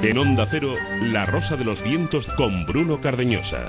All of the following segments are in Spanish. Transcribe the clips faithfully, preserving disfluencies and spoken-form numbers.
En Onda Cero, La Rosa de los Vientos con Bruno Cardeñosa.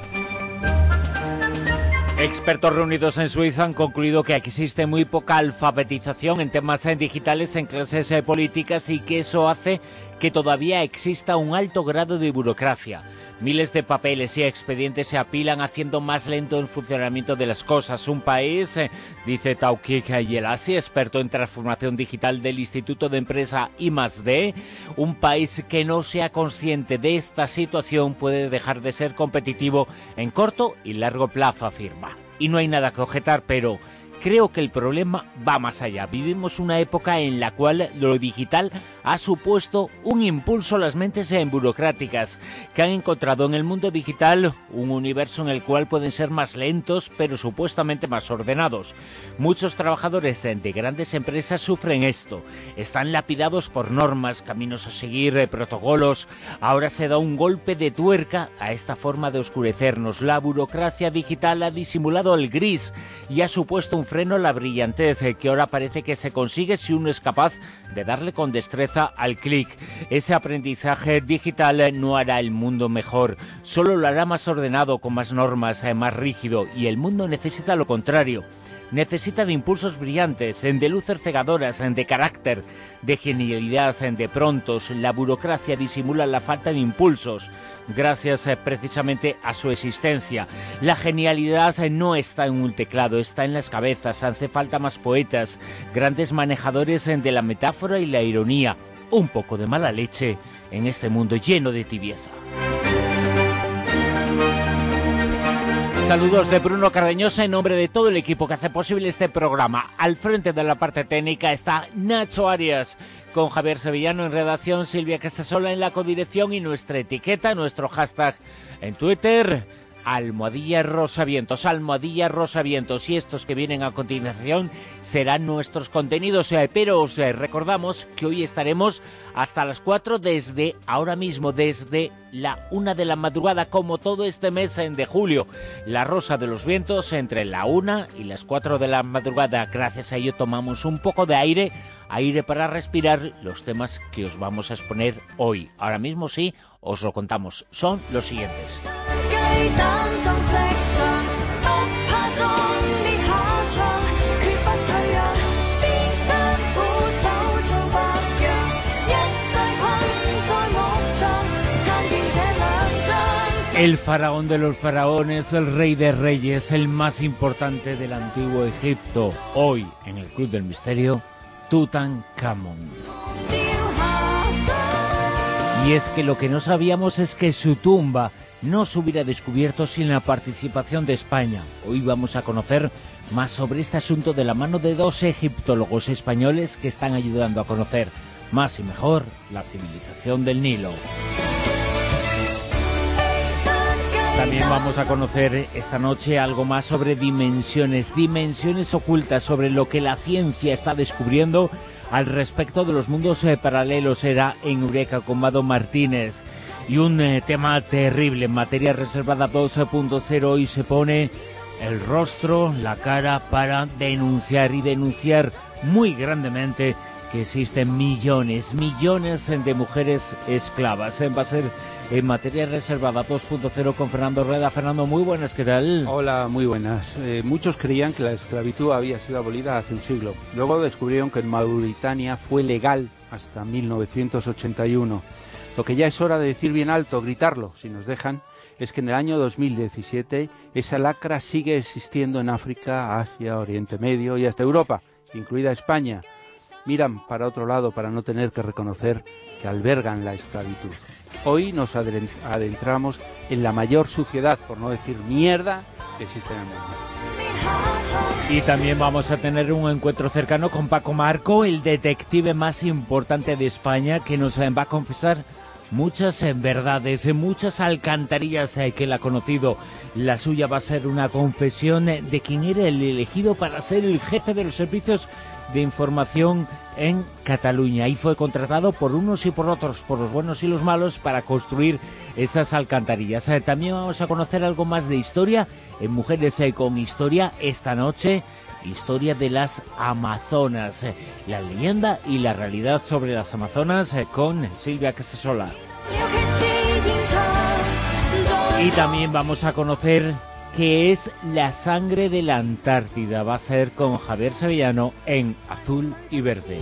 Expertos reunidos en Suiza han concluido que existe muy poca alfabetización en temas digitales en clases políticas y que eso hace que todavía exista un alto grado de burocracia. Miles de papeles y expedientes se apilan haciendo más lento el funcionamiento de las cosas. Un país, eh, dice Taufik Yelasi, experto en transformación digital del Instituto de Empresa I más D, un país que no sea consciente de esta situación puede dejar de ser competitivo en corto y largo plazo, afirma. Y no hay nada que objetar, pero creo que el problema va más allá. Vivimos una época en la cual lo digital ha supuesto un impulso a las mentes burocráticas que han encontrado en el mundo digital un universo en el cual pueden ser más lentos pero supuestamente más ordenados. Muchos trabajadores de grandes empresas sufren esto. Están lapidados por normas, caminos a seguir, protocolos. Ahora se da un golpe de tuerca a esta forma de oscurecernos. La burocracia digital ha disimulado el gris y ha supuesto un freno a la brillantez que ahora parece que se consigue si uno es capaz de darle con destreza al clic. Ese aprendizaje digital no hará el mundo mejor, solo lo hará más ordenado, con más normas, más rígido, y el mundo necesita lo contrario. Necesita de impulsos brillantes, de luces cegadoras, de carácter, de genialidad, de prontos. La burocracia disimula la falta de impulsos gracias eh, precisamente a su existencia. La genialidad eh, no está en un teclado, está en las cabezas. Hace falta más poetas, grandes manejadores eh, de la metáfora y la ironía. Un poco de mala leche en este mundo lleno de tibieza. Saludos de Bruno Cardeñosa en nombre de todo el equipo que hace posible este programa. Al frente de la parte técnica está Nacho Arias, con Javier Sevillano en redacción, Silvia Casasola en la codirección y nuestra etiqueta, nuestro hashtag en Twitter, almohadilla rosavientos, almohadilla rosavientos. Y estos que vienen a continuación serán nuestros contenidos, eh, pero os eh, recordamos que hoy estaremos hasta las cuatro desde ahora mismo, desde la una de la madrugada, como todo este mes de julio. La Rosa de los Vientos entre la una y las cuatro de la madrugada. Gracias a ello tomamos un poco de aire, aire para respirar los temas que os vamos a exponer hoy. Ahora mismo sí, os lo contamos. Son los siguientes. El faraón de los faraones, el rey de reyes, el más importante del antiguo Egipto, hoy en el Club del Misterio, Tutankamón. Y es que lo que no sabíamos es que su tumba no se hubiera descubierto sin la participación de España. Hoy vamos a conocer más sobre este asunto de la mano de dos egiptólogos españoles que están ayudando a conocer más y mejor la civilización del Nilo. También vamos a conocer esta noche algo más sobre dimensiones, dimensiones ocultas, sobre lo que la ciencia está descubriendo al respecto de los mundos eh, paralelos. Será en Eureka con Mado Martínez. Y un eh, tema terrible en materia reservada dos punto cero. Hoy se pone el rostro, la cara para denunciar y denunciar muy grandemente que existen millones, millones de mujeres esclavas. Va a ser en materia reservada dos punto cero con Fernando Rueda. Fernando, muy buenas, ¿qué tal? Hola, muy buenas. Eh, muchos creían que la esclavitud había sido abolida hace un siglo. Luego descubrieron que en Mauritania fue legal hasta mil novecientos ochenta y uno. Lo que ya es hora de decir bien alto, gritarlo, si nos dejan, es que en el año dos mil diecisiete esa lacra sigue existiendo en África, Asia, Oriente Medio y hasta Europa, incluida España. Miran para otro lado para no tener que reconocer que albergan la esclavitud. Hoy nos adentramos en la mayor suciedad, por no decir mierda, que existe en el mundo. Y también vamos a tener un encuentro cercano con Paco Marco, el detective más importante de España, que nos va a confesar muchas verdades, muchas alcantarillas que él ha conocido. La suya va a ser una confesión de quién era el elegido para ser el jefe de los servicios de información en Cataluña, y fue contratado por unos y por otros, por los buenos y los malos, para construir esas alcantarillas. Eh, también vamos a conocer algo más de historia en Mujeres eh, con Historia esta noche, historia de las Amazonas, eh, la leyenda y la realidad sobre las Amazonas eh, con Silvia Casasola. Y también vamos a conocer qué es la sangre de la Antártida. Va a ser con Javier Sevillano en Azul y Verde.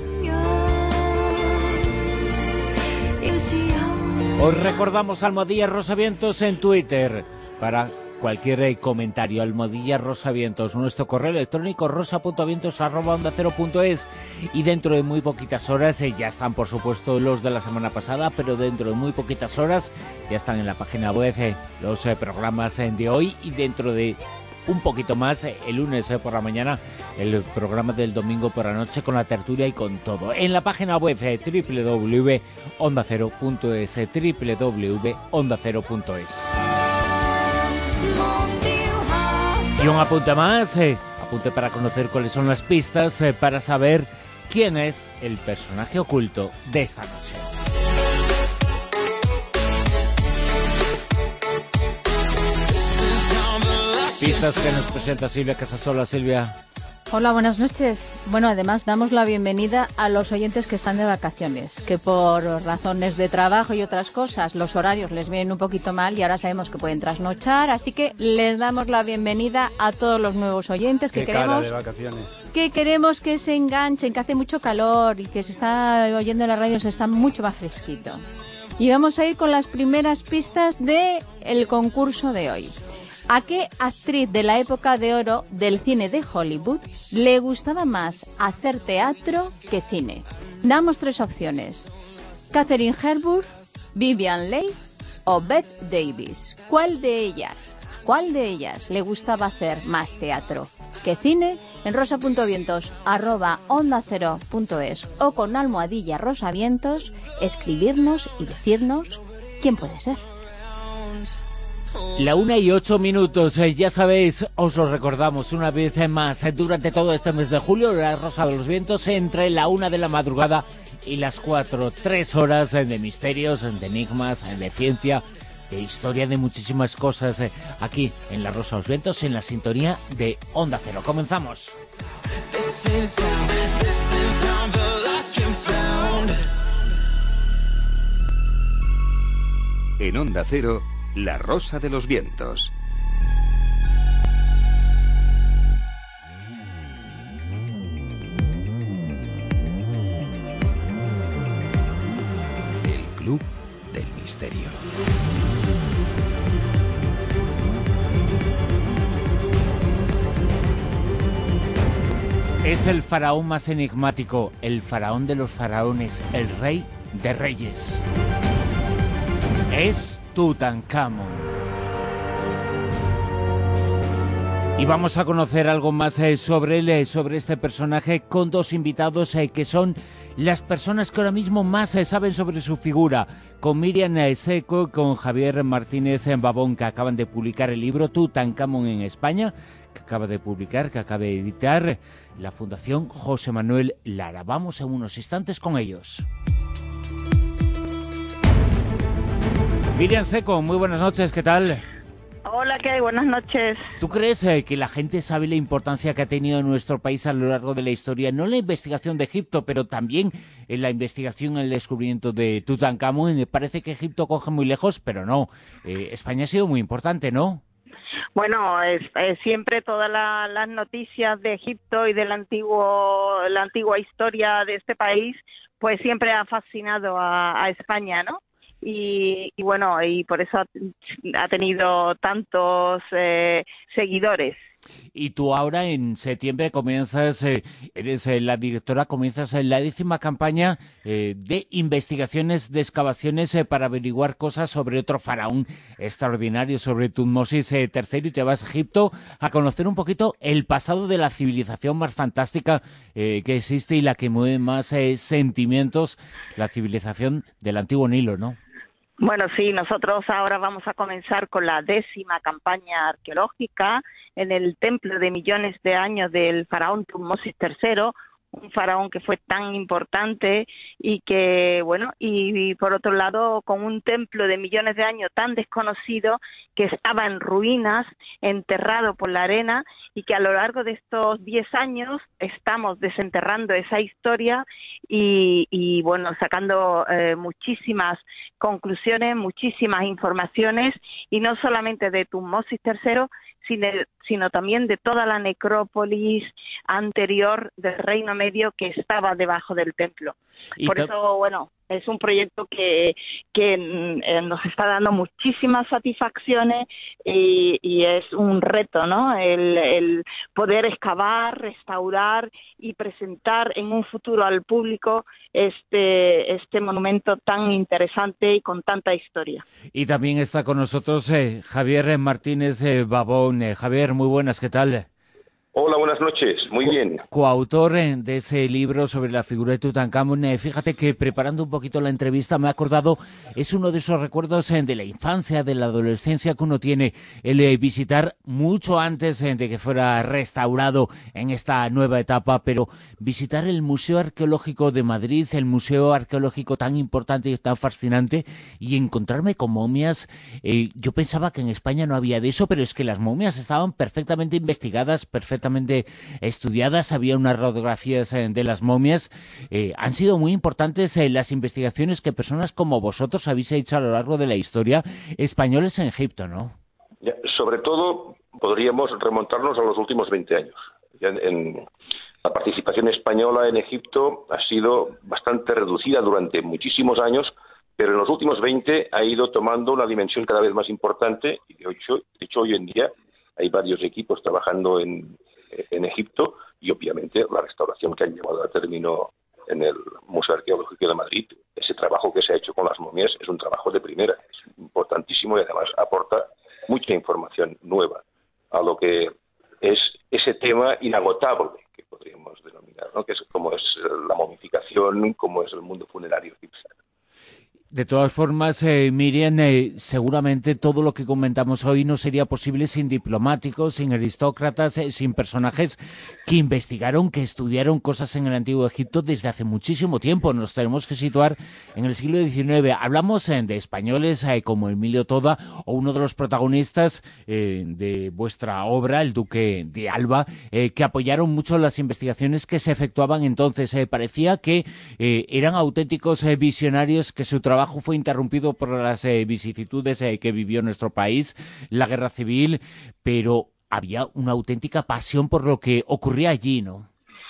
Os recordamos Almohadilla Rosavientos en Twitter para cualquier comentario. Almohadilla Rosavientos, nuestro correo electrónico rosa punto vientos arroba onda cero punto es. Y dentro de muy poquitas horas, eh, ya están por supuesto los de la semana pasada, pero dentro de muy poquitas horas ya están en la página web eh, los eh, programas eh, de hoy, y dentro de un poquito más, eh, el lunes eh, por la mañana, el programa del domingo por la noche con la tertulia y con todo. En la página web eh, doble u doble u doble u punto onda cero punto es, eh, doble u doble u doble u punto onda cero punto es. Y un apunte más, eh, apunte para conocer cuáles son las pistas eh, para saber quién es el personaje oculto de esta noche. Pistas que nos presenta Silvia Casasola. Silvia. Hola, buenas noches. Bueno, además damos la bienvenida a los oyentes que están de vacaciones, que por razones de trabajo y otras cosas los horarios les vienen un poquito mal y ahora sabemos que pueden trasnochar, así que les damos la bienvenida a todos los nuevos oyentes que Qué queremos cara de vacaciones. que queremos que se enganchen, que hace mucho calor y que se está oyendo en la radio, se está mucho más fresquito. Y vamos a ir con las primeras pistas de el concurso de hoy. ¿A qué actriz de la época de oro del cine de Hollywood le gustaba más hacer teatro que cine? Damos tres opciones: Katharine Hepburn, Vivien Leigh o Bette Davis. ¿Cuál de ellas? ¿Cuál de ellas le gustaba hacer más teatro que cine? En rosa punto vientos arroba onda cero punto es o con almohadilla rosavientos escribirnos y decirnos quién puede ser. La una y ocho minutos, eh, ya sabéis, os lo recordamos una vez más, eh, durante todo este mes de julio, la Rosa de los Vientos, entre la una de la madrugada y las cuatro, tres horas eh, de misterios, de enigmas, eh, de ciencia, de historia, de muchísimas cosas, eh, aquí en la Rosa de los Vientos, en la sintonía de Onda Cero. Comenzamos. En Onda Cero, La Rosa de los Vientos. El Club del Misterio. Es el faraón más enigmático, el faraón de los faraones, el rey de reyes. Es Tutankamón. Y vamos a conocer algo más eh, sobre él, eh, sobre este personaje, con dos invitados eh, que son las personas que ahora mismo más eh, saben sobre su figura, con Miriam eh, Seco, con Javier Martínez en Babón, que acaban de publicar el libro Tutankamón en España, que acaba de publicar, que acaba de editar la Fundación José Manuel Lara. Vamos en unos instantes con ellos. Miriam Seco, muy buenas noches, ¿qué tal? Hola, ¿qué hay? Buenas noches. ¿Tú crees eh, que la gente sabe la importancia que ha tenido en nuestro país a lo largo de la historia? No en la investigación de Egipto, pero también en la investigación, en el descubrimiento de Tutankamón. Me parece que Egipto coge muy lejos, pero no. Eh, España ha sido muy importante, ¿no? Bueno, es, es siempre todas la, las noticias de Egipto y de la, antiguo, la antigua historia de este país, pues siempre ha fascinado a, a España, ¿no? Y, y bueno, y por eso ha, ha tenido tantos eh, seguidores. Y tú ahora en septiembre comienzas, eh, eres eh, la directora, comienzas en la décima campaña eh, de investigaciones, de excavaciones eh, para averiguar cosas sobre otro faraón extraordinario, sobre Tutmosis eh, tercero, y te vas a Egipto a conocer un poquito el pasado de la civilización más fantástica eh, que existe y la que mueve más eh, sentimientos, la civilización del antiguo Nilo, ¿no? Bueno, sí, nosotros ahora vamos a comenzar con la décima campaña arqueológica en el templo de millones de años del faraón Tutmosis tercero, un faraón que fue tan importante y que, bueno, y, y por otro lado, con un templo de millones de años tan desconocido que estaba en ruinas, enterrado por la arena, y que a lo largo de estos diez años estamos desenterrando esa historia y, y bueno, sacando eh, muchísimas conclusiones, muchísimas informaciones, y no solamente de Tutmosis tercero, sino, sino también de toda la necrópolis anterior del Reino Medio que estaba debajo del templo. Y Por eso, bueno, es un proyecto que, que eh, nos está dando muchísimas satisfacciones y, y es un reto, ¿no? El, el poder excavar, restaurar y presentar en un futuro al público este, este monumento tan interesante y con tanta historia. Y también está con nosotros eh, Javier Martínez eh, Babón. Eh, Javier, muy buenas, ¿qué tal? Hola, buenas noches, muy bien. Coautor de ese libro sobre la figura de Tutankamón. Fíjate que preparando un poquito la entrevista me he acordado, es uno de esos recuerdos de la infancia, de la adolescencia que uno tiene, el de visitar mucho antes de que fuera restaurado en esta nueva etapa, pero visitar el Museo Arqueológico de Madrid, el museo arqueológico tan importante y tan fascinante, y encontrarme con momias. Eh, yo pensaba que en España no había de eso, pero es que las momias estaban perfectamente investigadas, perfectamente estudiadas, había unas radiografías eh, de las momias. Eh, han sido muy importantes eh, las investigaciones que personas como vosotros habéis hecho a lo largo de la historia, españoles en Egipto, ¿no? Ya, sobre todo podríamos remontarnos a los últimos veinte años. Ya en, en, la participación española en Egipto ha sido bastante reducida durante muchísimos años, pero en los últimos veinte ha ido tomando una dimensión cada vez más importante y de hecho, de hecho hoy en día hay varios equipos trabajando en en Egipto y obviamente la restauración que han llevado a término en el Museo Arqueológico de Madrid, ese trabajo que se ha hecho con las momias es un trabajo de primera, es importantísimo y además aporta mucha información nueva a lo que es ese tema inagotable que podríamos denominar, ¿no? Que es como es la momificación, como es el mundo funerario egipcio. De todas formas, eh, Miriam, eh, seguramente todo lo que comentamos hoy no sería posible sin diplomáticos, sin aristócratas, eh, sin personajes que investigaron, que estudiaron cosas en el Antiguo Egipto desde hace muchísimo tiempo. Nos tenemos que situar en el siglo diecinueve. Hablamos eh, de españoles eh, como Emilio Toda o uno de los protagonistas eh, de vuestra obra, el duque de Alba, eh, que apoyaron mucho las investigaciones que se efectuaban entonces. Eh, parecía que eh, eran auténticos eh, visionarios, que su trabajo fue interrumpido por las eh, vicisitudes eh, que vivió nuestro país, la guerra civil, pero había una auténtica pasión por lo que ocurría allí, ¿no?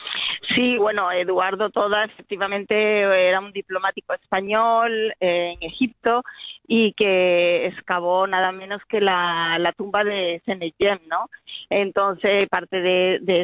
Sí, bueno, Eduardo Toda efectivamente era un diplomático español eh, en Egipto y que excavó nada menos que la, la tumba de Seneyem, ¿no? Entonces, parte de, de,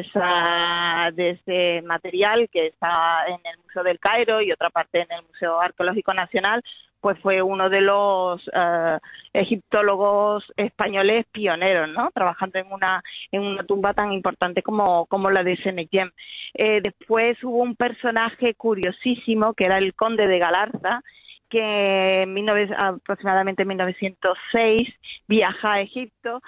esa, de ese material que está en el Museo del Cairo y otra parte en el Museo Arqueológico Nacional, pues fue uno de los uh, egiptólogos españoles pioneros, ¿no? Trabajando en una en una tumba tan importante como, como la de Seneyem. Eh, después hubo un personaje curiosísimo que era el conde de Galarza, que en aproximadamente en mil novecientos seis viaja a Egipto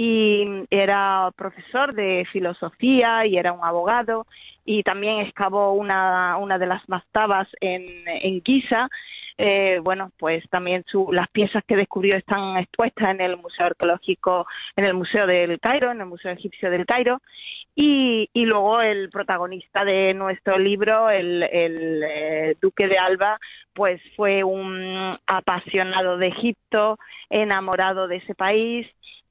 y era profesor de filosofía y era un abogado y también excavó una, una de las mastabas en, en Giza. Eh, bueno, pues también su, las piezas que descubrió están expuestas en el Museo Arqueológico, en el Museo del Cairo, en el Museo Egipcio del Cairo, y, y luego el protagonista de nuestro libro, el, el eh, Duque de Alba, pues fue un apasionado de Egipto, enamorado de ese país,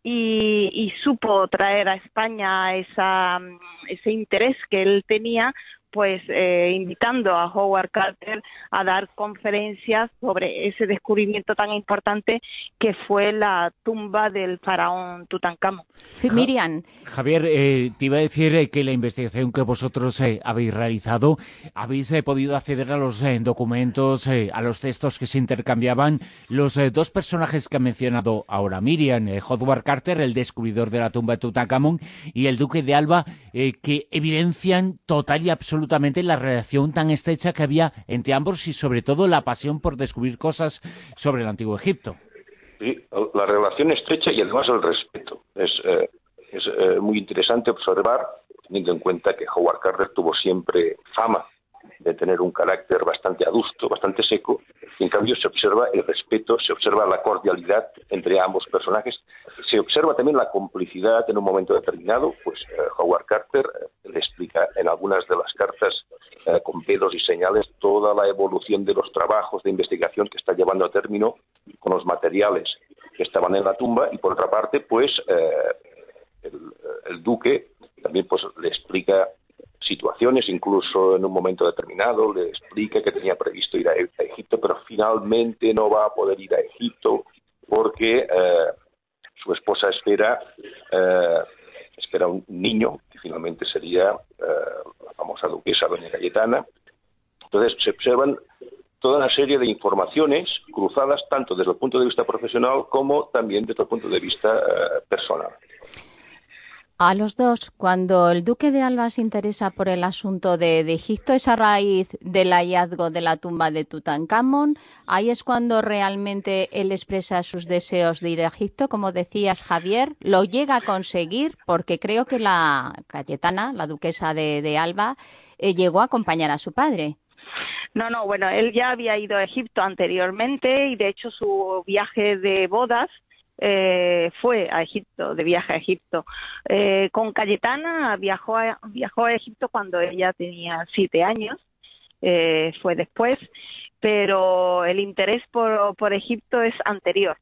y, y supo traer a España esa, ese interés que él tenía, pues eh, invitando a Howard Carter a dar conferencias sobre ese descubrimiento tan importante que fue la tumba del faraón Tutankamón. Sí, Miriam. Javier, eh, te iba a decir eh, que la investigación que vosotros eh, habéis realizado, habéis eh, podido acceder a los eh, documentos, eh, a los textos que se intercambiaban. Los eh, dos personajes que ha mencionado ahora Miriam, eh, Howard Carter, el descubridor de la tumba de Tutankamón, y el duque de Alba, eh, que evidencian total y absolutamente la relación tan estrecha que había entre ambos y sobre todo la pasión por descubrir cosas sobre el Antiguo Egipto. Sí, la relación estrecha y además el respeto. Es, eh, es eh, muy interesante observar teniendo en cuenta que Howard Carter tuvo siempre fama de tener un carácter bastante adusto, bastante seco, y en cambio se observa el respeto, se observa la cordialidad entre ambos personajes, se observa también la complicidad en un momento determinado, pues eh, Howard Carter eh, le explica en algunas de las cartas eh, con pelos y señales toda la evolución de los trabajos de investigación que está llevando a término con los materiales que estaban en la tumba, y por otra parte, pues eh, el, el duque también pues le explica situaciones, incluso en un momento determinado le explica que tenía previsto ir a, a Egipto, pero finalmente no va a poder ir a Egipto porque eh, su esposa espera eh, espera un niño que finalmente sería eh, la famosa duquesa Doña Cayetana. Entonces se observan toda una serie de informaciones cruzadas tanto desde el punto de vista profesional como también desde el punto de vista eh, personal. A los dos, cuando el duque de Alba se interesa por el asunto de, de Egipto, es a raíz del hallazgo de la tumba de Tutankamón. Ahí es cuando realmente él expresa sus deseos de ir a Egipto. Como decías, Javier, lo llega a conseguir porque creo que la Cayetana, la duquesa de, de Alba, eh, llegó a acompañar a su padre. No, no, bueno, él ya había ido a Egipto anteriormente y de hecho su viaje de bodas Eh, fue a Egipto, de viaje a Egipto. Eh, con Cayetana viajó a, viajó a Egipto cuando ella tenía siete años, eh, fue después, pero el interés por, por Egipto es anterior.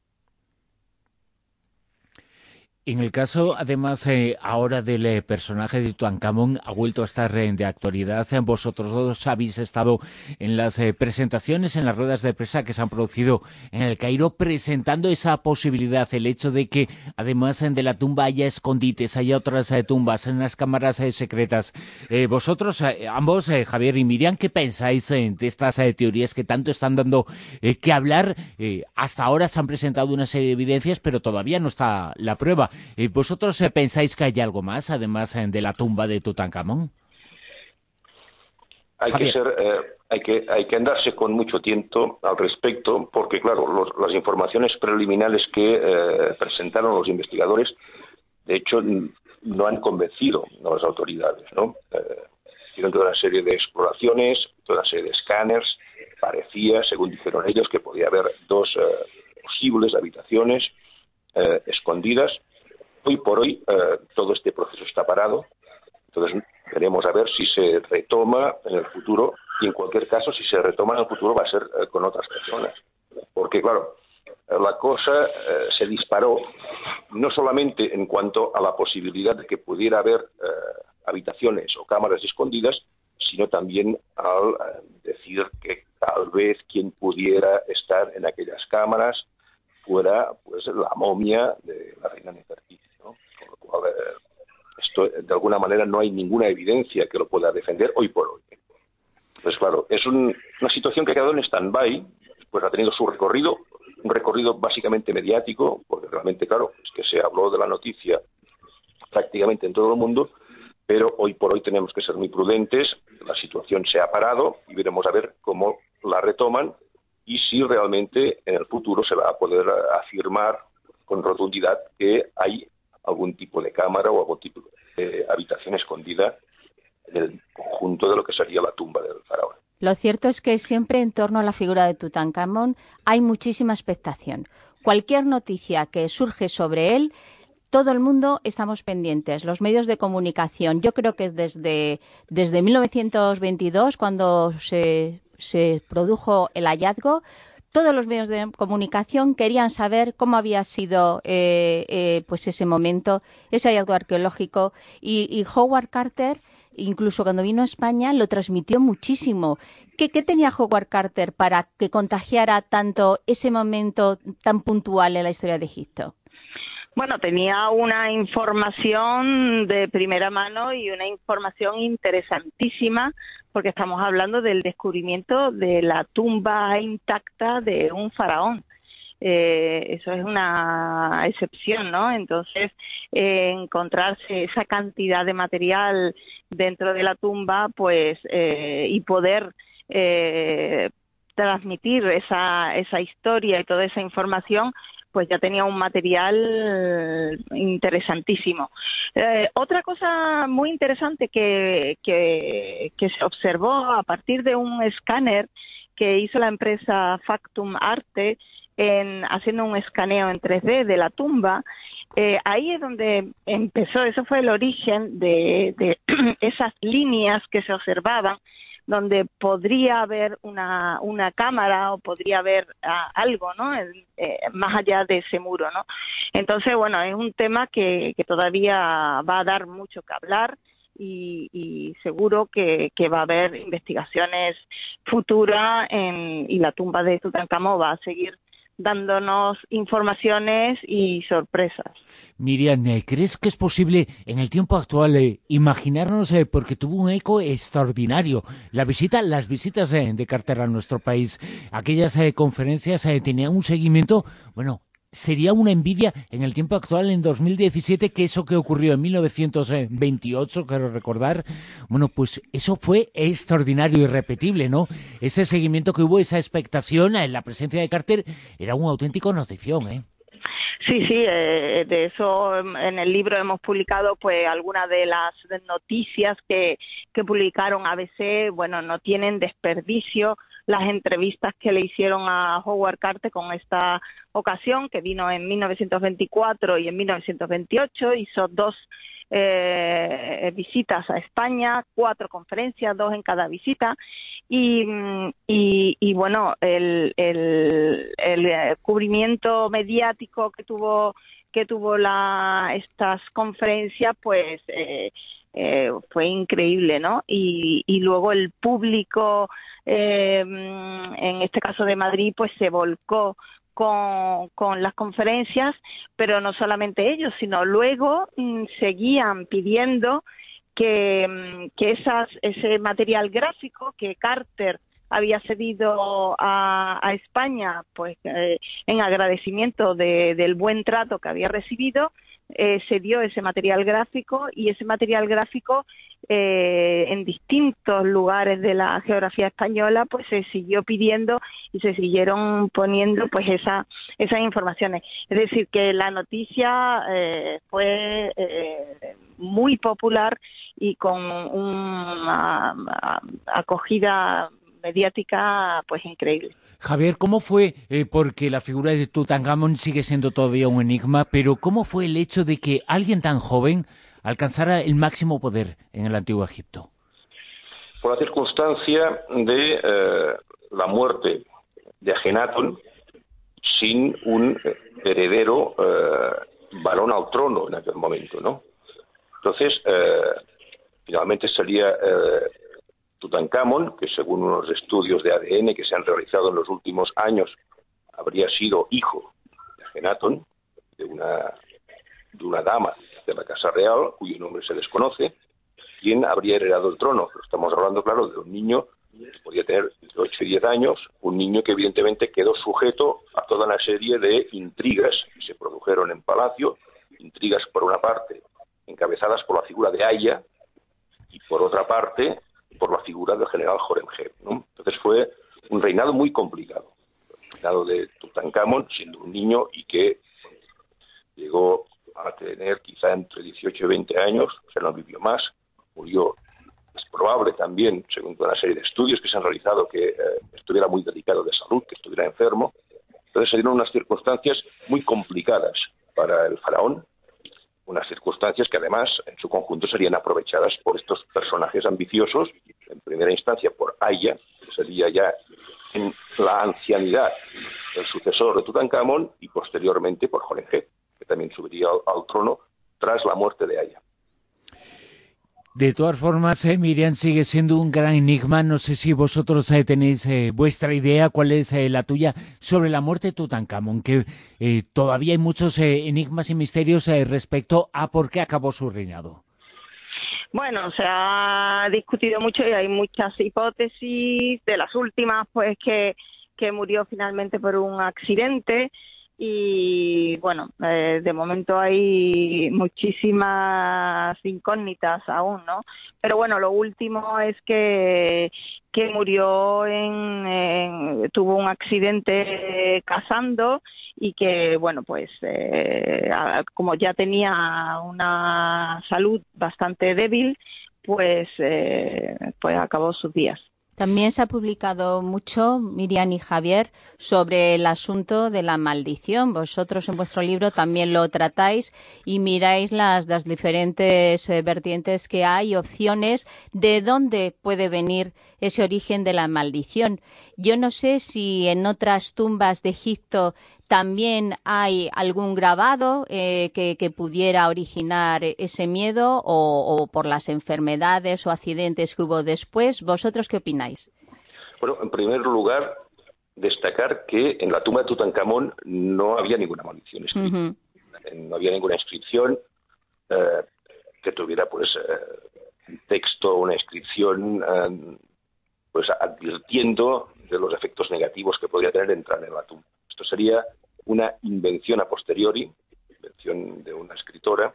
En el caso, además, eh, ahora del eh, personaje de Tutankamón, ha vuelto a estar eh, de actualidad. Vosotros dos habéis estado en las eh, presentaciones, en las ruedas de prensa que se han producido en el Cairo, presentando esa posibilidad, el hecho de que, además eh, de la tumba, haya escondites, haya otras eh, tumbas, en las cámaras eh, secretas. Eh, vosotros, eh, ambos, eh, Javier y Miriam, ¿qué pensáis eh, de estas eh, teorías que tanto están dando eh, que hablar? Eh, hasta ahora se han presentado una serie de evidencias, pero todavía no está la prueba. ¿Y vosotros eh, pensáis que hay algo más, además eh, de la tumba de Tutankamón? Hay que ser, eh, hay que hay que andarse con mucho tiento al respecto, porque claro, los, las informaciones preliminares que eh, presentaron los investigadores, de hecho, no han convencido a las autoridades, ¿no? Eh, hicieron toda una serie de exploraciones, toda una serie de escáneres. Parecía, según dijeron ellos, que podía haber dos eh, posibles habitaciones eh, escondidas. Hoy por hoy eh, todo este proceso está parado, entonces veremos a ver si se retoma en el futuro, y en cualquier caso, si se retoma en el futuro va a ser eh, con otras personas, porque claro, la cosa eh, se disparó no solamente en cuanto a la posibilidad de que pudiera haber eh, habitaciones o cámaras escondidas, sino también al eh, decir que tal vez quien pudiera estar en aquellas cámaras fuera pues la momia de la reina Nefertiti, ¿no? Con lo cual, eh, esto de alguna manera no hay ninguna evidencia que lo pueda defender hoy por hoy. Entonces, claro, es un, una situación que ha quedado en stand-by, pues ha tenido su recorrido, un recorrido básicamente mediático, porque realmente, claro, es que se habló de la noticia prácticamente en todo el mundo, pero hoy por hoy tenemos que ser muy prudentes, la situación se ha parado y veremos a ver cómo la retoman y si realmente en el futuro se va a poder afirmar con rotundidad que hay algún tipo de cámara o algún tipo de habitación escondida en el conjunto de lo que sería la tumba del faraón. Lo cierto es que siempre en torno a la figura de Tutankamón hay muchísima expectación. Cualquier noticia que surge sobre él, todo el mundo estamos pendientes, los medios de comunicación. Yo creo que desde, desde mil novecientos veintidós, cuando se, se produjo el hallazgo, todos los medios de comunicación querían saber cómo había sido eh, eh, pues ese momento, ese hallazgo arqueológico. Y, y Howard Carter, incluso cuando vino a España, lo transmitió muchísimo. ¿Qué, qué tenía Howard Carter para que contagiara tanto ese momento tan puntual en la historia de Egipto? Bueno, tenía una información de primera mano y una información interesantísima, porque estamos hablando del descubrimiento de la tumba intacta de un faraón. Eh, eso es una excepción, ¿no? Entonces, eh, encontrarse esa cantidad de material dentro de la tumba, pues, eh, y poder eh, transmitir esa, esa historia y toda esa información, pues ya tenía un material interesantísimo. Eh, otra cosa muy interesante que, que, que se observó a partir de un escáner que hizo la empresa Factum Arte, en, haciendo un escaneo en tres D de la tumba, eh, ahí es donde empezó, eso fue el origen de, de esas líneas que se observaban, donde podría haber una, una cámara o podría haber uh, algo, ¿no? El, eh, más allá de ese muro, ¿no? Entonces, bueno, es un tema que, que todavía va a dar mucho que hablar y, y seguro que, que va a haber investigaciones futuras en, y la tumba de Tutankamón va a seguir dándonos informaciones y sorpresas. Miriam, ¿crees que es posible en el tiempo actual eh, imaginarnos, eh, porque tuvo un eco extraordinario, la visita, las visitas eh, de Carter a nuestro país, aquellas eh, conferencias eh, tenían un seguimiento, bueno, sería una envidia en el tiempo actual, en dos mil diecisiete, que eso que ocurrió en mil novecientos veintiocho, quiero recordar, bueno, pues eso fue extraordinario y irrepetible, ¿no? Ese seguimiento que hubo, esa expectación en la presencia de Carter, era una auténtica notición, ¿eh? Sí, sí, eh, de eso en el libro hemos publicado pues algunas de las noticias que, que publicaron A B C, bueno, no tienen desperdicio las entrevistas que le hicieron a Howard Carter con esta ocasión, que vino en mil novecientos veinticuatro y en mil novecientos veintiocho, hizo dos eh, visitas a España, cuatro conferencias, dos en cada visita, y, y, y bueno, el, el, el cubrimiento mediático que tuvo que tuvo la estas conferencias, pues eh, eh, fue increíble, ¿no? Y, y luego el público, eh, en este caso de Madrid, pues se volcó con, con las conferencias, pero no solamente ellos, sino luego mmm, seguían pidiendo que, que esas, ese material gráfico que Carter había cedido a, a España, pues eh, en agradecimiento de, del buen trato que había recibido, eh, se dio ese material gráfico, y ese material gráfico eh, en distintos lugares de la geografía española pues se siguió pidiendo y se siguieron poniendo pues esa, esas informaciones. Es decir, que la noticia eh, fue eh, muy popular y con una acogida mediática pues increíble. Javier, ¿cómo fue, eh, porque la figura de Tutankamón sigue siendo todavía un enigma, pero cómo fue el hecho de que alguien tan joven alcanzara el máximo poder en el Antiguo Egipto? Por la circunstancia de eh, la muerte de Ajenatón sin un heredero eh, varón al trono en aquel momento, ¿no? Entonces, eh, finalmente salía eh, Tutankamón, que según unos estudios de A D N que se han realizado en los últimos años, habría sido hijo de Ajenatón, de una, de una dama de la Casa Real, cuyo nombre se desconoce, quien habría heredado el trono. Pero estamos hablando, claro, de un niño que podía tener entre ocho y diez años, un niño que evidentemente quedó sujeto a toda una serie de intrigas que se produjeron en palacio, intrigas por una parte encabezadas por la figura de Aya y por otra parte por la figura del general Horemheb, ¿no? Entonces fue un reinado muy complicado, el reinado de Tutankamón, siendo un niño y que llegó a tener quizá entre dieciocho y veinte años, o sea, no vivió más, murió. Es probable también, según una serie de estudios que se han realizado, que eh, estuviera muy delicado de salud, que estuviera enfermo. Entonces se dieron unas circunstancias muy complicadas para el faraón, unas circunstancias que además en su conjunto serían aprovechadas por estos personajes ambiciosos, en primera instancia por Aya, que sería ya en la ancianidad el sucesor de Tutankamón, y posteriormente por Horemheb, que también subiría al, al trono tras la muerte de Aya. De todas formas, eh, Miriam, sigue siendo un gran enigma. No sé si vosotros eh, tenéis eh, vuestra idea, cuál es eh, la tuya, sobre la muerte de Tutankamón, que eh, todavía hay muchos eh, enigmas y misterios eh, respecto a por qué acabó su reinado. Bueno, se ha discutido mucho y hay muchas hipótesis. De las últimas, pues que, que murió finalmente por un accidente. Y bueno, eh, de momento hay muchísimas incógnitas aún, ¿no? Pero bueno, lo último es que que murió en, en tuvo un accidente cazando y que, bueno, pues eh, como ya tenía una salud bastante débil, pues, eh, pues acabó sus días. También se ha publicado mucho, Miriam y Javier, sobre el asunto de la maldición. Vosotros en vuestro libro también lo tratáis y miráis las, las diferentes eh, vertientes que hay, opciones de dónde puede venir ese origen de la maldición. Yo no sé si en otras tumbas de Egipto también hay algún grabado eh, que, que pudiera originar ese miedo o, o por las enfermedades o accidentes que hubo después. ¿Vosotros qué opináis? Bueno, en primer lugar, destacar que en la tumba de Tutankamón no había ninguna maldición escrita. Uh-huh. No había ninguna inscripción eh, que tuviera pues eh, un texto, una inscripción eh, pues advirtiendo de los efectos negativos que podría tener entrar en la tumba. Esto sería una invención a posteriori, invención de una escritora,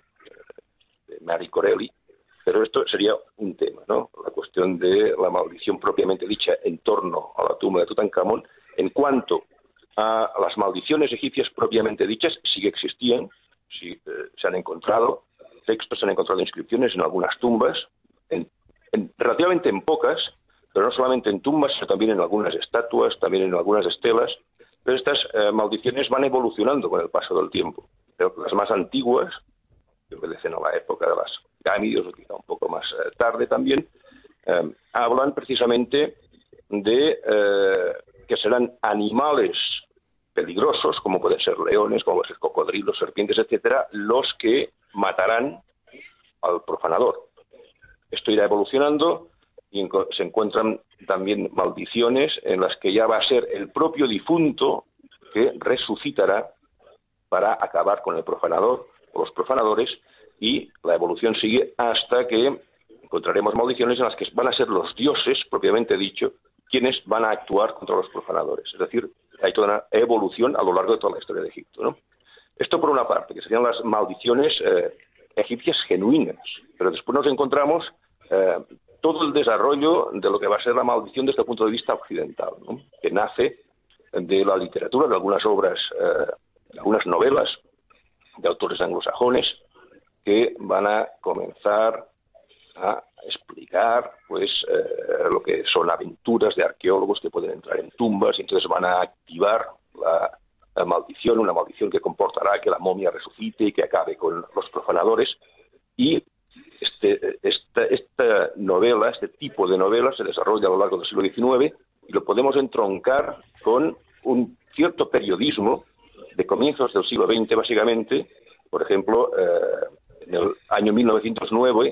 de Marie Corelli, pero esto sería un tema, ¿no? La cuestión de la maldición propiamente dicha en torno a la tumba de Tutankamón. En cuanto a las maldiciones egipcias propiamente dichas, sí que existían, sí, eh, se han encontrado textos, se han encontrado inscripciones en algunas tumbas, en, en, relativamente en pocas, pero no solamente en tumbas, sino también en algunas estatuas, también en algunas estelas. Pero estas eh, maldiciones van evolucionando con el paso del tiempo. Pero las más antiguas, que obedecen a la época de las pirámides, o quizá un poco más eh, tarde también, eh, hablan precisamente de eh, que serán animales peligrosos, como pueden ser leones, como pueden ser cocodrilos, serpientes, etcétera, los que matarán al profanador. Esto irá evolucionando y se encuentran también maldiciones en las que ya va a ser el propio difunto que resucitará para acabar con el profanador o los profanadores, y la evolución sigue hasta que encontraremos maldiciones en las que van a ser los dioses, propiamente dicho, quienes van a actuar contra los profanadores. Es decir, hay toda una evolución a lo largo de toda la historia de Egipto, ¿no? Esto por una parte, que serían las maldiciones eh, egipcias genuinas, pero después nos encontramos eh, todo el desarrollo de lo que va a ser la maldición desde el punto de vista occidental, ¿no? Que nace de la literatura, de algunas obras, eh, de algunas novelas de autores anglosajones que van a comenzar a explicar pues eh, lo que son aventuras de arqueólogos que pueden entrar en tumbas y entonces van a activar la, la maldición, una maldición que comportará que la momia resucite y que acabe con los profanadores. Y Este, esta, esta novela, este tipo de novela se desarrolla a lo largo del siglo diecinueve y lo podemos entroncar con un cierto periodismo de comienzos del siglo veinte, básicamente. Por ejemplo, eh, en el año mil novecientos nueve,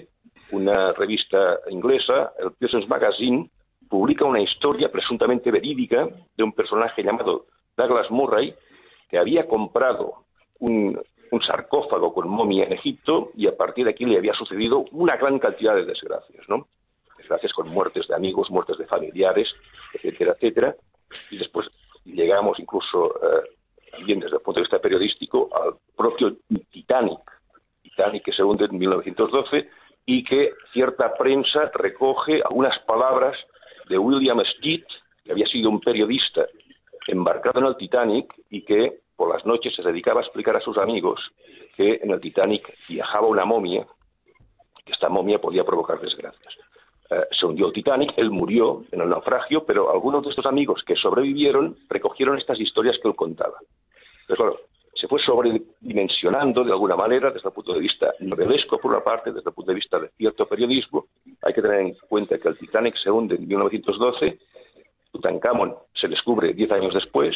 una revista inglesa, el Pearson's Magazine, publica una historia presuntamente verídica de un personaje llamado Douglas Murray, que había comprado un... un sarcófago con momia en Egipto, y a partir de aquí le había sucedido una gran cantidad de desgracias, ¿no? Desgracias con muertes de amigos, muertes de familiares, etcétera, etcétera. Y después llegamos incluso, eh, también desde el punto de vista periodístico, al propio Titanic. Titanic que se hunde en mil novecientos doce y que cierta prensa recoge algunas palabras de William Stead, que había sido un periodista embarcado en el Titanic y que por las noches se dedicaba a explicar a sus amigos que en el Titanic viajaba una momia, que esta momia podía provocar desgracias. Eh, se hundió el Titanic, él murió en el naufragio, pero algunos de estos amigos que sobrevivieron recogieron estas historias que él contaba. Entonces, claro, se fue sobredimensionando de alguna manera desde el punto de vista novelesco, por una parte, desde el punto de vista de cierto periodismo. Hay que tener en cuenta que el Titanic se hunde en mil novecientos doce, Tutankamón se descubre diez años después,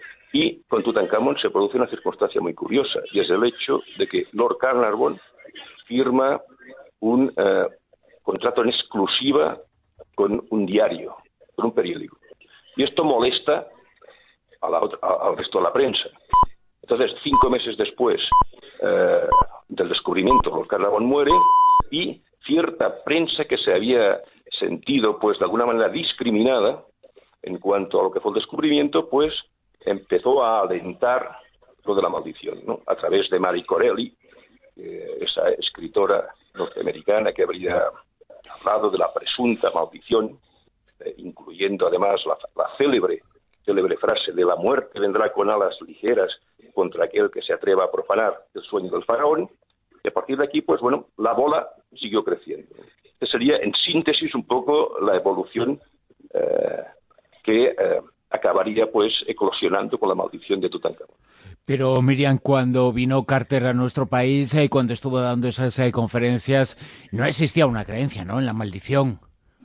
y con Tutankamón se produce una circunstancia muy curiosa, y es el hecho de que Lord Carnarvon firma un eh, contrato en exclusiva con un diario, con un periódico. Y esto molesta a la otra, a, al resto de la prensa. Entonces, cinco meses después eh, del descubrimiento, Lord Carnarvon muere, y cierta prensa que se había sentido, pues, de alguna manera discriminada en cuanto a lo que fue el descubrimiento, pues, empezó a alentar lo de la maldición, ¿no? A través de Marie Corelli, eh, esa escritora norteamericana que habría hablado de la presunta maldición, eh, incluyendo además la, la célebre célebre frase de la muerte vendrá con alas ligeras contra aquel que se atreva a profanar el sueño del faraón, y a partir de aquí, pues bueno, la bola siguió creciendo. Esta sería, en síntesis, un poco la evolución eh, que eh, acabaría pues eclosionando con la maldición de Tutankamón. Pero Miriam, cuando vino Carter a nuestro país y eh, cuando estuvo dando esas eh, conferencias, no existía una creencia, ¿no?, en la maldición.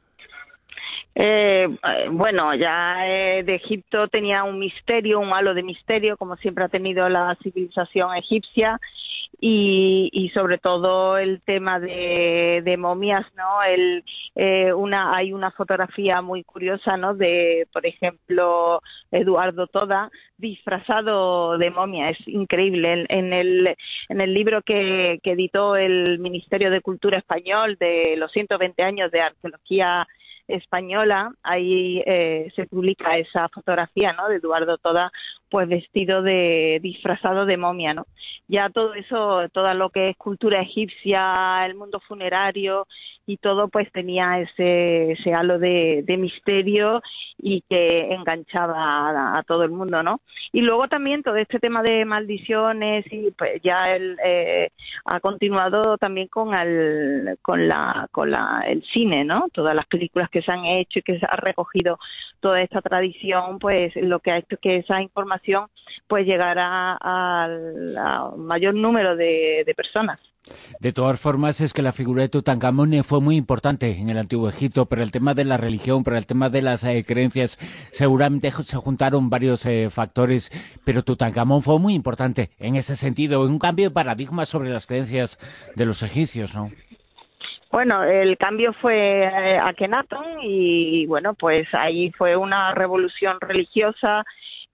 Eh, bueno, ya eh, de Egipto tenía un misterio, un halo de misterio, como siempre ha tenido la civilización egipcia, y, y sobre todo el tema de, de momias, ¿no? El, eh, una, hay una fotografía muy curiosa, ¿no?, de, por ejemplo, Eduardo Toda disfrazado de momia. Es increíble. En, en el en el libro que, que editó el Ministerio de Cultura Español de los ciento veinte años de arqueología española, ahí eh, se publica esa fotografía, ¿no?, de Eduardo Toda, pues vestido de, disfrazado de momia, ¿no? Ya todo eso, todo lo que es cultura egipcia, el mundo funerario y todo, pues tenía ese, ese halo de, de misterio y que enganchaba a, a todo el mundo, ¿no? Y luego también todo este tema de maldiciones, y pues ya él eh, ha continuado también con el, con la, con la, el cine, ¿no? Todas las películas que se han hecho y que se ha recogido toda esta tradición, pues lo que ha hecho que esa información pues llegara al mayor número de, de personas. De todas formas, es que la figura de Tutankamón fue muy importante en el Antiguo Egipto, pero el tema de la religión, pero el tema de las eh, creencias, seguramente se juntaron varios eh, factores, pero Tutankamón fue muy importante en ese sentido, un cambio de paradigma sobre las creencias de los egipcios, ¿no? Bueno, el cambio fue eh, Akenatón y, bueno, pues ahí fue una revolución religiosa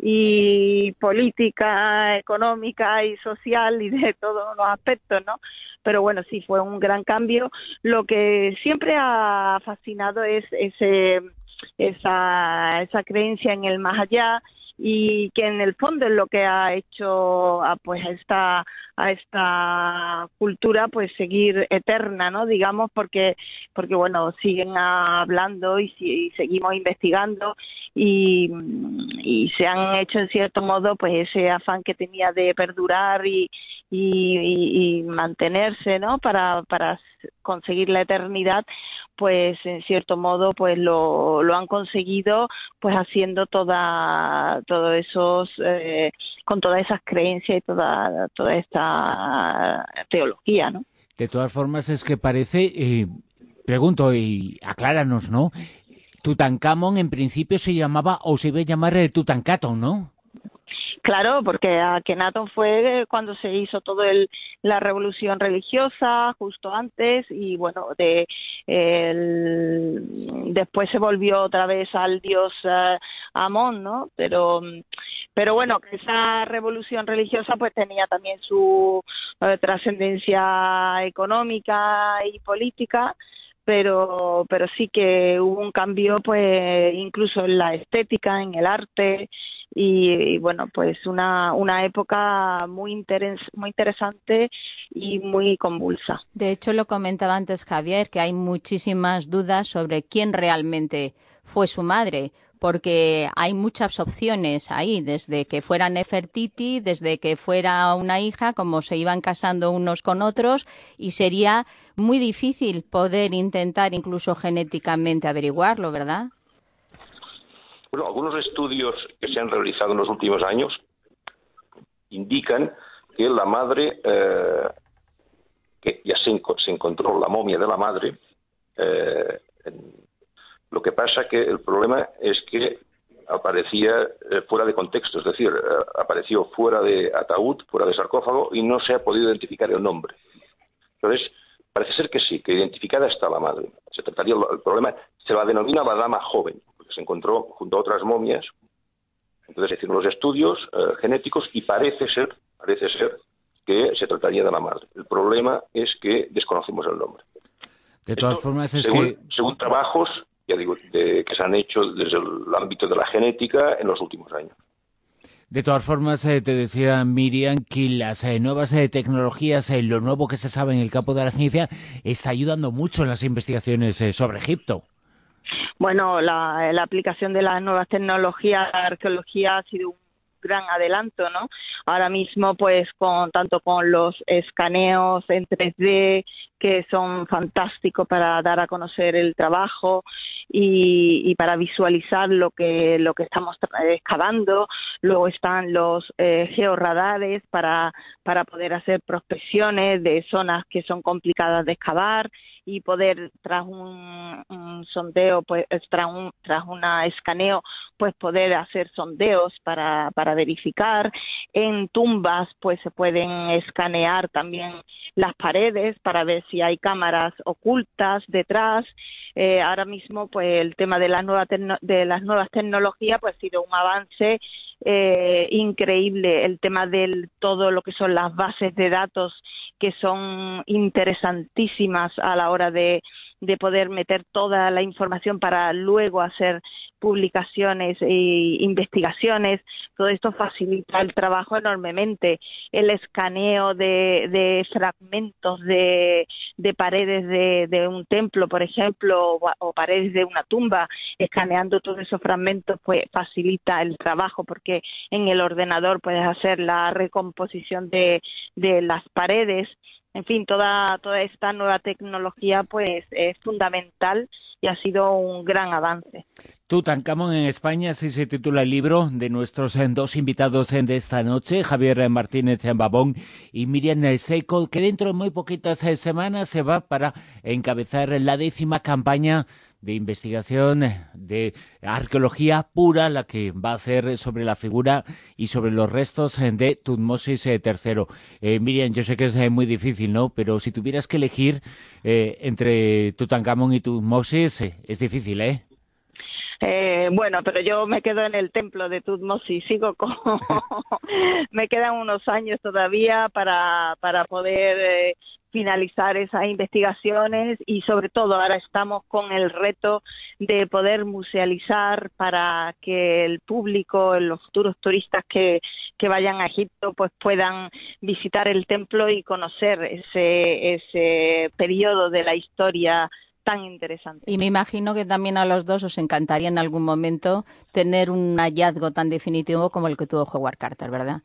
y política, económica y social y de todos los aspectos, ¿no? Pero bueno, sí, fue un gran cambio. Lo que siempre ha fascinado es ese, esa, esa creencia en el más allá, y que en el fondo es lo que ha hecho a, pues a esta a esta cultura pues seguir eterna, ¿no?, digamos, porque porque bueno, siguen hablando y, y seguimos investigando y, y se han hecho en cierto modo pues ese afán que tenía de perdurar y y, y, y mantenerse, ¿no?, para para conseguir la eternidad, pues en cierto modo pues lo, lo han conseguido, pues haciendo toda todo esos eh, con todas esas creencias y toda toda esta teología, ¿no? De todas formas, es que parece, eh, pregunto y acláranos, ¿no?, Tutankamón en principio se llamaba o se iba a llamar eh, Tutankaton, ¿no? Claro, porque Akenatón fue cuando se hizo todo el la revolución religiosa, justo antes, y bueno, de el, después se volvió otra vez al dios uh, Amón, ¿no? Pero pero bueno, esa revolución religiosa pues tenía también su uh, trascendencia económica y política. Pero, pero sí que hubo un cambio, pues, incluso en la estética, en el arte, y, y bueno, pues una, una época muy, interes, muy interesante y muy convulsa. De hecho, lo comentaba antes Javier, que hay muchísimas dudas sobre quién realmente fue su madre, porque hay muchas opciones ahí, desde que fuera Nefertiti, desde que fuera una hija, como se iban casando unos con otros, y sería muy difícil poder intentar incluso genéticamente averiguarlo, ¿verdad? Bueno, algunos estudios que se han realizado en los últimos años indican que la madre, eh, que ya se, se encontró la momia de la madre, eh, en, lo que pasa que el problema es que aparecía eh, fuera de contexto, es decir, eh, apareció fuera de ataúd, fuera de sarcófago, y no se ha podido identificar el nombre. Entonces, parece ser que sí, que identificada está la madre. Se trataría, el problema se la denomina la dama joven, porque se encontró junto a otras momias. Entonces, se hicieron los estudios eh, genéticos y parece ser, parece ser que se trataría de la madre. El problema es que desconocemos el nombre. De todas Esto, formas, es según, que... según trabajos, ya digo, de, que se han hecho desde el ámbito de la genética en los últimos años. De todas formas, eh, te decía Miriam que las eh, nuevas eh, tecnologías, eh, lo nuevo que se sabe en el campo de la ciencia, está ayudando mucho en las investigaciones eh, sobre Egipto. Bueno, la, la aplicación de las nuevas tecnologías a la arqueología ha sido un gran adelanto, ¿no? Ahora mismo, pues, con tanto con los escaneos en tres D, que son fantásticos para dar a conocer el trabajo y, y para visualizar lo que lo que estamos excavando. Luego están los eh, georradares para para poder hacer prospecciones de zonas que son complicadas de excavar y poder, tras un, un sondeo, pues tras un tras una escaneo, pues poder hacer sondeos para para verificar. En tumbas, pues se pueden escanear también las paredes para ver si hay cámaras ocultas detrás. Eh, ahora mismo, pues el tema de las nuevas de las nuevas tecnologías, pues ha sido un avance eh, increíble. El tema de todo lo que son las bases de datos, que son interesantísimas a la hora de, de poder meter toda la información para luego hacer publicaciones e investigaciones. Todo esto facilita el trabajo enormemente. El escaneo de, de fragmentos de, de paredes de, de un templo, por ejemplo, o, o paredes de una tumba, escaneando todos esos fragmentos, pues facilita el trabajo, porque en el ordenador puedes hacer la recomposición de, de las paredes. En fin, toda toda esta nueva tecnología pues es fundamental y ha sido un gran avance. Tutankamón en España, así se titula el libro de nuestros dos invitados de esta noche, Javier Martínez Babón y Miriam Seiko, que dentro de muy poquitas semanas se va para encabezar la décima campaña de investigación de arqueología pura, la que va a hacer sobre la figura y sobre los restos de Tutmosis tercero. Eh, Miriam, yo sé que es muy difícil, ¿no? Pero si tuvieras que elegir eh, entre Tutankamón y Tutmosis, eh, es difícil, ¿eh? Eh, bueno, pero yo me quedo en el templo de Tutmosis, sigo con... me quedan unos años todavía para, para poder eh, finalizar esas investigaciones y sobre todo ahora estamos con el reto de poder musealizar para que el público, los futuros turistas que, que vayan a Egipto, pues puedan visitar el templo y conocer ese, ese periodo de la historia tan interesante. Y me imagino que también a los dos os encantaría en algún momento tener un hallazgo tan definitivo como el que tuvo Howard Carter, ¿verdad?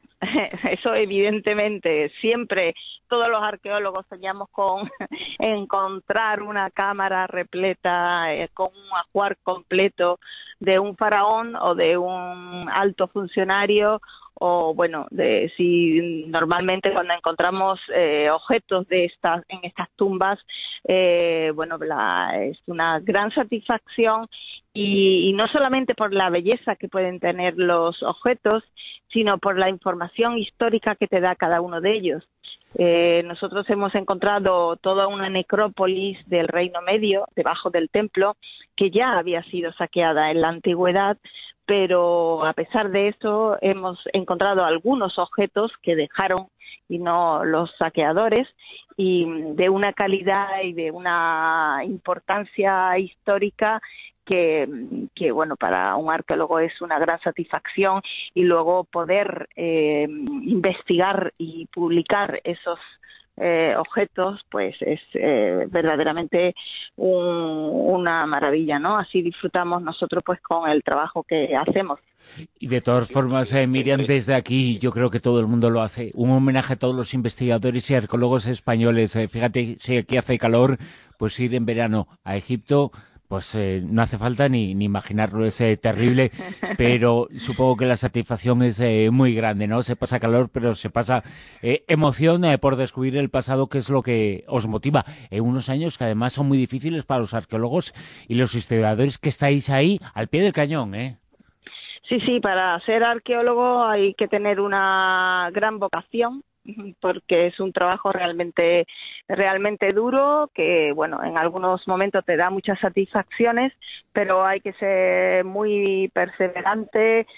Eso evidentemente, siempre todos los arqueólogos soñamos con encontrar una cámara repleta eh, con un ajuar completo de un faraón o de un alto funcionario, o bueno, de si normalmente cuando encontramos eh, objetos de estas en estas tumbas, eh, bueno, la, es una gran satisfacción y, y no solamente por la belleza que pueden tener los objetos, sino por la información histórica que te da cada uno de ellos. Eh, nosotros hemos encontrado toda una necrópolis del Reino Medio debajo del templo que ya había sido saqueada en la antigüedad, pero a pesar de eso hemos encontrado algunos objetos que dejaron y no los saqueadores, y de una calidad y de una importancia histórica que, que bueno, para un arqueólogo es una gran satisfacción, y luego poder eh, investigar y publicar esos Eh, objetos, pues es eh, verdaderamente un, una maravilla, ¿no? Así disfrutamos nosotros pues con el trabajo que hacemos. Y de todas formas, eh, Miriam, desde aquí yo creo que todo el mundo lo hace. Un homenaje a todos los investigadores y arqueólogos españoles. Eh, fíjate, si aquí hace calor, pues ir en verano a Egipto, pues eh, no hace falta ni, ni imaginarlo, es eh, terrible, pero supongo que la satisfacción es eh, muy grande, ¿no? Se pasa calor, pero se pasa eh, emoción eh, por descubrir el pasado, que es lo que os motiva en unos años que además son muy difíciles para los arqueólogos y los historiadores que estáis ahí al pie del cañón, ¿eh? Sí, sí, para ser arqueólogo hay que tener una gran vocación, porque es un trabajo realmente realmente duro, que bueno, en algunos momentos te da muchas satisfacciones, pero hay que ser muy perseverante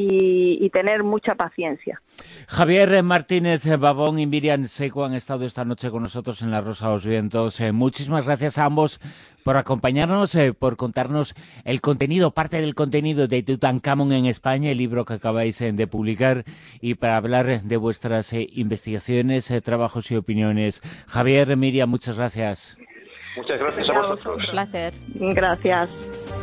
y, y tener mucha paciencia. Javier Martínez Babón y Miriam Seiko han estado esta noche con nosotros en La Rosa de los Vientos. Eh, muchísimas gracias a ambos por acompañarnos, eh, por contarnos el contenido, parte del contenido de Tutankamón en España, el libro que acabáis eh, de publicar, y para hablar de vuestras eh, investigaciones, eh, trabajos y opiniones. Javier, Miriam, muchas gracias. Muchas gracias a vosotros. Un placer. Gracias.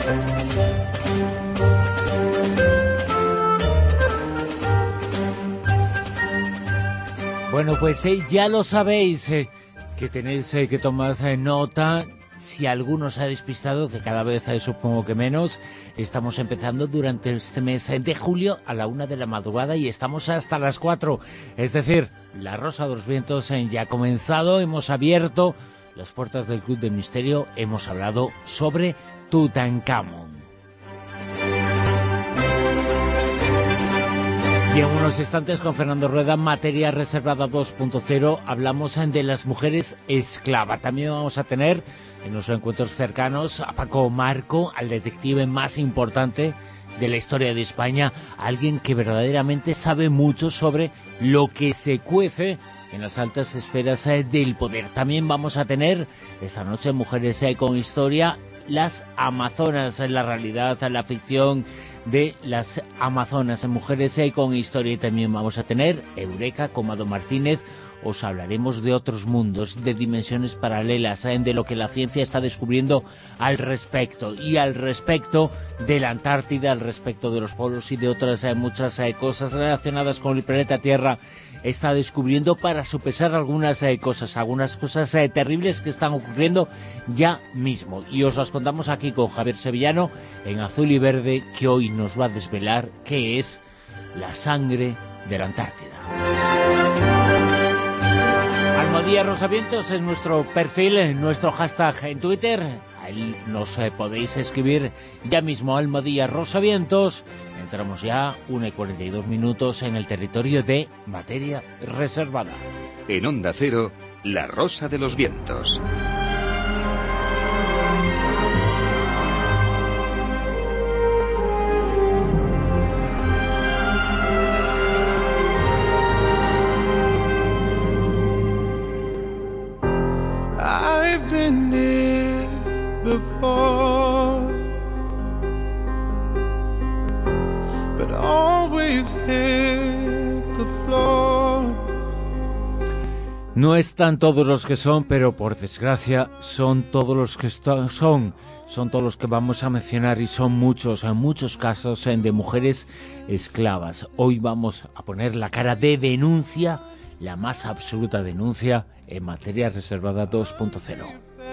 Bueno, pues eh, ya lo sabéis, eh, que tenéis eh, que tomar eh, nota. Si alguno se ha despistado, que cada vez eh, supongo que menos, estamos empezando durante este mes de julio a la una de la madrugada y estamos hasta las cuatro. Es decir, La Rosa de los Vientos eh, ya ha comenzado, hemos abierto las puertas del Club del Misterio, hemos hablado sobre Tutankamón. Y en unos instantes con Fernando Rueda, Materia Reservada dos punto cero, hablamos de las mujeres esclavas. También vamos a tener en los encuentros cercanos a Paco Marco, al detective más importante de la historia de España, alguien que verdaderamente sabe mucho sobre lo que se cuece en las altas esferas del poder. También vamos a tener esta noche Mujeres con Historia, las Amazonas, en la realidad, en la ficción de las Amazonas, en Mujeres con Historia. Y también vamos a tener Eureka con Mado Martínez. Os hablaremos de otros mundos, de dimensiones paralelas, ¿eh? de lo que la ciencia está descubriendo al respecto. Y al respecto de la Antártida, al respecto de los polos y de otras eh, muchas eh, cosas relacionadas con el planeta Tierra, está descubriendo para sopesar algunas eh, cosas, algunas cosas eh, terribles que están ocurriendo ya mismo. Y os las contamos aquí con Javier Sevillano, en Azul y Verde, que hoy nos va a desvelar qué es la sangre de la Antártida. Almohadilla Rosavientos es nuestro perfil, nuestro hashtag en Twitter. Ahí nos eh, podéis escribir ya mismo, Almohadilla Rosavientos. Entramos ya una y cuarenta y dos minutos en el territorio de Materia Reservada. En Onda Cero, La Rosa de los Vientos. No están todos los que son, pero por desgracia son todos los que son, son todos los que vamos a mencionar, y son muchos, en muchos casos de mujeres esclavas. Hoy vamos a poner la cara de denuncia, la más absoluta denuncia, en Materia Reservada dos punto cero.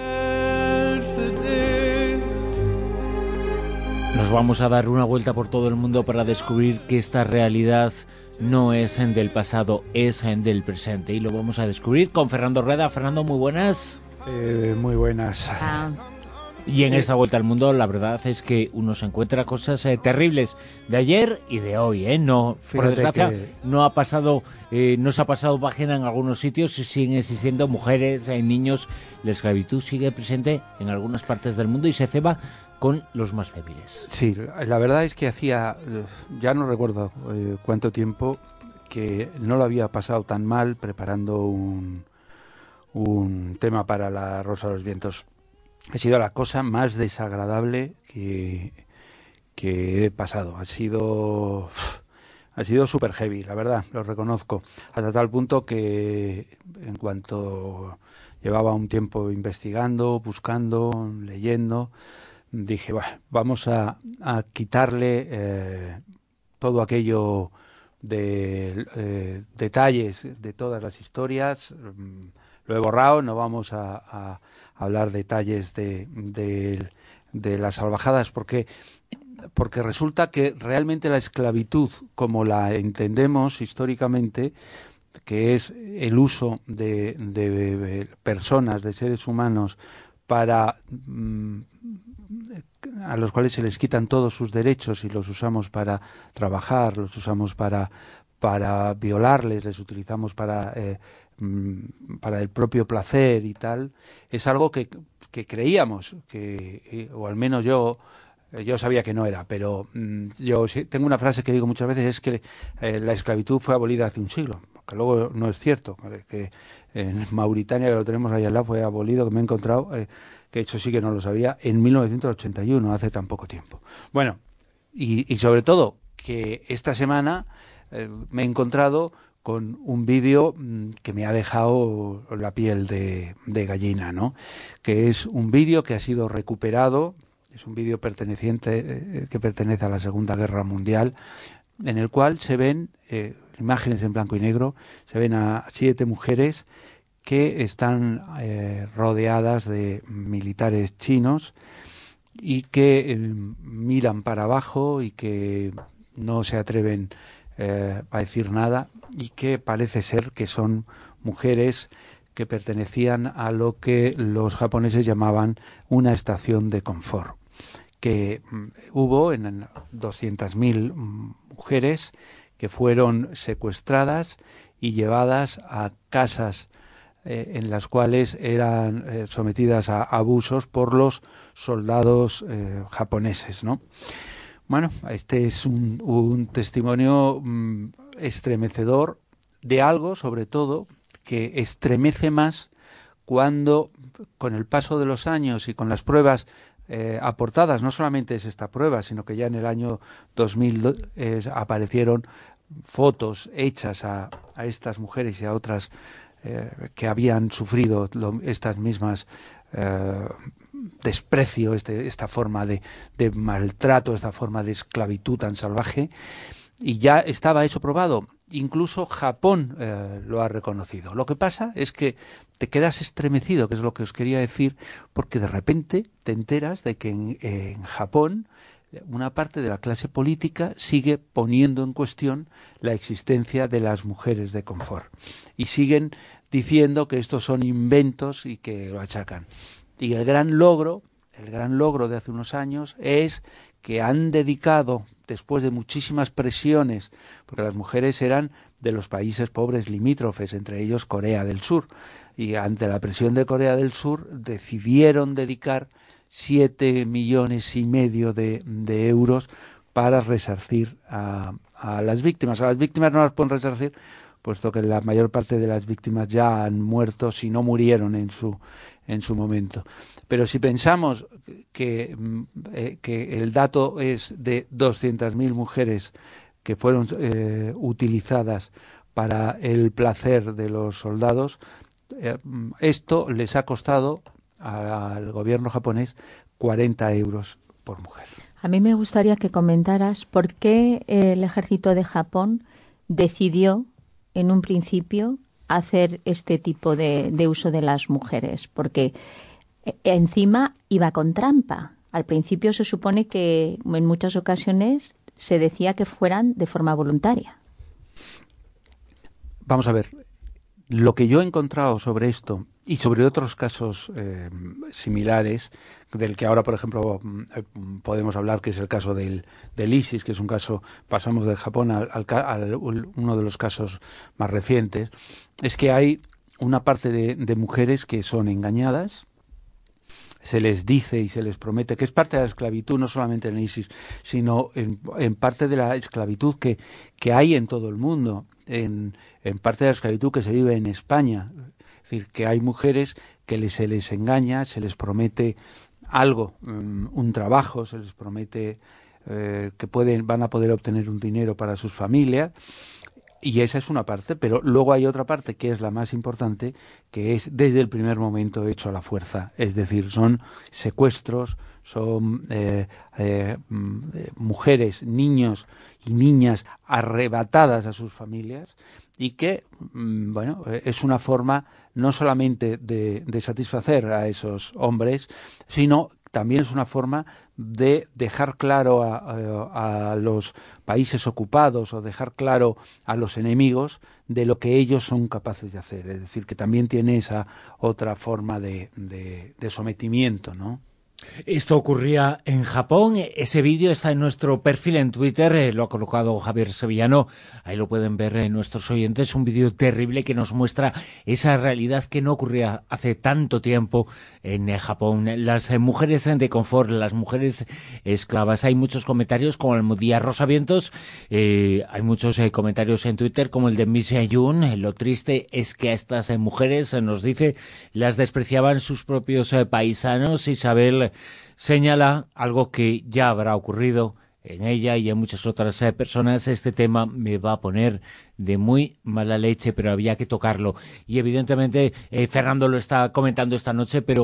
Nos vamos a dar una vuelta por todo el mundo para descubrir que esta realidad no es en del pasado, es en del presente. Y lo vamos a descubrir con Fernando Rueda. Fernando, muy buenas. Eh, muy buenas. Ah. Y en esta vuelta al mundo, la verdad es que uno se encuentra cosas eh, terribles de ayer y de hoy, ¿eh? No, por Fíjate desgracia, que... no ha pasado, eh, no se ha pasado página en algunos sitios y siguen existiendo mujeres, eh, niños. La esclavitud sigue presente en algunas partes del mundo y se ceba con los más débiles. Sí, la verdad es que hacía, ya no recuerdo eh, cuánto tiempo, que no lo había pasado tan mal preparando un, un tema para La Rosa de los Vientos. Ha sido la cosa más desagradable que, que he pasado. Ha sido... Ha sido súper heavy, la verdad, lo reconozco. Hasta tal punto que en cuanto llevaba un tiempo investigando, buscando, leyendo, dije, bah, vamos a, a quitarle eh, todo aquello de eh, detalles de todas las historias. Lo he borrado, no vamos a, a hablar detalles de, de, de las salvajadas, porque, porque resulta que realmente la esclavitud, como la entendemos históricamente, que es el uso de, de personas, de seres humanos, para mm, a los cuales se les quitan todos sus derechos y los usamos para trabajar, los usamos para para violarles, les utilizamos para eh, para el propio placer y tal, es algo que, que creíamos que, o al menos yo yo sabía que no era, pero mm, yo tengo una frase que digo muchas veces, es que eh, la esclavitud fue abolida hace un siglo, que luego no es cierto, que en Mauritania, que lo tenemos ahí al lado, fue abolido, que me he encontrado, eh, que eso sí que no lo sabía, en mil novecientos ochenta y uno, hace tan poco tiempo. Bueno, y, y sobre todo que esta semana eh, me he encontrado con un vídeo mmm, que me ha dejado la piel de, de gallina, ¿no? Que es un vídeo que ha sido recuperado es un vídeo perteneciente eh, que pertenece a la Segunda Guerra Mundial, en el cual se ven eh, imágenes en blanco y negro, se ven a siete mujeres que están eh, rodeadas de militares chinos y que eh, miran para abajo y que no se atreven eh, a decir nada, y que parece ser que son mujeres que pertenecían a lo que los japoneses llamaban una estación de confort, que mm, hubo en doscientas mil mujeres que fueron secuestradas y llevadas a casas eh, en las cuales eran eh, sometidas a abusos por los soldados eh, japoneses, ¿no? Bueno, este es un, un testimonio mm, estremecedor de algo, sobre todo, que estremece más cuando, con el paso de los años y con las pruebas eh, aportadas, no solamente es esta prueba, sino que ya en el año dos mil eh, aparecieron fotos hechas a, a estas mujeres y a otras eh, que habían sufrido lo, estas mismas eh, desprecio, este, esta forma de, de maltrato, esta forma de esclavitud tan salvaje, y ya estaba eso probado. Incluso Japón eh, lo ha reconocido. Lo que pasa es que te quedas estremecido, que es lo que os quería decir, porque de repente te enteras de que en, eh, en Japón una parte de la clase política sigue poniendo en cuestión la existencia de las mujeres de confort y siguen diciendo que estos son inventos y que lo achacan. Y el gran logro, el gran logro de hace unos años es que han dedicado, después de muchísimas presiones, porque las mujeres eran de los países pobres limítrofes, entre ellos Corea del Sur, y ante la presión de Corea del Sur decidieron dedicar siete millones y medio de, de euros para resarcir a, a las víctimas. A las víctimas no las pueden resarcir, puesto que la mayor parte de las víctimas ya han muerto, si no murieron en su en su momento. Pero si pensamos que, eh, que el dato es de doscientas mil mujeres que fueron eh, utilizadas para el placer de los soldados, eh, esto les ha costado al gobierno japonés cuarenta euros por mujer. A mí me gustaría que comentaras por qué el ejército de Japón decidió en un principio hacer este tipo de, de uso de las mujeres, porque encima iba con trampa. Al principio se supone que en muchas ocasiones se decía que fueran de forma voluntaria. Vamos a ver, lo que yo he encontrado sobre esto y sobre otros casos eh, similares, del que ahora, por ejemplo, eh, podemos hablar, que es el caso del, del ISIS, que es un caso, pasamos del Japón al, al, al uno de los casos más recientes, es que hay una parte de, de mujeres que son engañadas, se les dice y se les promete, que es parte de la esclavitud, no solamente en ISIS, sino en, en parte de la esclavitud que, que hay en todo el mundo, en, en parte de la esclavitud que se vive en España. Es decir, que hay mujeres que les, se les engaña, se les promete algo, um, un trabajo, se les promete eh, que pueden, van a poder obtener un dinero para sus familias, y esa es una parte, pero luego hay otra parte que es la más importante, que es desde el primer momento hecho a la fuerza, es decir, son secuestros, son eh, eh, mujeres, niños y niñas arrebatadas a sus familias, y que, bueno, es una forma no solamente de, de satisfacer a esos hombres, sino también es una forma de dejar claro a, a, a los países ocupados o dejar claro a los enemigos de lo que ellos son capaces de hacer. Es decir, que también tiene esa otra forma de, de, de sometimiento, ¿no? Esto ocurría en Japón. Ese vídeo está en nuestro perfil en Twitter, eh, lo ha colocado Javier Sevillano, ahí lo pueden ver eh, nuestros oyentes. Un vídeo terrible que nos muestra esa realidad que no ocurría hace tanto tiempo en eh, Japón. Las eh, mujeres de confort, las mujeres esclavas. Hay muchos comentarios como el Mudía Rosavientos, eh, hay muchos eh, comentarios en Twitter como el de Miss Ayun. Eh, lo triste es que a estas eh, mujeres, eh, nos dice, las despreciaban sus propios eh, paisanos. Isabel señala algo que ya habrá ocurrido en ella y en muchas otras eh, personas. Este tema me va a poner de muy mala leche, pero había que tocarlo. Y evidentemente eh, Fernando lo está comentando esta noche, pero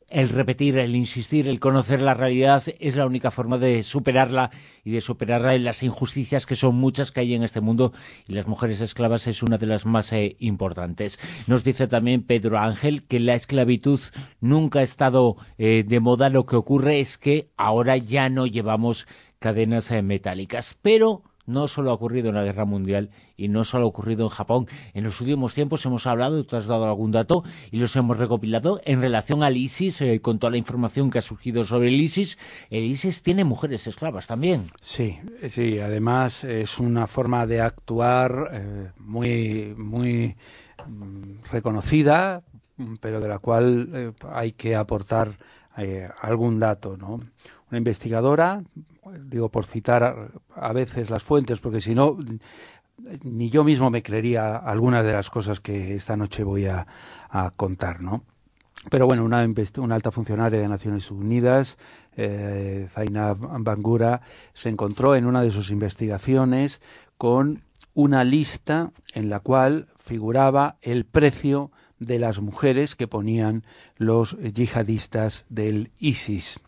el repetir, el insistir, el conocer la realidad es la única forma de superarla y de superar las injusticias que son muchas que hay en este mundo, y las mujeres esclavas es una de las más eh, importantes. Nos dice también Pedro Ángel que la esclavitud nunca ha estado eh, de moda, lo que ocurre es que ahora ya no llevamos cadenas eh, metálicas, pero no solo ha ocurrido en la Guerra Mundial y no solo ha ocurrido en Japón. En los últimos tiempos hemos hablado, y tú has dado algún dato, y los hemos recopilado en relación al ISIS, eh, con toda la información que ha surgido sobre el ISIS. El ISIS tiene mujeres esclavas también. Sí, sí, además es una forma de actuar eh, muy, muy mm, reconocida, pero de la cual eh, hay que aportar eh, algún dato, ¿no? Una investigadora, digo por citar a veces las fuentes, porque si no, ni yo mismo me creería algunas de las cosas que esta noche voy a, a contar, ¿no? Pero bueno, una, una alta funcionaria de Naciones Unidas, eh, Zainab Bangura, se encontró en una de sus investigaciones con una lista en la cual figuraba el precio de las mujeres que ponían los yihadistas del ISIS.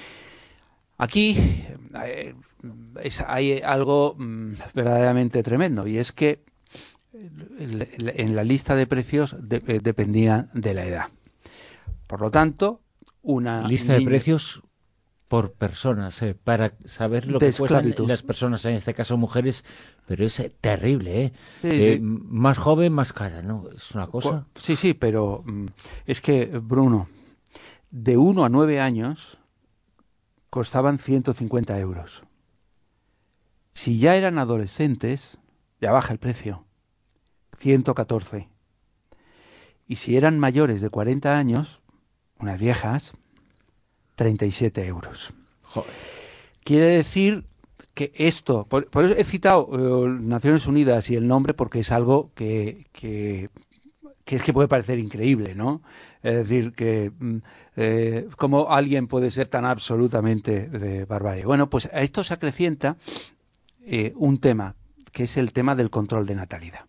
Aquí eh, es, hay algo mm, verdaderamente tremendo, y es que en la lista de precios de, eh, dependían de la edad. Por lo tanto, una lista niña... de precios por personas, eh, para saber lo que cuestan las personas, en este caso mujeres, pero es eh, terrible, ¿eh? Sí, eh sí. Más joven, más cara, ¿no? Es una cosa... Sí, sí, pero mm, es que, Bruno, de uno a nueve años costaban ciento cincuenta euros. Si ya eran adolescentes, ya baja el precio, ciento catorce. Y si eran mayores de cuarenta años, unas viejas, treinta y siete euros. Joder. Quiere decir que esto, por, por eso he citado uh, Naciones Unidas y el nombre, porque es algo que, que, que es que puede parecer increíble, ¿no? Es decir, que eh, ¿cómo alguien puede ser tan absolutamente de barbarie? Bueno, pues a esto se acrecienta eh, un tema, que es el tema del control de natalidad.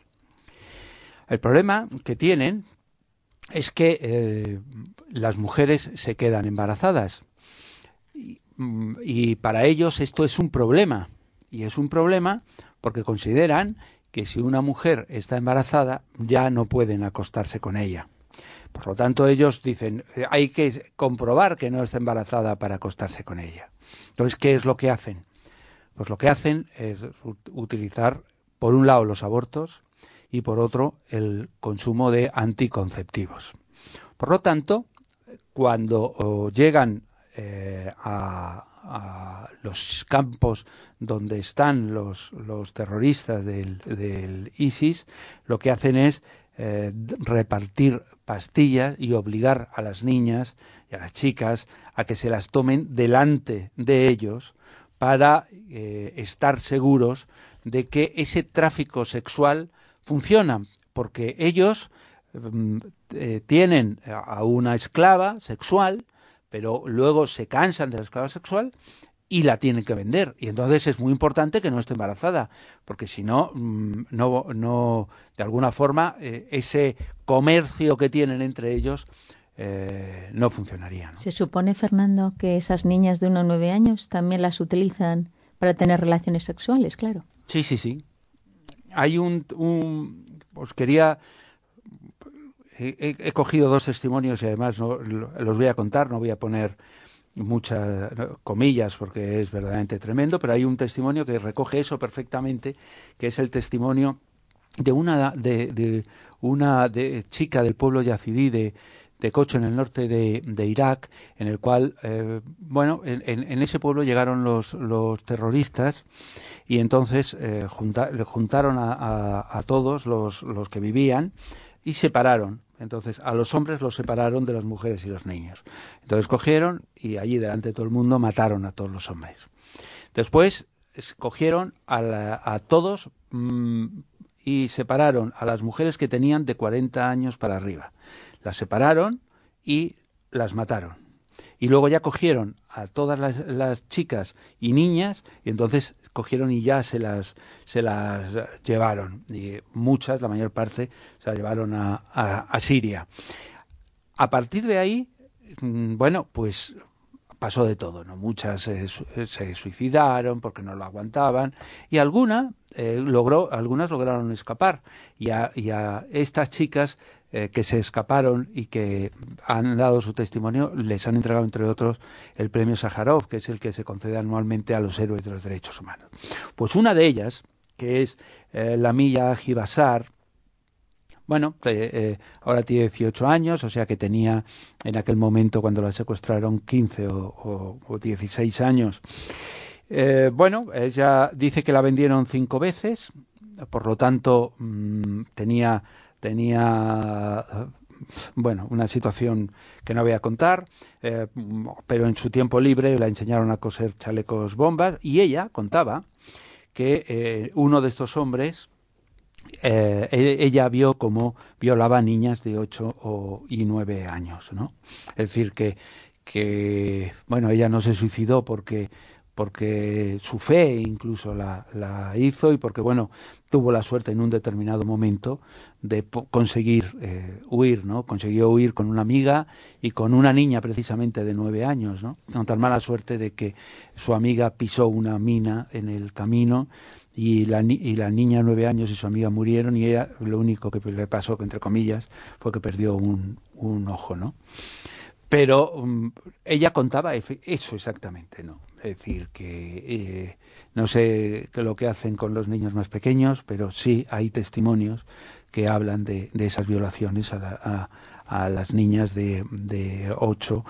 El problema que tienen es que eh, las mujeres se quedan embarazadas y, y para ellos esto es un problema, y es un problema porque consideran que si una mujer está embarazada ya no pueden acostarse con ella. Por lo tanto, ellos dicen, hay que comprobar que no está embarazada para acostarse con ella. Entonces, ¿qué es lo que hacen? Pues lo que hacen es utilizar, por un lado, los abortos y, por otro, el consumo de anticonceptivos. Por lo tanto, cuando oh, llegan eh, a, a los campos donde están los, los terroristas del, del ISIS, lo que hacen es eh, repartir pastillas y obligar a las niñas y a las chicas a que se las tomen delante de ellos para eh, estar seguros de que ese tráfico sexual funciona, porque ellos eh, tienen a una esclava sexual, pero luego se cansan de la esclava sexual y la tienen que vender, y entonces es muy importante que no esté embarazada, porque si no, no, no de alguna forma eh, ese comercio que tienen entre ellos eh, no funcionaría, ¿no? Se supone, Fernando, que esas niñas de uno a nueve años también las utilizan para tener relaciones sexuales, claro. Sí, sí, sí. Hay un, un os quería he, he cogido dos testimonios y además no, los voy a contar, no voy a poner muchas comillas porque es verdaderamente tremendo, pero hay un testimonio que recoge eso perfectamente, que es el testimonio de una de, de una de chica del pueblo yazidí de de Kocho, en el norte de, de Irak, en el cual, eh, bueno, en, en ese pueblo llegaron los, los terroristas y entonces eh, junta, juntaron a, a, a todos los, los que vivían y separaron. Entonces, a los hombres los separaron de las mujeres y los niños. Entonces cogieron y allí delante de todo el mundo mataron a todos los hombres. Después cogieron a, la, a todos mmm, y separaron a las mujeres que tenían de cuarenta años para arriba. Las separaron y las mataron. Y luego ya cogieron a todas las, las chicas y niñas y entonces cogieron y ya se las se las llevaron. Y muchas, la mayor parte, se las llevaron a, a, a Siria. A partir de ahí, bueno, pues pasó de todo, ¿no? Muchas eh, su se suicidaron porque no lo aguantaban y alguna, eh, logró, algunas lograron escapar. Y a, y a estas chicas eh, que se escaparon y que han dado su testimonio, les han entregado, entre otros, el premio Sájarov, que es el que se concede anualmente a los héroes de los derechos humanos. Pues una de ellas, que es eh, Lamia Hibasar, bueno, eh, eh, ahora tiene dieciocho años, o sea que tenía en aquel momento, cuando la secuestraron, quince o, o, o dieciséis años. Eh, bueno, ella dice que la vendieron cinco veces, por lo tanto mmm, tenía, tenía bueno, una situación que no voy a contar, eh, pero en su tiempo libre la enseñaron a coser chalecos bombas, y ella contaba que eh, uno de estos hombres, Eh, ella vio cómo violaba a niñas de ocho o, y nueve años, ¿no? Es decir, que, que bueno, ella no se suicidó porque, porque su fe incluso la, la hizo, y porque, bueno, tuvo la suerte en un determinado momento de conseguir eh, huir, ¿no? Consiguió huir con una amiga y con una niña precisamente de nueve años, ¿no? Con tan mala suerte de que su amiga pisó una mina en el camino, y la, y la niña de nueve años y su amiga murieron, y ella lo único que le pasó, entre comillas, fue que perdió un, un ojo, ¿no? Pero um, ella contaba eso exactamente, ¿no? Es decir, que eh, no sé qué es lo que hacen con los niños más pequeños, pero sí hay testimonios que hablan de, de esas violaciones a, la, a, a las niñas de, de ocho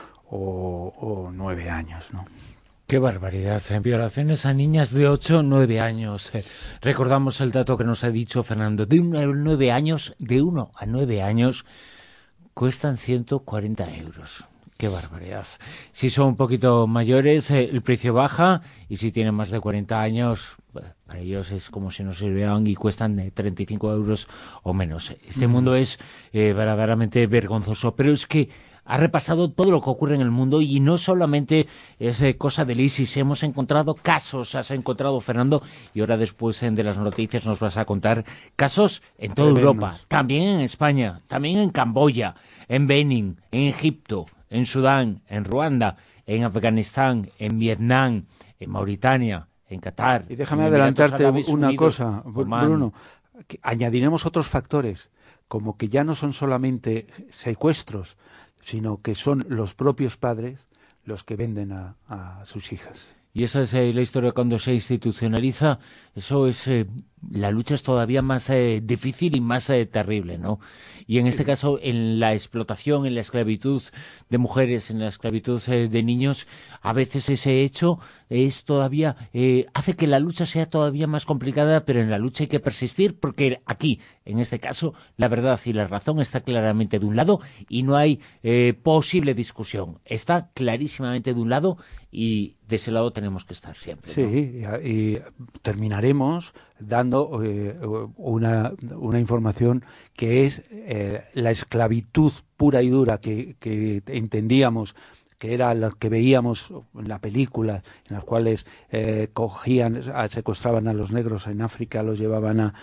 o, o nueve años, ¿no? Qué barbaridad, ¿eh? Violaciones a niñas de ocho o nueve años. Eh, recordamos el dato que nos ha dicho Fernando. De uno a nueve años, de uno a nueve años, cuestan ciento cuarenta euros. Qué barbaridad. Si son un poquito mayores, eh, el precio baja, y si tienen más de cuarenta años, para ellos es como si no sirvieran y cuestan eh, treinta y cinco euros o menos. Este mm. mundo es eh, verdaderamente vergonzoso, pero es que ha repasado todo lo que ocurre en el mundo, y no solamente es eh, cosa del ISIS. Hemos encontrado casos, has encontrado, Fernando, y ahora después eh, de las noticias nos vas a contar casos en toda Tremendo. Europa, también en España, también en Camboya, en Benín, en Egipto, en Sudán, en Ruanda, en Afganistán, en Vietnam, en Mauritania, en Qatar. Y déjame adelantarte una cosa, Bruno, que añadiremos otros factores, como que ya no son solamente secuestros, sino que son los propios padres los que venden a, a sus hijas. Y esa es eh, la historia cuando se institucionaliza. Eso es, eh, la lucha es todavía más eh, difícil y más eh, terrible, ¿no? Y en este caso, en la explotación, en la esclavitud de mujeres, en la esclavitud eh, de niños, a veces ese hecho es todavía eh, hace que la lucha sea todavía más complicada, pero en la lucha hay que persistir, porque aquí, en este caso, la verdad y la razón está claramente de un lado, y no hay eh, posible discusión. Está clarísimamente de un lado, y de ese lado tenemos que estar siempre, ¿no? Sí, y, y terminaremos dando eh, una, una información que es eh, la esclavitud pura y dura que, que entendíamos que era lo que veíamos en la película, en las cuales eh, cogían, secuestraban a los negros en África, los llevaban a,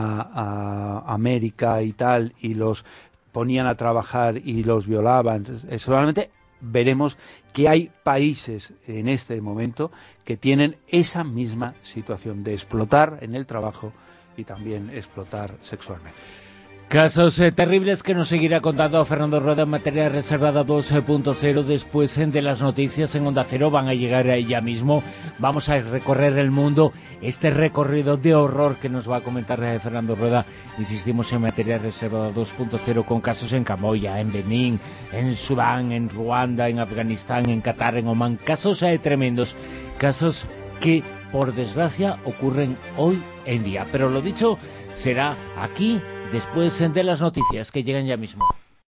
a, a América y tal, y los ponían a trabajar y los violaban. Solamente veremos que hay países en este momento que tienen esa misma situación de explotar en el trabajo y también explotar sexualmente. Casos eh, terribles que nos seguirá contando Fernando Rueda en Materia Reservada dos punto cero. Después eh, de las noticias en Onda Cero van a llegar a ella mismo. Vamos a recorrer el mundo, este recorrido de horror que nos va a comentar eh, Fernando Rueda. Insistimos en Materia Reservada dos punto cero, con casos en Camboya, en Benín, en Sudán, en Ruanda, en Afganistán, en Qatar, en Omán. Casos eh, tremendos, casos que por desgracia ocurren hoy en día. Pero lo dicho, será aquí, después de las noticias que llegan ya mismo.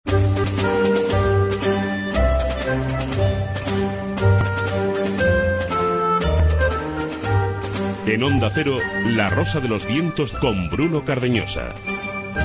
En Onda Cero, La Rosa de los Vientos con Bruno Cardeñosa.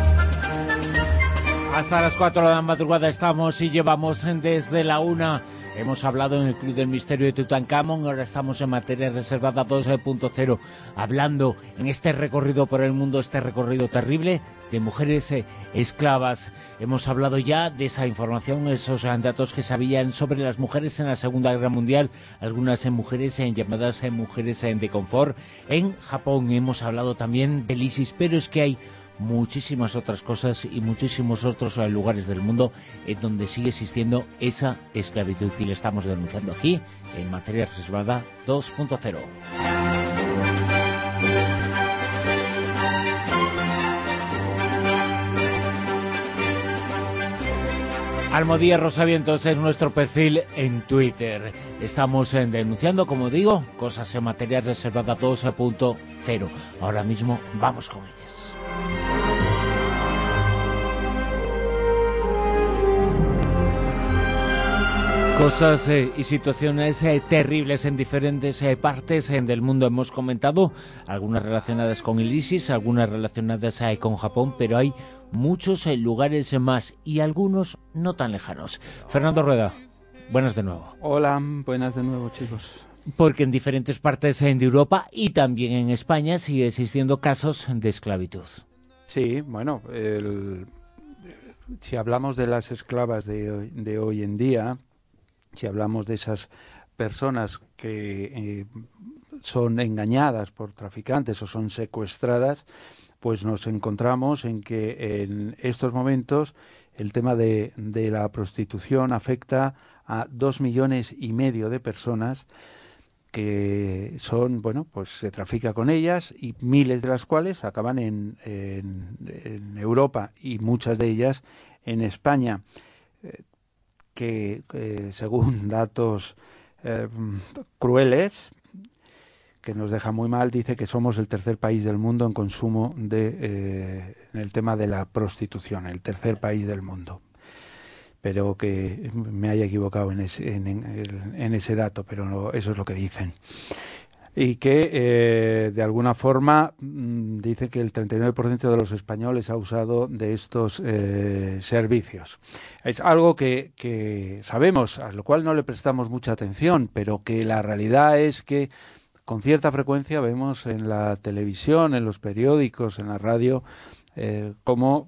Hasta las cuatro de la madrugada estamos y llevamos desde la una Hemos hablado en el Club del Misterio de Tutankamón, ahora estamos en materia reservada dos punto cero, hablando en este recorrido por el mundo, este recorrido terrible de mujeres eh, esclavas. Hemos hablado ya de esa información, esos eh, datos que sabían sobre las mujeres en la Segunda Guerra Mundial, algunas eh, mujeres eh, llamadas eh, mujeres eh, de confort. En Japón hemos hablado también del ISIS, pero es que hay muchísimas otras cosas y muchísimos otros lugares del mundo en donde sigue existiendo esa esclavitud, y le estamos denunciando aquí en materia reservada dos punto cero. Almodía Rosavientos es nuestro perfil en Twitter. Estamos eh, denunciando, como digo, cosas en materia reservada dos punto cero. Ahora mismo vamos con ellas. Cosas eh, y situaciones eh, terribles en diferentes eh, partes eh, del mundo. Hemos comentado algunas relacionadas con el ISIS, algunas relacionadas eh, con Japón, pero hay muchos eh, lugares más y algunos no tan lejanos. Fernando Rueda, buenas de nuevo. Hola, buenas de nuevo, chicos. Porque en diferentes partes eh, de Europa y también en España sigue existiendo casos de esclavitud. Sí, bueno, el, si hablamos de las esclavas de hoy, de hoy en día, si hablamos de esas personas que eh, son engañadas por traficantes o son secuestradas, pues nos encontramos en que en estos momentos el tema de, de la prostitución afecta a dos millones y medio de personas que son, bueno, pues se trafica con ellas y miles de las cuales acaban en, en, en Europa y muchas de ellas en España. Eh, que eh, según datos eh, crueles, que nos deja muy mal, dice que somos el tercer país del mundo en consumo de eh, en el tema de la prostitución, el tercer país del mundo. Pero que me haya equivocado en ese, en, en, en ese dato, pero no, eso es lo que dicen. Y que eh, de alguna forma mmm, dice que el treinta y nueve por ciento de los españoles ha usado de estos eh, servicios. Es algo que, que sabemos, a lo cual no le prestamos mucha atención, pero que la realidad es que con cierta frecuencia vemos en la televisión, en los periódicos, en la radio, eh, cómo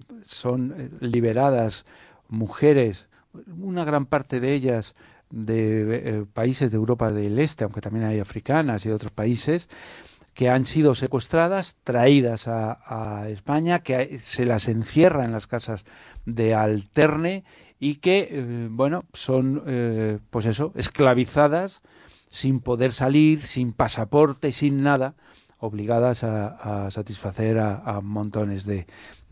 son liberadas mujeres, una gran parte de ellas de eh, países de Europa del Este, aunque también hay africanas y de otros países, que han sido secuestradas, traídas a, a España, que se las encierra en las casas de alterne y que, eh, bueno, son, eh, pues eso, esclavizadas, sin poder salir, sin pasaporte, sin nada, obligadas a, a satisfacer a, a montones de,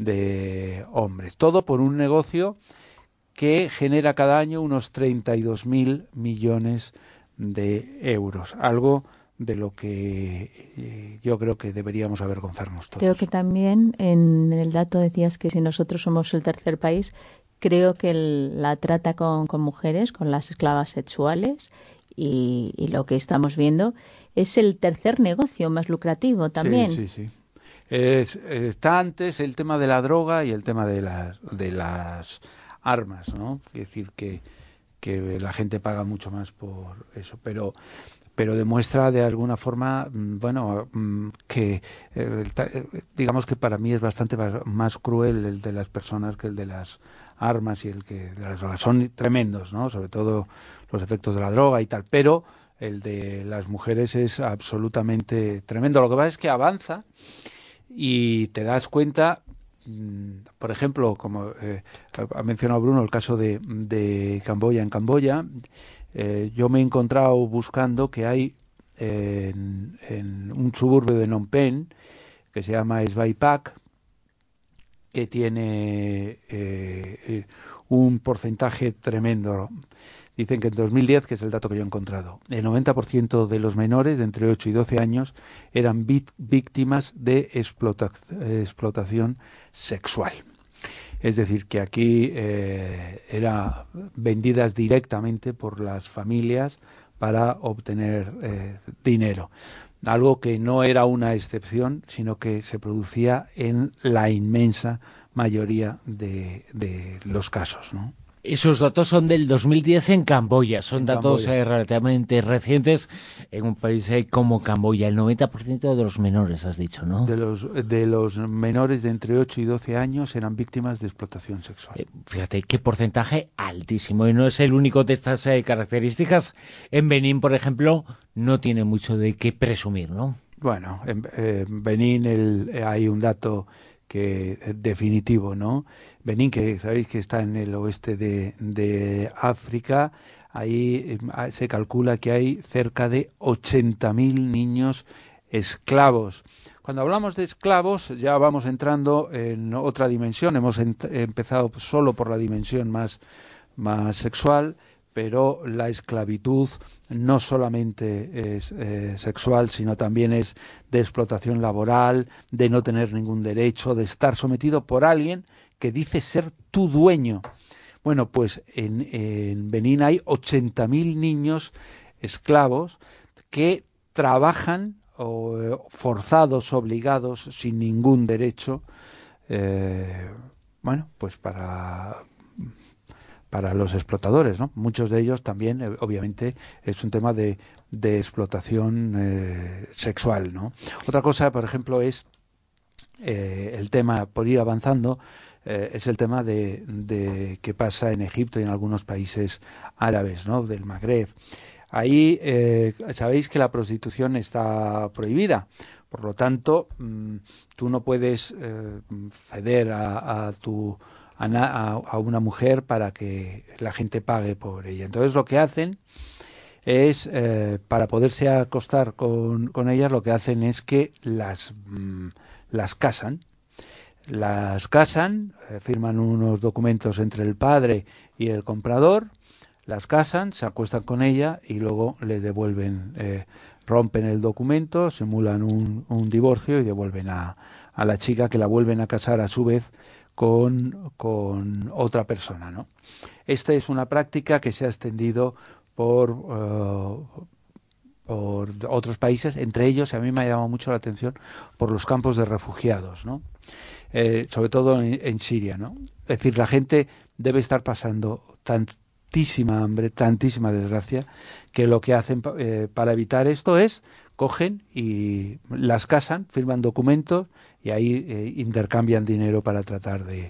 de hombres. Todo por un negocio que genera cada año unos treinta y dos mil millones de euros, algo de lo que eh, yo creo que deberíamos avergonzarnos todos. Creo que también en el dato decías que si nosotros somos el tercer país, creo que el, la trata con, con mujeres, con las esclavas sexuales y, y lo que estamos viendo es el tercer negocio más lucrativo también. Sí, sí, sí. Es, está antes el tema de la droga y el tema de las de las armas, ¿no? Es decir, que, que la gente paga mucho más por eso, pero pero demuestra de alguna forma, bueno, que eh, digamos que para mí es bastante más, más cruel el de las personas que el de las armas y el que de las drogas. Son tremendos, ¿no? Sobre todo los efectos de la droga y tal, pero el de las mujeres es absolutamente tremendo. Lo que pasa es que avanza y te das cuenta. Por ejemplo, como eh, ha mencionado Bruno, el caso de, de Camboya. En Camboya, eh, yo me he encontrado buscando que hay eh, en, en un suburbio de Phnom Penh, que se llama Svay Pak, que tiene eh, un porcentaje tremendo. Dicen que en dos mil diez, que es el dato que yo he encontrado, el noventa por ciento de los menores de entre ocho y doce años eran víctimas de explota explotación sexual. Es decir, que aquí eh, eran vendidas directamente por las familias para obtener eh, dinero. Algo que no era una excepción, sino que se producía en la inmensa mayoría de, de los casos, ¿no? Esos datos son del dos mil diez en Camboya, son En datos Camboya. eh, relativamente recientes en un país eh, como Camboya. El noventa por ciento de los menores, has dicho, ¿no? De los, de los menores de entre ocho y doce años eran víctimas de explotación sexual. Eh, fíjate qué porcentaje altísimo. Y no es el único de estas eh, características. En Benín, por ejemplo, no tiene mucho de qué presumir, ¿no? Bueno, en, eh, Benín el, eh, hay un dato que eh, definitivo, ¿no? Benín, que sabéis que está en el oeste de, de África, ahí eh, se calcula que hay cerca de ochenta mil niños esclavos. Cuando hablamos de esclavos ya vamos entrando en otra dimensión. Hemos ent- empezado solo por la dimensión más, más sexual, pero la esclavitud no solamente es eh, sexual, sino también es de explotación laboral, de no tener ningún derecho, de estar sometido por alguien que dice ser tu dueño. Bueno, pues en, en Benín hay ochenta mil niños esclavos que trabajan o, eh, forzados, obligados, sin ningún derecho, eh, bueno, pues para... para los explotadores, ¿no? Muchos de ellos también, eh, obviamente, es un tema de, de explotación eh, sexual, ¿no? Otra cosa, por ejemplo, es eh, el tema, por ir avanzando, eh, es el tema de, de qué pasa en Egipto y en algunos países árabes, ¿no? Del Magreb. Ahí eh, sabéis que la prostitución está prohibida. Por lo tanto, mmm, tú no puedes eh, ceder a, a tu A, a, a una mujer para que la gente pague por ella. Entonces lo que hacen es, eh, para poderse acostar con, con ellas, lo que hacen es que las, mm, las casan. Las casan, eh, firman unos documentos entre el padre y el comprador, las casan, se acuestan con ella y luego le devuelven, eh, rompen el documento, simulan un, un divorcio y devuelven a, a la chica, que la vuelven a casar a su vez Con, con otra persona, ¿no? Esta es una práctica que se ha extendido por, uh, por otros países, entre ellos, a mí me ha llamado mucho la atención, por los campos de refugiados, ¿no? Eh, sobre todo en, en Siria, ¿no? Es decir, la gente debe estar pasando tantísima hambre, tantísima desgracia, que lo que hacen eh, para evitar esto es cogen y las casan, firman documentos y ahí eh, intercambian dinero para tratar de,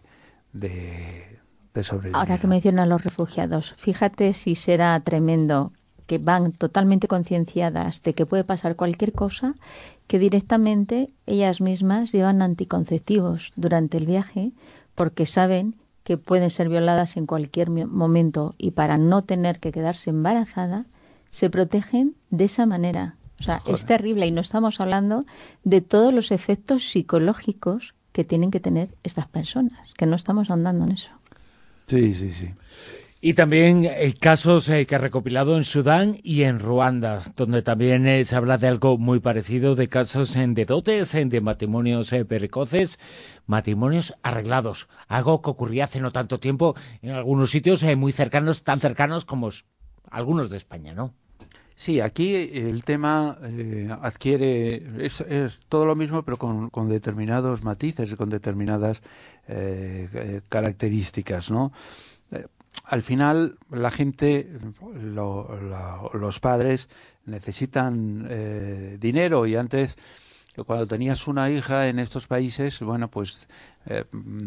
de, de sobrevivir. Ahora que mencionan los refugiados, fíjate si será tremendo que van totalmente concienciadas de que puede pasar cualquier cosa, que directamente ellas mismas llevan anticonceptivos durante el viaje porque saben que pueden ser violadas en cualquier momento, y para no tener que quedarse embarazada se protegen de esa manera. O sea, Joder. Es terrible, y no estamos hablando de todos los efectos psicológicos que tienen que tener estas personas, que no estamos andando en eso. Sí, sí, sí. Y también eh, casos eh, que ha recopilado en Sudán y en Ruanda, donde también eh, se habla de algo muy parecido, de casos en de dotes, en de matrimonios eh, precoces, matrimonios arreglados, algo que ocurría hace no tanto tiempo en algunos sitios eh, muy cercanos, tan cercanos como algunos de España, ¿no? Sí, aquí el tema eh, adquiere, es, es todo lo mismo, pero con, con determinados matices y con determinadas eh, eh, características, ¿no? Eh, al final, la gente, lo, lo, los padres, necesitan eh, dinero, y antes, cuando tenías una hija en estos países, bueno, pues eh,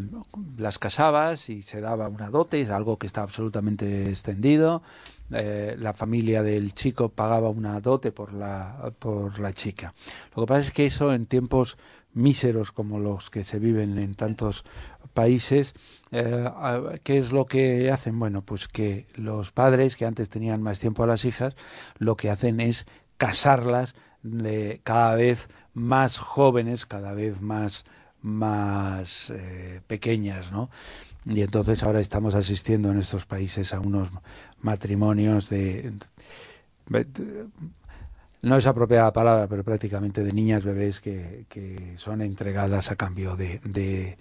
las casabas y se daba una dote, es algo que está absolutamente extendido. Eh, la familia del chico pagaba una dote por la por la chica. Lo que pasa es que eso, en tiempos míseros como los que se viven en tantos países, eh, ¿qué es lo que hacen? Bueno, pues que los padres, que antes tenían más tiempo a las hijas, lo que hacen es casarlas de cada vez más jóvenes, cada vez más más eh, pequeñas, ¿no? Y entonces ahora estamos asistiendo en estos países a unos matrimonios de, de, de no es apropiada la palabra, pero prácticamente de niñas bebés que, que son entregadas a cambio de, de,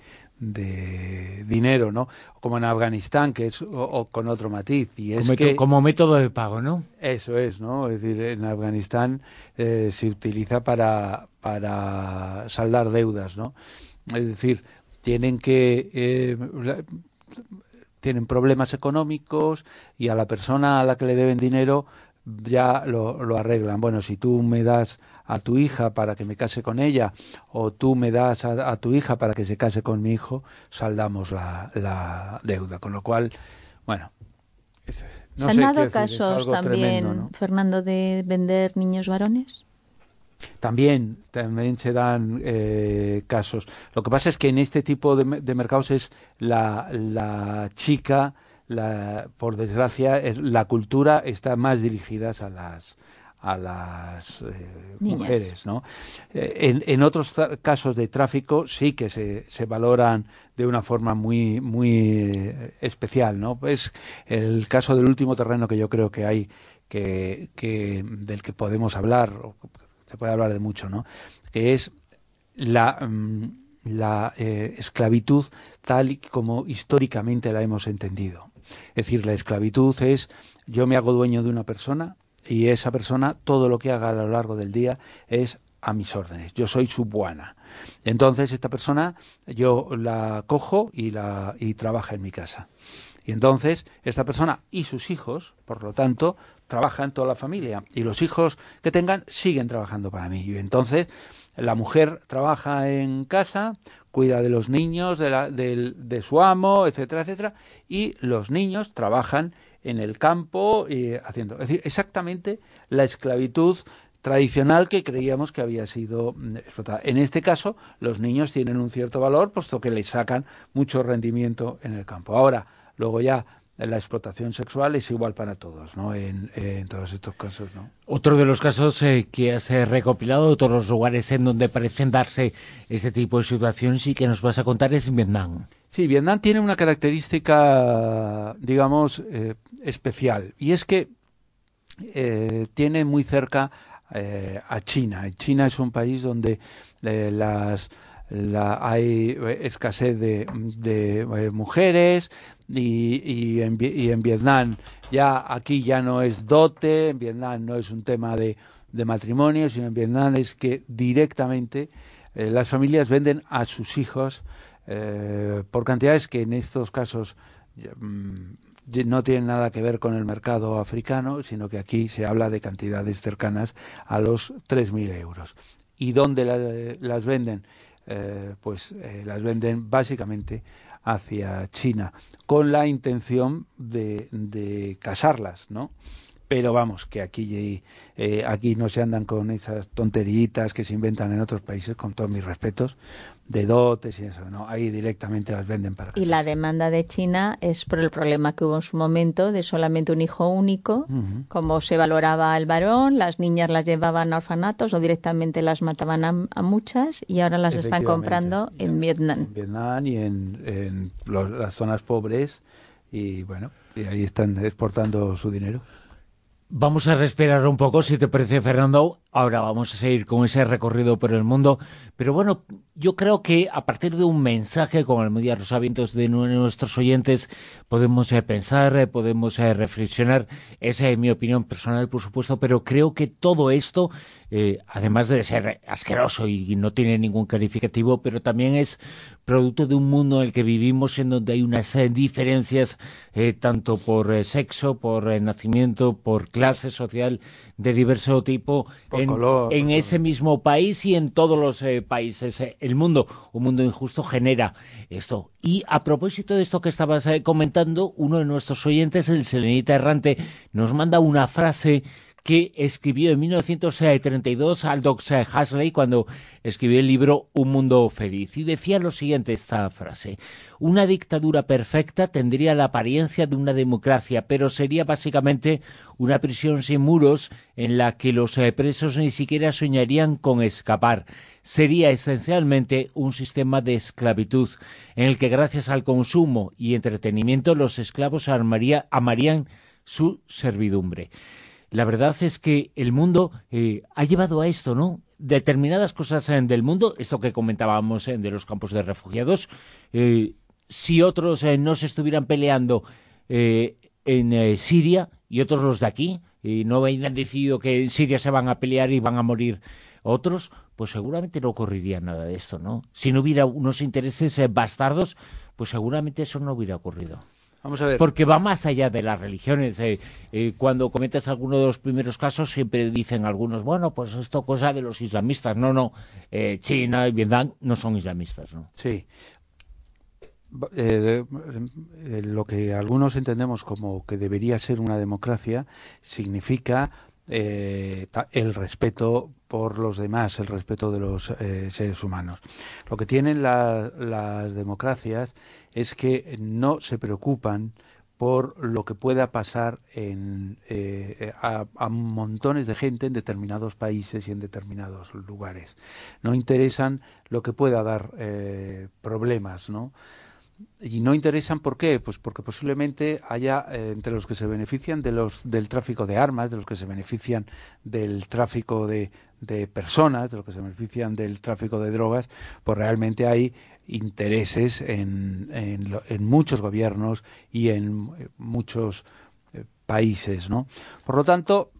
de dinero, ¿no? Como en Afganistán, que es o, o con otro matiz, y es como, que como método de pago, ¿no? Eso es, ¿no? Es decir, en Afganistán eh, se utiliza para para saldar deudas, ¿no? Es decir, tienen que eh, tienen problemas económicos y a la persona a la que le deben dinero ya lo, lo arreglan. Bueno, si tú me das a tu hija para que me case con ella, o tú me das a, a tu hija para que se case con mi hijo, saldamos la, la deuda. Con lo cual, bueno, no ¿se sé, han dado decir, casos también, tremendo, ¿no? Fernando, de vender niños varones? También, también se dan eh, casos. Lo que pasa es que en este tipo de, de mercados es la, la chica, la, por desgracia, es, la cultura está más dirigida a las a las eh, mujeres, ¿no? Eh, en, en otros casos de tráfico sí que se, se valoran de una forma muy muy eh, especial, ¿no? Es el caso del último terreno que yo creo que hay que, que del que podemos hablar. Se puede hablar de mucho, ¿no? Que es la, la eh, esclavitud tal y como históricamente la hemos entendido. Es decir, la esclavitud es yo me hago dueño de una persona y esa persona todo lo que haga a lo largo del día es a mis órdenes. Yo soy su buana. Entonces esta persona yo la cojo y la y trabaja en mi casa. Y entonces esta persona y sus hijos, por lo tanto, trabajan toda la familia y los hijos que tengan siguen trabajando para mí. Y entonces la mujer trabaja en casa, cuida de los niños, de, la, de, de su amo, etcétera, etcétera, y los niños trabajan en el campo eh, haciendo, es decir, exactamente la esclavitud tradicional que creíamos que había sido explotada. En este caso, los niños tienen un cierto valor, puesto que les sacan mucho rendimiento en el campo. Ahora, luego ya la explotación sexual es igual para todos, ¿no? En, en todos estos casos, ¿no? Otro de los casos eh, que has eh, recopilado, todos los lugares en donde parecen darse este tipo de situaciones y que nos vas a contar es Vietnam. Sí, Vietnam tiene una característica, digamos, eh, especial, y es que eh, tiene muy cerca eh, a China. China es un país donde eh, las La, hay escasez de, de eh, mujeres y, y, en, y en Vietnam ya aquí ya no es dote, en Vietnam no es un tema de, de matrimonio, sino en Vietnam es que directamente eh, las familias venden a sus hijos eh, por cantidades que en estos casos mm, no tienen nada que ver con el mercado africano, sino que aquí se habla de cantidades cercanas a los tres mil euros. ¿Y dónde la, las venden? Eh, pues eh, las venden básicamente hacia China con la intención de, de casarlas, ¿no? Pero vamos, que aquí eh, aquí no se andan con esas tonteritas que se inventan en otros países, con todos mis respetos, de dotes y eso, ¿no? Ahí directamente las venden para casarse. Y la demanda de China es por el problema que hubo en su momento de solamente un hijo único, uh-huh. Como se valoraba al varón, las niñas las llevaban a orfanatos o directamente las mataban a, a muchas y ahora las están comprando en ya, Vietnam. En Vietnam y en, en los, las zonas pobres y bueno, y ahí están exportando su dinero. Vamos a respirar un poco, si te parece, Fernando. Ahora vamos a seguir con ese recorrido por el mundo. Pero bueno, yo creo que a partir de un mensaje como el Media Rosavientos de nuestros oyentes podemos eh, pensar, eh, podemos eh, reflexionar. Esa es mi opinión personal, por supuesto, pero creo que todo esto, eh, además de ser asqueroso y no tiene ningún calificativo, pero también es producto de un mundo en el que vivimos, en donde hay unas eh, diferencias eh, tanto por eh, sexo, por eh, nacimiento, por clase social de diverso tipo, por en, color, en por ese color. mismo país y en todos los eh, países. Eh, el mundo, un mundo injusto, genera esto. Y a propósito de esto que estabas eh, comentando, uno de nuestros oyentes, el Selenita Errante, nos manda una frase que escribió en mil novecientos treinta y dos Aldous Huxley cuando escribió el libro Un mundo feliz. Y decía lo siguiente esta frase: una dictadura perfecta tendría la apariencia de una democracia, pero sería básicamente una prisión sin muros en la que los presos ni siquiera soñarían con escapar. Sería esencialmente un sistema de esclavitud en el que gracias al consumo y entretenimiento los esclavos amaría, amarían su servidumbre. La verdad es que el mundo eh, ha llevado a esto, ¿no? Determinadas cosas eh, del mundo, esto que comentábamos eh, de los campos de refugiados, eh, si otros eh, no se estuvieran peleando eh, en eh, Siria y otros los de aquí, y no hubieran decidido que en Siria se van a pelear y van a morir otros, pues seguramente no ocurriría nada de esto, ¿no? Si no hubiera unos intereses eh, bastardos, pues seguramente eso no hubiera ocurrido. Vamos a ver. Porque va más allá de las religiones. Eh, eh, cuando comentas alguno de los primeros casos, siempre dicen algunos, bueno, pues esto cosa de los islamistas. No, no, eh, China y Vietnam no son islamistas, ¿no? Sí. Eh, eh, lo que algunos entendemos como que debería ser una democracia significa eh, el respeto por los demás, el respeto de los eh, seres humanos. Lo que tienen la, las democracias es que no se preocupan por lo que pueda pasar en, eh, a, a montones de gente en determinados países y en determinados lugares. No interesan lo que pueda dar eh, problemas, ¿no? Y no interesan, ¿por qué? Pues porque posiblemente haya eh, entre los que se benefician de los del tráfico de armas, de los que se benefician del tráfico de, de personas, de los que se benefician del tráfico de drogas, pues realmente hay intereses en, en, en muchos gobiernos y en muchos eh, países, ¿no? Por lo tanto,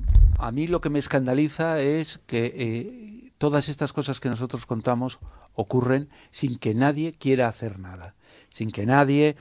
a mí lo que me escandaliza es que eh, todas estas cosas que nosotros contamos ocurren sin que nadie quiera hacer nada, sin que nadie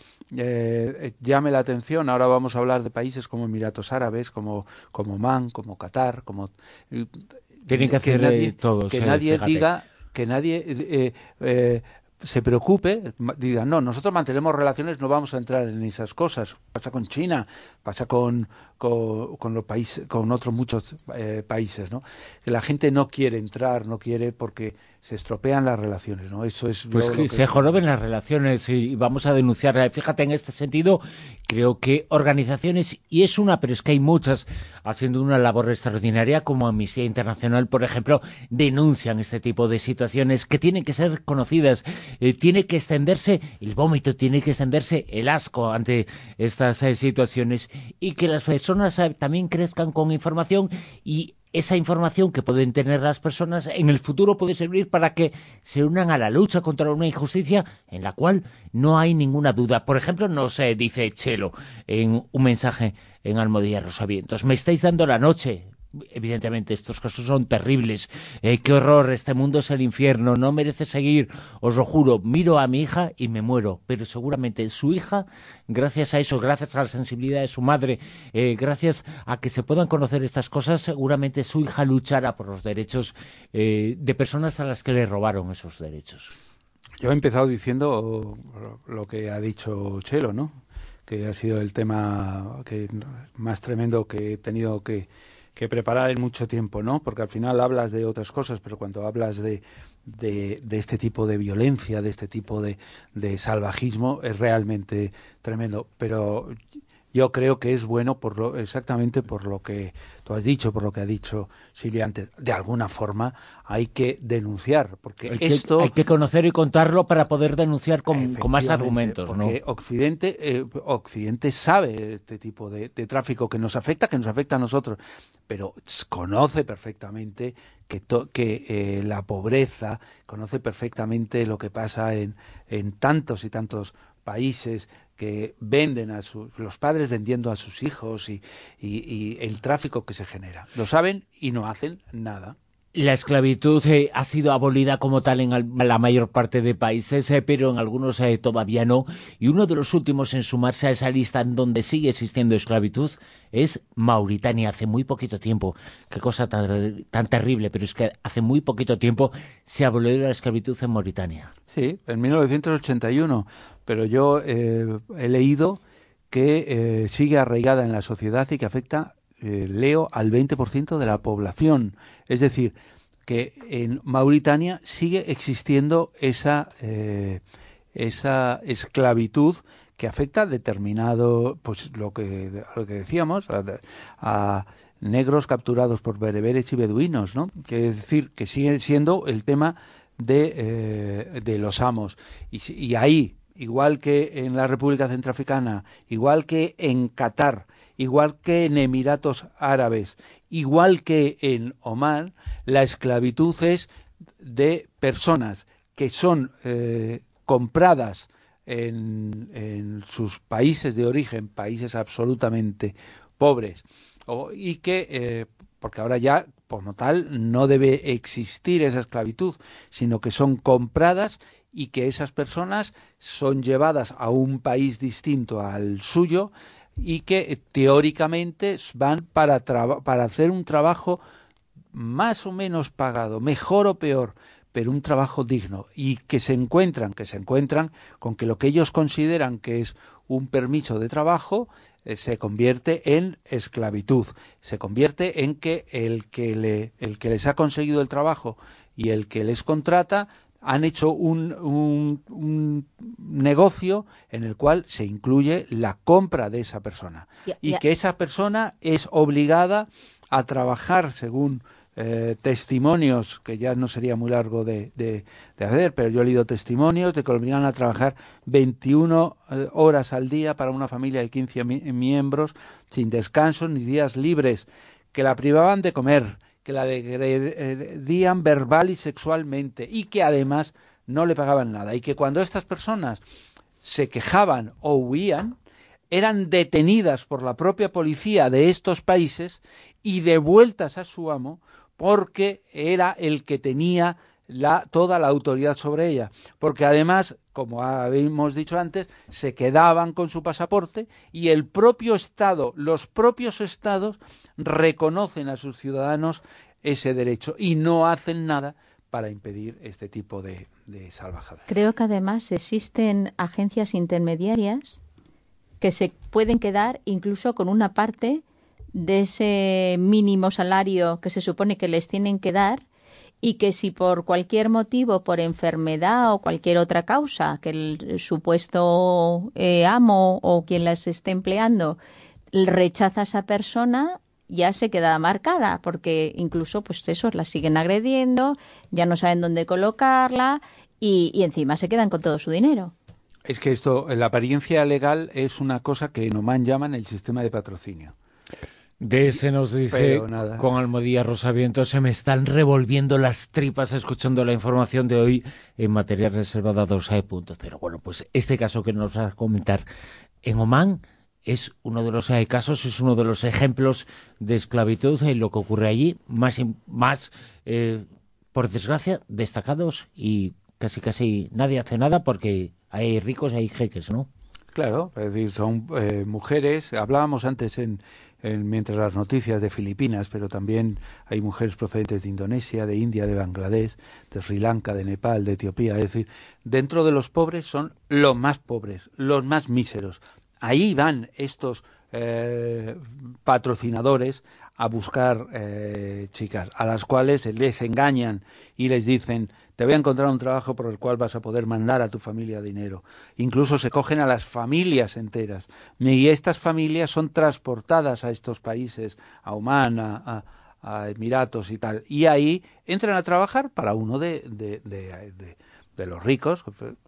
eh, llame la atención. Ahora vamos a hablar de países como Emiratos Árabes, como, como Omán, como Qatar, como eh, tienen que hacer que nadie, todos, que eh, nadie fíjate. diga, que nadie eh, eh, se preocupe, diga, no, nosotros mantenemos relaciones, no vamos a entrar en esas cosas. Pasa con China, pasa con con, con los países, con otros muchos eh, países, ¿no? Que la gente no quiere entrar, no quiere porque se estropean las relaciones, ¿no? Eso es pues lo, que lo que se joroben las relaciones y vamos a denunciarla. Fíjate, en este sentido, creo que organizaciones, y es una, pero es que hay muchas, haciendo una labor extraordinaria, como Amnistía Internacional, por ejemplo, denuncian este tipo de situaciones que tienen que ser conocidas. Eh, tiene que extenderse el vómito, tiene que extenderse el asco ante estas eh, situaciones, y que las personas eh, también crezcan con información, y esa información que pueden tener las personas en el futuro puede servir para que se unan a la lucha contra una injusticia en la cual no hay ninguna duda. Por ejemplo, nos eh, dice Chelo en un mensaje en Almodía Rosavientos: me estáis dando la noche. Evidentemente estos casos son terribles, eh, qué horror, este mundo es el infierno, no merece seguir, os lo juro, miro a mi hija y me muero, pero seguramente su hija, gracias a eso, gracias a la sensibilidad de su madre, eh, gracias a que se puedan conocer estas cosas, seguramente su hija luchará por los derechos eh, de personas a las que le robaron esos derechos. Yo he empezado diciendo lo que ha dicho Chelo, ¿no? Que ha sido el tema que más tremendo que he tenido que que preparar en mucho tiempo, ¿no? Porque al final hablas de otras cosas, pero cuando hablas de, de, de este tipo de violencia, de este tipo de, de salvajismo, es realmente tremendo. Pero yo creo que es bueno por lo, exactamente por lo que tú has dicho, por lo que ha dicho Silvia antes. De alguna forma hay que denunciar, porque hay que, esto... Hay que conocer y contarlo para poder denunciar con, con más argumentos, ¿no? Porque Occidente, eh, Occidente sabe este tipo de, de tráfico que nos afecta, que nos afecta a nosotros, pero conoce perfectamente que, to, que eh, la pobreza, conoce perfectamente lo que pasa en, en tantos y tantos países que venden a sus, los padres vendiendo a sus hijos y, y, y el tráfico que se genera. Lo saben y no hacen nada. La esclavitud eh, ha sido abolida como tal en al, la mayor parte de países, eh, pero en algunos eh, todavía no. Y uno de los últimos en sumarse a esa lista en donde sigue existiendo esclavitud es Mauritania. Hace muy poquito tiempo, qué cosa tan, tan terrible, pero es que hace muy poquito tiempo se abolió la esclavitud en Mauritania. Sí, en mil novecientos ochenta y uno, pero yo eh, he leído que eh, sigue arraigada en la sociedad y que afecta... Eh, leo al veinte por ciento de la población, es decir, que en Mauritania sigue existiendo esa eh, esa esclavitud que afecta a determinado, pues lo que lo que decíamos, a, a negros capturados por bereberes y beduinos, ¿no? Que es decir, que sigue siendo el tema de eh, de los amos y, y ahí, igual que en la República Centroafricana, igual que en Qatar, igual que en Emiratos Árabes, igual que en Omán, la esclavitud es de personas que son eh, compradas en, en sus países de origen, países absolutamente pobres, o, y que, eh, porque ahora ya, como tal, no debe existir esa esclavitud, sino que son compradas y que esas personas son llevadas a un país distinto al suyo y que teóricamente van para, traba- para hacer un trabajo más o menos pagado, mejor o peor, pero un trabajo digno, y que se encuentran, que se encuentran con que lo que ellos consideran que es un permiso de trabajo eh, se convierte en esclavitud, se convierte en que el que le, el que les ha conseguido el trabajo y el que les contrata han hecho un, un, un negocio en el cual se incluye la compra de esa persona, Ya, y ya. que esa persona es obligada a trabajar según Eh, testimonios, que ya no sería muy largo de, de, de hacer, pero yo he leído testimonios de que lo obligan a trabajar veintiuna eh, horas al día para una familia de quince mi miembros, sin descanso ni días libres, que la privaban de comer, que la degredían verbal y sexualmente, y que además no le pagaban nada, y que cuando estas personas se quejaban o huían, eran detenidas por la propia policía de estos países y devueltas a su amo, porque era el que tenía la, toda la autoridad sobre ella, porque además, como habíamos dicho antes, se quedaban con su pasaporte y el propio Estado, los propios Estados reconocen a sus ciudadanos ese derecho y no hacen nada para impedir este tipo de, de salvajadas. Creo que además existen agencias intermediarias que se pueden quedar incluso con una parte de ese mínimo salario que se supone que les tienen que dar, y que si por cualquier motivo, por enfermedad o cualquier otra causa, que el supuesto eh, amo o quien las esté empleando rechaza a esa persona, ya se queda marcada, porque incluso pues eso, la siguen agrediendo, ya no saben dónde colocarla y, y encima se quedan con todo su dinero. Es que esto, la apariencia legal es una cosa que en Oman llaman el sistema de patrocinio. De ese nos dice con Almodía Rosavientos, se me están revolviendo las tripas escuchando la información de hoy en Materia Reservada dos punto cero. Bueno, pues este caso que nos vas a comentar en Omán es uno de los eh, casos, es uno de los ejemplos de esclavitud en eh, lo que ocurre allí, más, más eh, por desgracia, destacados, y casi casi nadie hace nada porque hay ricos y hay jeques, ¿no? Claro, es decir, son eh, mujeres, hablábamos antes en, en mientras las noticias de Filipinas, pero también hay mujeres procedentes de Indonesia, de India, de Bangladesh, de Sri Lanka, de Nepal, de Etiopía, es decir, dentro de los pobres son los más pobres, los más míseros. Ahí van estos eh, patrocinadores a buscar eh, chicas, a las cuales les engañan y les dicen: te voy a encontrar un trabajo por el cual vas a poder mandar a tu familia dinero. Incluso se cogen a las familias enteras. Y estas familias son transportadas a estos países, a Omán, a, a, a Emiratos y tal. Y ahí entran a trabajar para uno de, de, de, de, de los ricos.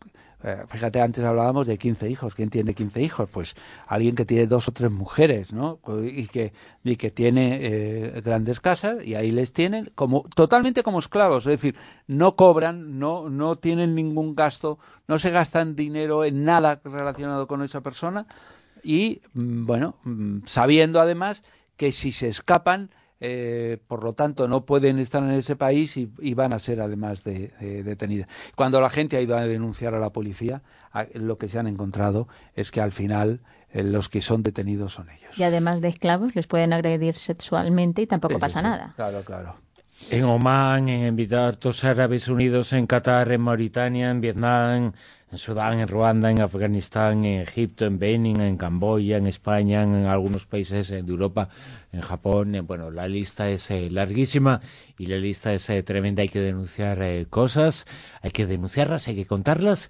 Fíjate, antes hablábamos de quince hijos. ¿Quién tiene quince hijos? Pues alguien que tiene dos o tres mujeres, ¿no? Y que, y que tiene eh, grandes casas, y ahí les tienen como totalmente como esclavos. Es decir, no cobran, no, no tienen ningún gasto, no se gastan dinero en nada relacionado con esa persona, y, bueno, sabiendo además que si se escapan, Eh, por lo tanto no pueden estar en ese país y, y van a ser además de, de, detenidas. Cuando la gente ha ido a denunciar a la policía, a, lo que se han encontrado es que al final eh, los que son detenidos son ellos. Y además de esclavos les pueden agredir sexualmente y tampoco sí, pasa sí, sí. nada. Claro, claro. En Omán, en Emiratos Árabes Unidos, en Qatar, en Mauritania, en Vietnam, en Sudán, en Ruanda, en Afganistán, en Egipto, en Benín, en Camboya, en España, en algunos países de Europa, en Japón. Eh, bueno, la lista es eh, larguísima y la lista es eh, tremenda. Hay que denunciar eh, cosas, hay que denunciarlas, hay que contarlas.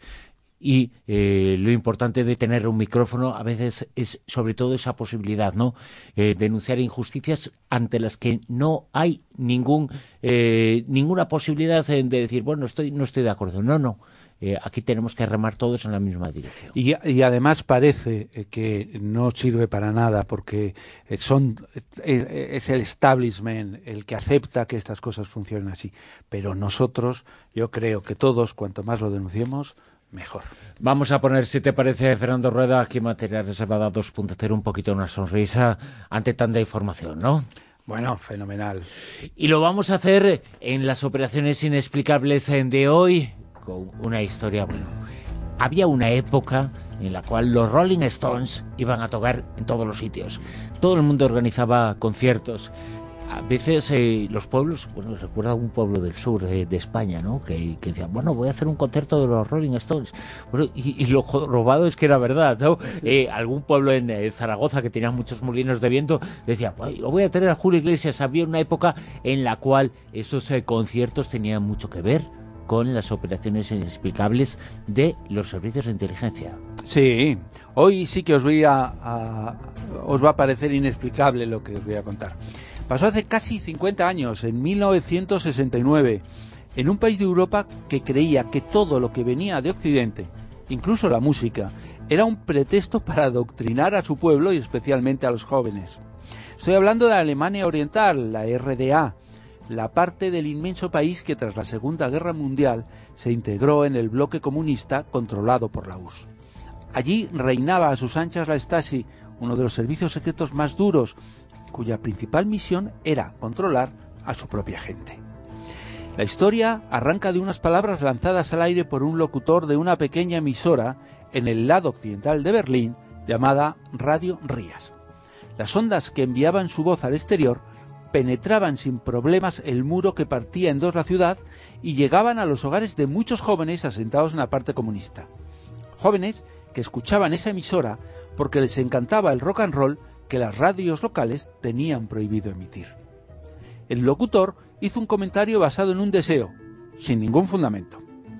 Y eh, lo importante de tener un micrófono a veces es sobre todo esa posibilidad, ¿no? Eh, denunciar injusticias ante las que no hay ningún eh, ninguna posibilidad de decir, bueno, estoy no estoy de acuerdo. No, no. Eh, aquí tenemos que remar todos en la misma dirección. Y, y además parece que no sirve para nada, porque son es el establishment el que acepta que estas cosas funcionen así. Pero nosotros, yo creo que todos, cuanto más lo denunciemos, mejor. Vamos a poner, si te parece, Fernando Rueda, aquí en Materia Reservada dos punto cero, un poquito una sonrisa ante tanta información, ¿no? Bueno, fenomenal. Y lo vamos a hacer en las operaciones inexplicables de hoy, con una historia. Bueno, había una época en la cual los Rolling Stones iban a tocar en todos los sitios. Todo el mundo organizaba conciertos. A veces eh, los pueblos, bueno, recuerdo un pueblo del sur de, de España, ¿no? Que, que decían, bueno, voy a hacer un concierto de los Rolling Stones. Bueno, y, y lo robado es que era verdad, ¿no? Eh, algún pueblo en eh, Zaragoza que tenía muchos molinos de viento decía, pues, lo voy a tener a Julio Iglesias. Había una época en la cual esos eh, conciertos tenían mucho que ver con las operaciones inexplicables de los servicios de inteligencia. Sí, hoy sí que os voy a, a os va a parecer inexplicable lo que os voy a contar. Pasó hace casi cincuenta años, en mil novecientos sesenta y nueve, en un país de Europa que creía que todo lo que venía de Occidente, incluso la música, era un pretexto para adoctrinar a su pueblo y especialmente a los jóvenes. Estoy hablando de Alemania Oriental, la R D A, la parte del inmenso país que tras la Segunda Guerra Mundial se integró en el bloque comunista controlado por la U R S S. Allí reinaba a sus anchas la Stasi, uno de los servicios secretos más duros, cuya principal misión era controlar a su propia gente. La historia arranca de unas palabras lanzadas al aire por un locutor de una pequeña emisora en el lado occidental de Berlín llamada Radio Rías. Las ondas que enviaban su voz al exterior penetraban sin problemas el muro que partía en dos la ciudad y llegaban a los hogares de muchos jóvenes asentados en la parte comunista. Jóvenes que escuchaban esa emisora porque les encantaba el rock and roll que las radios locales tenían prohibido emitir. El locutor hizo un comentario basado en un deseo, sin ningún fundamento.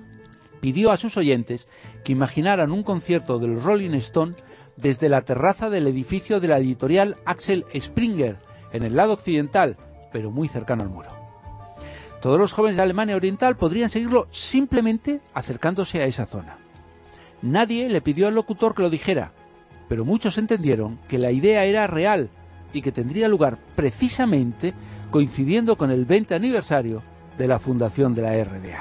Pidió a sus oyentes que imaginaran un concierto de los Rolling Stones desde la terraza del edificio de la editorial Axel Springer, en el lado occidental, pero muy cercano al muro. Todos los jóvenes de Alemania Oriental podrían seguirlo simplemente acercándose a esa zona. Nadie le pidió al locutor que lo dijera, pero muchos entendieron que la idea era real y que tendría lugar precisamente coincidiendo con el veinte aniversario de la fundación de la R D A.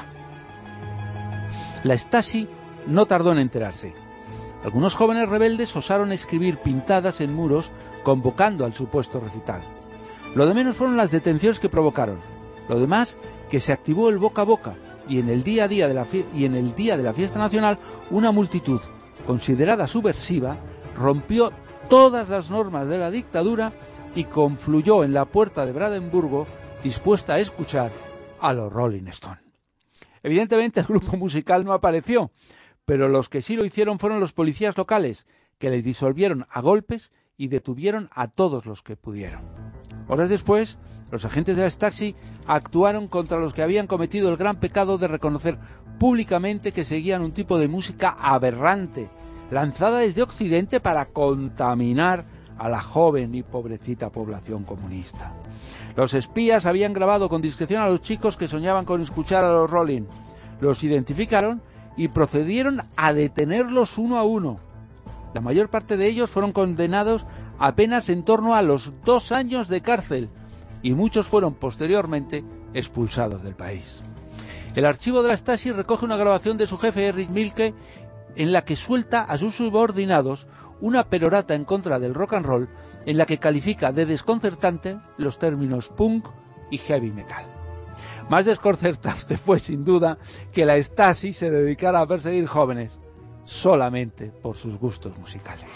La Stasi no tardó en enterarse. Algunos jóvenes rebeldes osaron escribir pintadas en muros convocando al supuesto recital. Lo de menos fueron las detenciones que provocaron. Lo demás, que se activó el boca a boca y en el día a día de la fie- y en el día de la fiesta nacional una multitud considerada subversiva rompió todas las normas de la dictadura y confluyó en la puerta de Brandenburgo dispuesta a escuchar a los Rolling Stones. Evidentemente el grupo musical no apareció, pero los que sí lo hicieron fueron los policías locales, que les disolvieron a golpes y detuvieron a todos los que pudieron. Horas después, los agentes de la Stasi actuaron contra los que habían cometido el gran pecado de reconocer públicamente que seguían un tipo de música aberrante, lanzada desde Occidente para contaminar a la joven y pobrecita población comunista. Los espías habían grabado con discreción a los chicos que soñaban con escuchar a los Rolling. Los identificaron y procedieron a detenerlos uno a uno. La mayor parte de ellos fueron condenados apenas en torno a los dos años de cárcel y muchos fueron posteriormente expulsados del país. El archivo de la Stasi recoge una grabación de su jefe Erich Mielke en la que suelta a sus subordinados una perorata en contra del rock and roll en la que califica de desconcertante los términos punk y heavy metal. Más desconcertante fue sin duda que la Stasi se dedicara a perseguir jóvenes solamente por sus gustos musicales.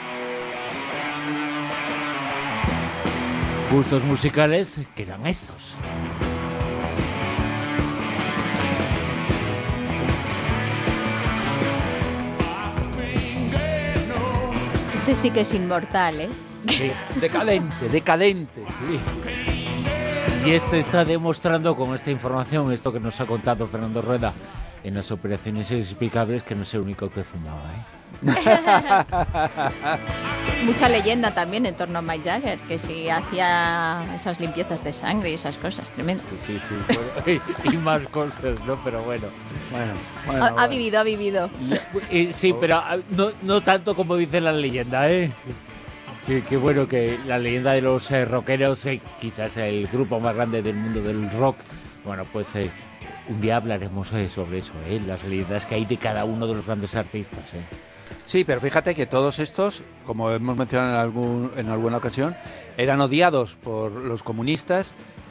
Gustos musicales que eran estos. Este sí que es inmortal, ¿eh? Sí. Decadente, decadente. Sí. Y este está demostrando con esta información, esto que nos ha contado Fernando Rueda, en las operaciones inexplicables, que no es el único que fumaba, ¿eh? Mucha leyenda también en torno a Mick Jagger, que si hacía esas limpiezas de sangre y esas cosas, tremendo. Sí, sí, bueno, y más cosas, ¿no? Pero bueno. Bueno, bueno, ha, ha bueno. vivido, ha vivido. Eh, sí, pero ah, no, no tanto como dice la leyenda, ¿eh? Que, que bueno, que la leyenda de los eh, rockeros, eh, quizás el grupo más grande del mundo del rock. Bueno, pues eh, un día hablaremos eh, sobre eso, ¿eh? Las leyendas que hay de cada uno de los grandes artistas, ¿eh? Sí, pero fíjate que todos estos, como hemos mencionado en, algún, en alguna ocasión, eran odiados por los comunistas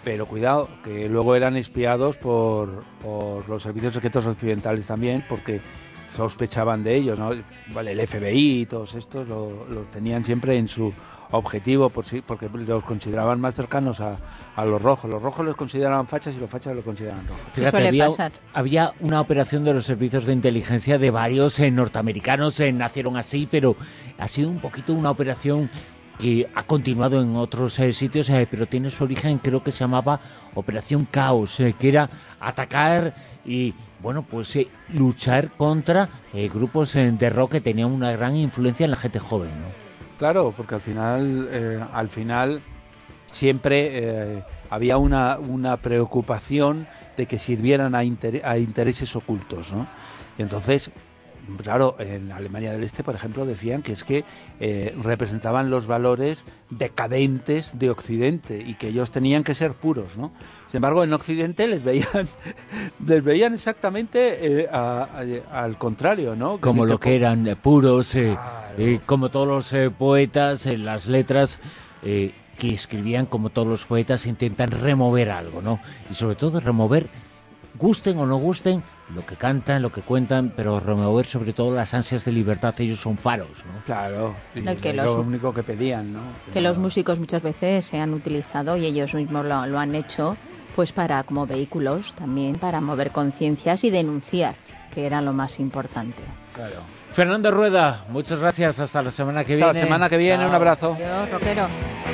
pero cuidado, que luego eran espiados por, por los servicios secretos occidentales también, porque sospechaban de ellos, ¿no? Vale, el F B I y todos estos lo, lo tenían siempre en su objetivo, por sí, porque los consideraban más cercanos a, a los rojos. Los rojos los consideraban fachas y los fachas los consideraban rojos. Fíjate, había, había una operación de los servicios de inteligencia de varios eh, norteamericanos, eh, nacieron así, pero ha sido un poquito una operación que ha continuado en otros eh, sitios, eh, pero tiene su origen, creo que se llamaba Operación Caos, eh, que era atacar y, bueno, pues eh, luchar contra eh, grupos eh, de rock que tenían una gran influencia en la gente joven, ¿no? Claro, porque al final, eh, al final siempre eh, había una, una preocupación de que sirvieran a, inter- a intereses ocultos, ¿no? Y entonces, claro, en Alemania del Este, por ejemplo, decían que es que eh, representaban los valores decadentes de Occidente y que ellos tenían que ser puros, ¿no? Sin embargo, en Occidente les veían les veían exactamente eh, a, a, al contrario, ¿no? Como que lo que eran eh, puros, eh, claro. eh, como todos los eh, poetas, en eh, las letras eh, que escribían, como todos los poetas, intentan remover algo, ¿no? Y sobre todo remover, gusten o no gusten, lo que cantan, lo que cuentan, pero remover sobre todo las ansias de libertad. Ellos son faros, ¿no? Claro, y No, que es los, lo único que pedían, ¿no? Que, que los no... músicos muchas veces se han utilizado y ellos mismos lo, lo han hecho, pues para como vehículos también, para mover conciencias y denunciar, que era lo más importante. Claro. Fernando Rueda, muchas gracias, hasta la semana que Hasta viene. la semana que viene, Chao. un abrazo. Adiós, rockero.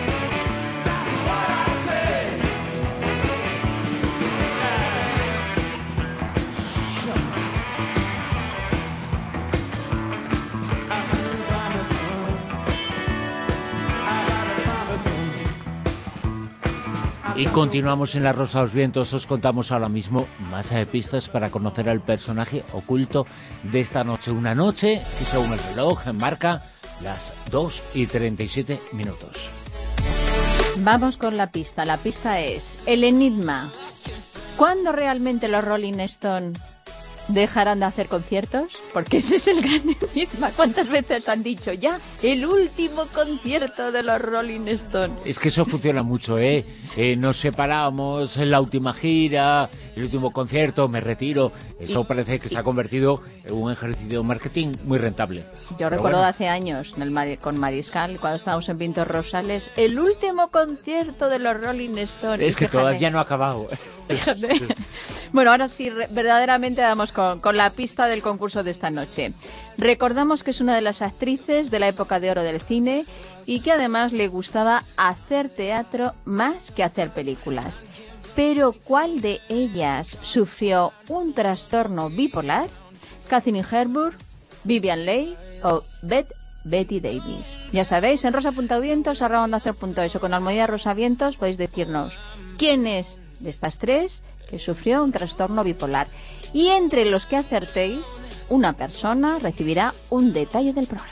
Y continuamos en La Rosa de los Vientos. Os contamos ahora mismo más eh, pistas para conocer al personaje oculto de esta noche. Una noche que, según el reloj, marca las dos y treinta y siete minutos. Vamos con la pista. La pista es el enigma. ¿Cuándo realmente los Rolling Stones dejarán de hacer conciertos? Porque ese es el gran enigma. ¿Cuántas veces han dicho ya el último concierto de los Rolling Stones? Es que eso funciona mucho, ¿eh? eh nos separamos en la última gira, el último concierto, me retiro. Eso y, parece que se ha convertido en un ejercicio de marketing muy rentable. Yo Pero recuerdo bueno. hace años en el Mar- con Mariscal, cuando estábamos en Pintos Rosales, el último concierto de los Rolling Stones. Es que fíjate, todavía no ha acabado. Fíjate. Bueno, ahora sí, re- verdaderamente damos con, con la pista del concurso de esta noche. Recordamos que es una de las actrices de la época de oro del cine y que además le gustaba hacer teatro más que hacer películas. Pero ¿cuál de ellas sufrió un trastorno bipolar? ¿Katharine Hepburn, Vivian Leigh o Bette Betty Davis? Ya sabéis, en rosa.vientos arroba onda cero punto es o con almohadilla rosavientos podéis decirnos quién es de estas tres que sufrió un trastorno bipolar. Y entre los que acertéis, una persona recibirá un detalle del programa.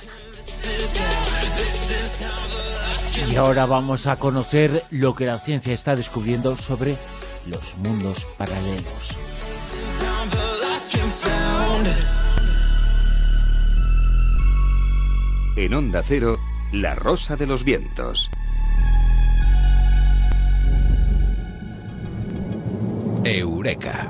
Y ahora vamos a conocer lo que la ciencia está descubriendo sobre los mundos paralelos. En Onda Cero, La Rosa de los Vientos. Eureka.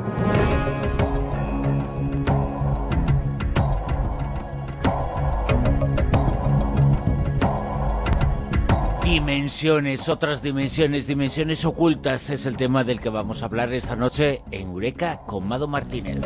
Dimensiones, otras dimensiones, dimensiones ocultas es el tema del que vamos a hablar esta noche en Eureka con Mado Martínez.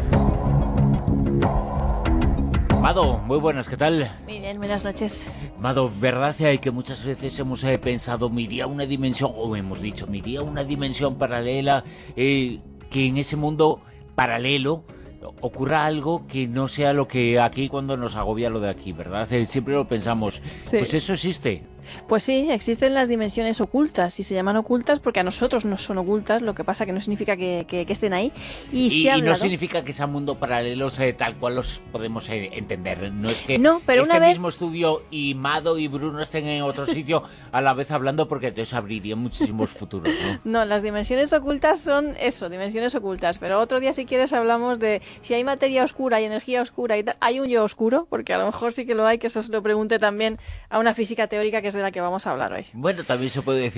Mado, muy buenas, ¿qué tal? Muy bien, buenas noches. Mado, ¿verdad que muchas veces hemos eh, pensado, me iría a una dimensión, o hemos dicho, me iría a una dimensión paralela, eh, que en ese mundo paralelo ocurra algo que no sea lo que aquí cuando nos agobia lo de aquí, ¿verdad? Eh, siempre lo pensamos, sí. Pues eso existe. Pues sí, existen las dimensiones ocultas y se llaman ocultas porque a nosotros no son ocultas, lo que pasa que no significa que, que, que estén ahí. Y, y, se ha y hablado... no significa que sean mundos paralelos eh, tal cual los podemos eh, entender. No es que no, pero este una vez... mismo estudio y Mado y Bruno estén en otro sitio a la vez hablando, porque entonces abriría muchísimos futuros, ¿no? No, las dimensiones ocultas son eso, dimensiones ocultas. Pero otro día, si quieres, hablamos de si hay materia oscura y energía oscura y tal. ¿Hay un yo oscuro? Porque a lo mejor sí que lo hay, que eso se lo pregunte también a una física teórica que es de la que vamos a hablar hoy. Bueno, también se puede decir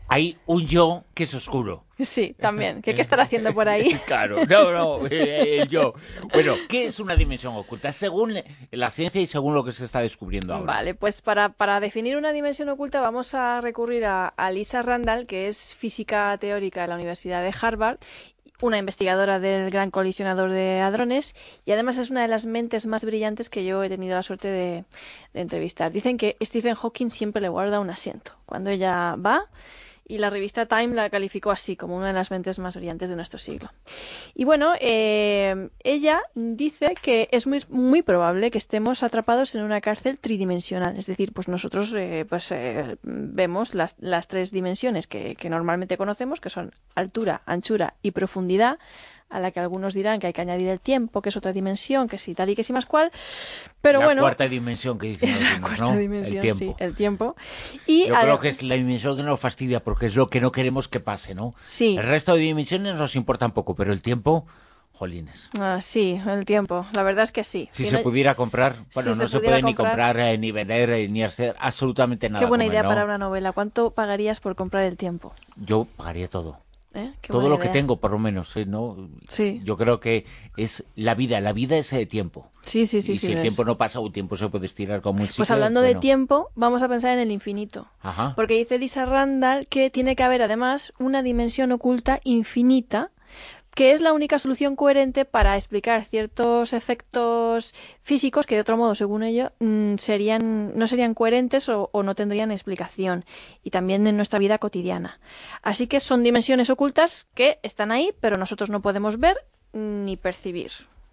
Hay un yo que es oscuro. Sí, también. ¿Qué, qué estará haciendo por ahí? Claro, no, no, el yo. Bueno, ¿qué es una dimensión oculta? Según la ciencia y según lo que se está descubriendo ahora. Vale, pues para, para definir una dimensión oculta vamos a recurrir a, a Lisa Randall, que es física teórica de la Universidad de Harvard, una investigadora del Gran Colisionador de Hadrones, y además es una de las mentes más brillantes que yo he tenido la suerte de, de entrevistar. Dicen que Stephen Hawking siempre le guarda un asiento cuando ella va, y la revista Time la calificó así, como una de las mentes más brillantes de nuestro siglo. Y bueno, eh, ella dice que es muy, muy probable que estemos atrapados en una cárcel tridimensional, es decir, pues nosotros eh, pues eh, vemos las, las tres dimensiones que, que normalmente conocemos, que son altura, anchura y profundidad, a la que algunos dirán que hay que añadir el tiempo, que es otra dimensión, que sí, tal y que sí más cual, pero la bueno... La cuarta dimensión que dicen esa algunos, cuarta ¿no? dimensión, el tiempo. Sí, el tiempo. Y Yo creo que es la dimensión que nos fastidia, porque es lo que no queremos que pase, ¿no? Sí. El resto de dimensiones nos importa un poco, pero el tiempo... Jolines. Ah, sí, el tiempo. La verdad es que sí. Si, si se no... pudiera comprar, bueno, si no se, se puede comprar... ni comprar, eh, ni vender, eh, ni hacer absolutamente nada. Qué buena comer, idea ¿no? para una novela. ¿Cuánto pagarías por comprar el tiempo? Yo pagaría todo. ¿Eh? Todo lo idea. que tengo, por lo menos, ¿eh? ¿no? Sí. Yo creo que es la vida, la vida es el tiempo. Sí, sí, sí. Y sí, si el ves. tiempo no pasa, un tiempo se puede estirar como un ciclo. Pues hablando bueno. de tiempo, vamos a pensar en el infinito. Ajá. Porque dice Lisa Randall que tiene que haber además una dimensión oculta infinita, que es la única solución coherente para explicar ciertos efectos físicos que de otro modo, según ello, serían, no serían coherentes o, o no tendrían explicación, y también en nuestra vida cotidiana. Así que son dimensiones ocultas que están ahí, pero nosotros no podemos ver ni percibir.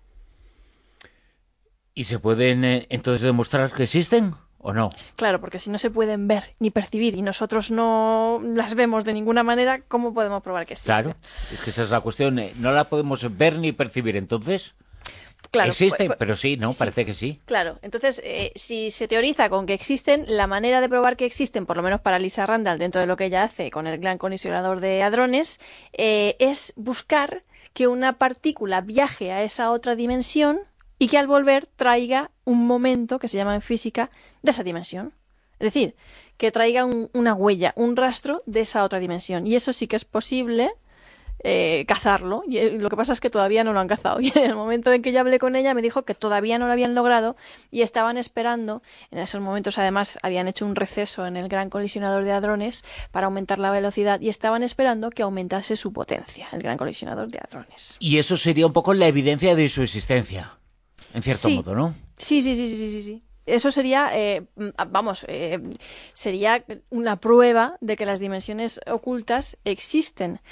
¿Y se pueden eh, entonces demostrar que existen o no? Claro, porque si no se pueden ver ni percibir y nosotros no las vemos de ninguna manera, ¿cómo podemos probar que existen? Claro, es que esa es la cuestión. Eh, no la podemos ver ni percibir, entonces... Claro, existen, pues, pero sí, ¿no? Sí, parece que sí. Claro, entonces, eh, si se teoriza con que existen, la manera de probar que existen, por lo menos para Lisa Randall, dentro de lo que ella hace con el Gran Colisionador de Hadrones, eh, es buscar que una partícula viaje a esa otra dimensión y que al volver traiga un momento, que se llama en física, de esa dimensión. Es decir, que traiga un, una huella, un rastro de esa otra dimensión. Y eso sí que es posible... Eh, cazarlo, y lo que pasa es que todavía no lo han cazado, y en el momento en que yo hablé con ella me dijo que todavía no lo habían logrado y estaban esperando, en esos momentos además habían hecho un receso en el Gran Colisionador de Hadrones para aumentar la velocidad y estaban esperando que aumentase su potencia, el Gran Colisionador de Hadrones. Y eso sería un poco la evidencia de su existencia, en cierto sí. modo, ¿no? Sí, sí, sí, sí, sí, sí. Eso sería, eh, vamos, eh, sería una prueba de que las dimensiones ocultas existen.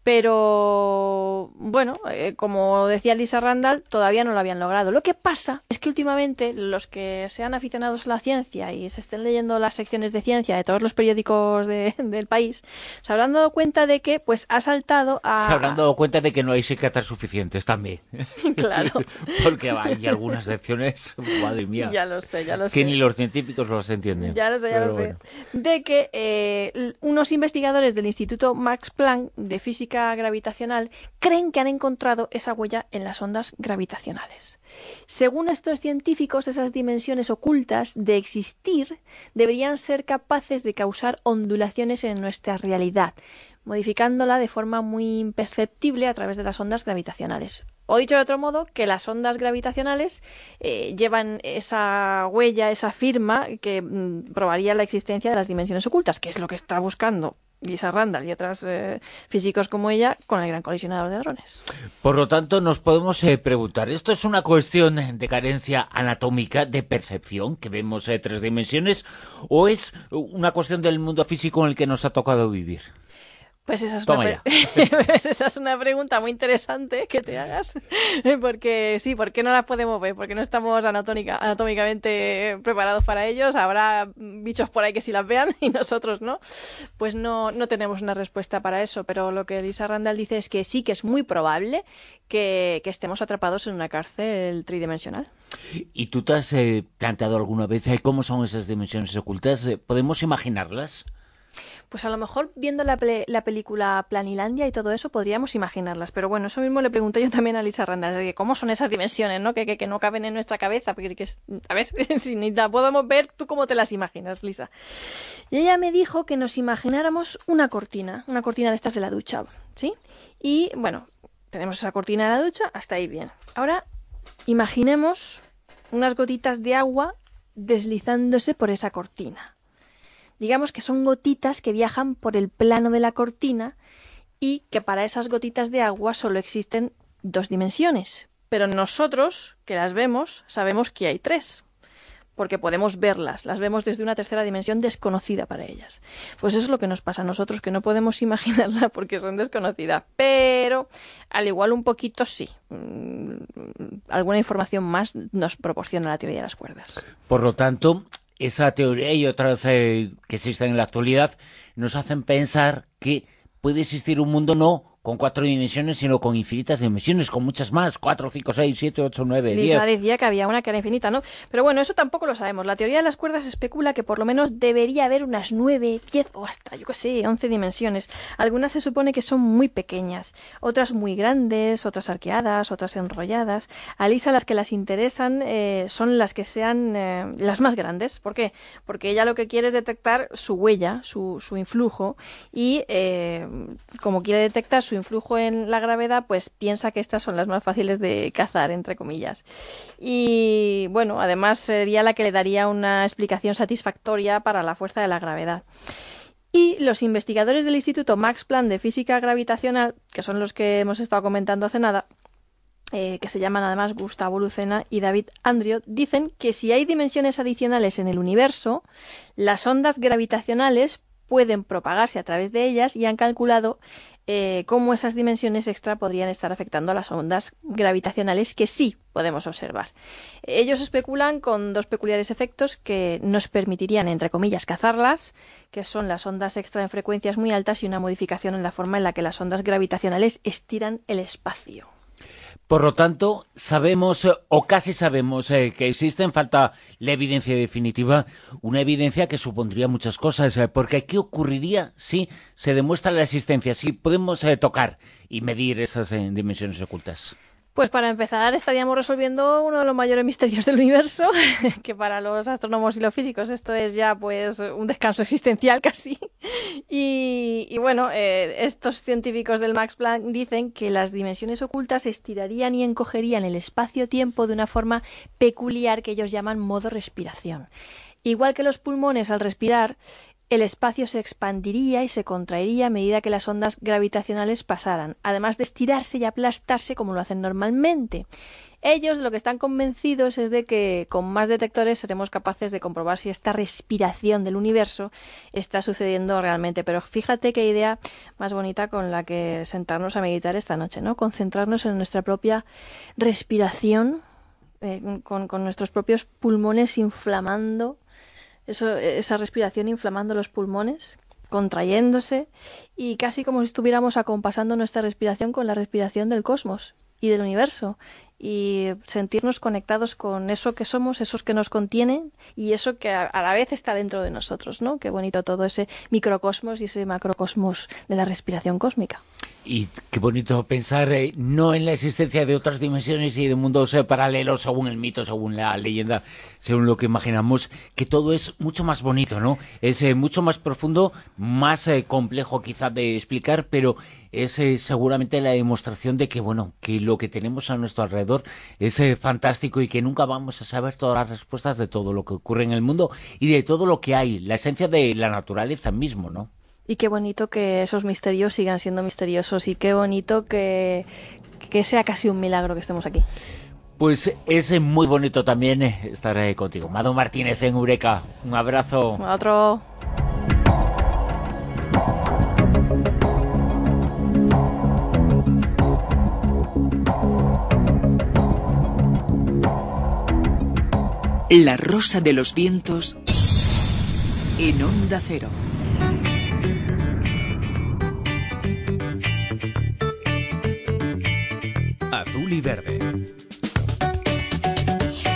Pero, bueno, eh, como decía Lisa Randall, todavía no lo habían logrado. Lo que pasa es que últimamente los que sean aficionados a la ciencia y se estén leyendo las secciones de ciencia de todos los periódicos de, del país, se habrán dado cuenta de que pues ha saltado a... Se habrán dado cuenta de que no hay psiquiatras suficientes también. Claro. Porque hay algunas lecciones, madre mía. Ya lo sé, ya lo que sé. ni los científicos los entienden. Ya lo sé, ya Pero lo sé. bueno. De que eh, unos investigadores del Instituto Max Planck de Física Gravitacional creen que han encontrado esa huella en las ondas gravitacionales. Según estos científicos, esas dimensiones ocultas de existir deberían ser capaces de causar ondulaciones en nuestra realidad, modificándola de forma muy imperceptible a través de las ondas gravitacionales. O dicho de otro modo, que las ondas gravitacionales eh, llevan esa huella, esa firma que mm, probaría la existencia de las dimensiones ocultas, que es lo que está buscando Lisa Randall y otros eh, físicos como ella con el Gran Colisionador de Hadrones. Por lo tanto, nos podemos eh, preguntar, ¿esto es una cuestión de carencia anatómica, de percepción, que vemos eh, tres dimensiones, o es una cuestión del mundo físico en el que nos ha tocado vivir? Pues esa, es Toma una pues esa es una pregunta muy interesante que te hagas, porque sí, ¿por qué no las podemos ver? Porque no estamos anatómica, anatómicamente preparados para ellos, habrá bichos por ahí que sí las vean y nosotros no. Pues no, no tenemos una respuesta para eso, pero lo que Lisa Randall dice es que sí que es muy probable que, que estemos atrapados en una cárcel tridimensional. ¿Y tú te has eh, planteado alguna vez eh, cómo son esas dimensiones ocultas? Eh, ¿Podemos imaginarlas? Pues a lo mejor viendo la, ple- la película Planilandia y todo eso podríamos imaginarlas, pero bueno, eso mismo le pregunté yo también a Lisa Randall, de cómo son esas dimensiones, ¿no? Que, que, que no caben en nuestra cabeza, porque que es- a ver, si ni la podemos ver, ¿tú cómo te las imaginas, Lisa? Y ella me dijo que nos imagináramos una cortina, una cortina de estas de la ducha, ¿sí? Y bueno, tenemos esa cortina de la ducha, hasta ahí bien. Ahora, imaginemos unas gotitas de agua deslizándose por esa cortina. Digamos que son gotitas que viajan por el plano de la cortina y que para esas gotitas de agua solo existen dos dimensiones. Pero nosotros, que las vemos, sabemos que hay tres, porque podemos verlas, las vemos desde una tercera dimensión desconocida para ellas. Pues eso es lo que nos pasa a nosotros, que no podemos imaginarla porque son desconocidas, pero al igual un poquito sí. Alguna información más nos proporciona la teoría de las cuerdas. Por lo tanto, esa teoría y otras eh, que existen en la actualidad nos hacen pensar que puede existir un mundo no con cuatro dimensiones, sino con infinitas dimensiones, con muchas más, cuatro, cinco, seis, siete, ocho, nueve, diez. Lisa decía que había una que era infinita, ¿no? Pero bueno, eso tampoco lo sabemos. La teoría de las cuerdas especula que por lo menos debería haber unas nueve, diez o hasta, yo qué sé, once dimensiones. Algunas se supone que son muy pequeñas, otras muy grandes, otras arqueadas, otras enrolladas. A Lisa las que las interesan eh, son las que sean eh, las más grandes. ¿Por qué? Porque ella lo que quiere es detectar su huella, su, su influjo, y eh, como quiere detectar su influjo en la gravedad, pues piensa que estas son las más fáciles de cazar, entre comillas. Y bueno, además sería la que le daría una explicación satisfactoria para la fuerza de la gravedad. Y los investigadores del Instituto Max Planck de Física Gravitacional, que son los que hemos estado comentando hace nada, eh, que se llaman además Gustavo Lucena y David Andriot, dicen que si hay dimensiones adicionales en el universo, las ondas gravitacionales pueden propagarse a través de ellas y han calculado eh, cómo esas dimensiones extra podrían estar afectando a las ondas gravitacionales que sí podemos observar. Ellos especulan con dos peculiares efectos que nos permitirían, entre comillas, cazarlas, que son las ondas extra en frecuencias muy altas y una modificación en la forma en la que las ondas gravitacionales estiran el espacio. Por lo tanto, sabemos, eh, o casi sabemos, eh, que existen, falta la evidencia definitiva, una evidencia que supondría muchas cosas, eh, porque ¿qué ocurriría si se demuestra la existencia, si podemos eh, tocar y medir esas eh, dimensiones ocultas? Pues para empezar estaríamos resolviendo uno de los mayores misterios del universo, que para los astrónomos y los físicos esto es ya pues un descanso existencial casi. Y, y bueno, eh, estos científicos del Max Planck dicen que las dimensiones ocultas estirarían y encogerían el espacio-tiempo de una forma peculiar que ellos llaman modo respiración. Igual que los pulmones al respirar, el espacio se expandiría y se contraería a medida que las ondas gravitacionales pasaran, además de estirarse y aplastarse como lo hacen normalmente. Ellos lo que están convencidos es de que con más detectores seremos capaces de comprobar si esta respiración del universo está sucediendo realmente. Pero fíjate qué idea más bonita con la que sentarnos a meditar esta noche, ¿no? Concentrarnos en nuestra propia respiración, eh, con, con nuestros propios pulmones inflamando. Eso, esa respiración inflamando los pulmones, contrayéndose y casi como si estuviéramos acompasando nuestra respiración con la respiración del cosmos y del universo y sentirnos conectados con eso que somos, esos que nos contienen y eso que a, a la vez está dentro de nosotros, ¿no? Qué bonito todo ese microcosmos y ese macrocosmos de la respiración cósmica. Y qué bonito pensar eh, no en la existencia de otras dimensiones y de mundos eh, paralelos según el mito, según la leyenda, según lo que imaginamos, que todo es mucho más bonito, ¿no? Es eh, mucho más profundo, más eh, complejo quizás de explicar, pero es eh, seguramente la demostración de que, bueno, que lo que tenemos a nuestro alrededor es eh, fantástico y que nunca vamos a saber todas las respuestas de todo lo que ocurre en el mundo y de todo lo que hay, la esencia de la naturaleza mismo, ¿no? Y qué bonito que esos misterios sigan siendo misteriosos y qué bonito que, que sea casi un milagro que estemos aquí. Pues es muy bonito también estar ahí contigo. Mado Martínez en Eureka, un abrazo. Otro. La Rosa de los Vientos en Onda Cero. Azul y verde.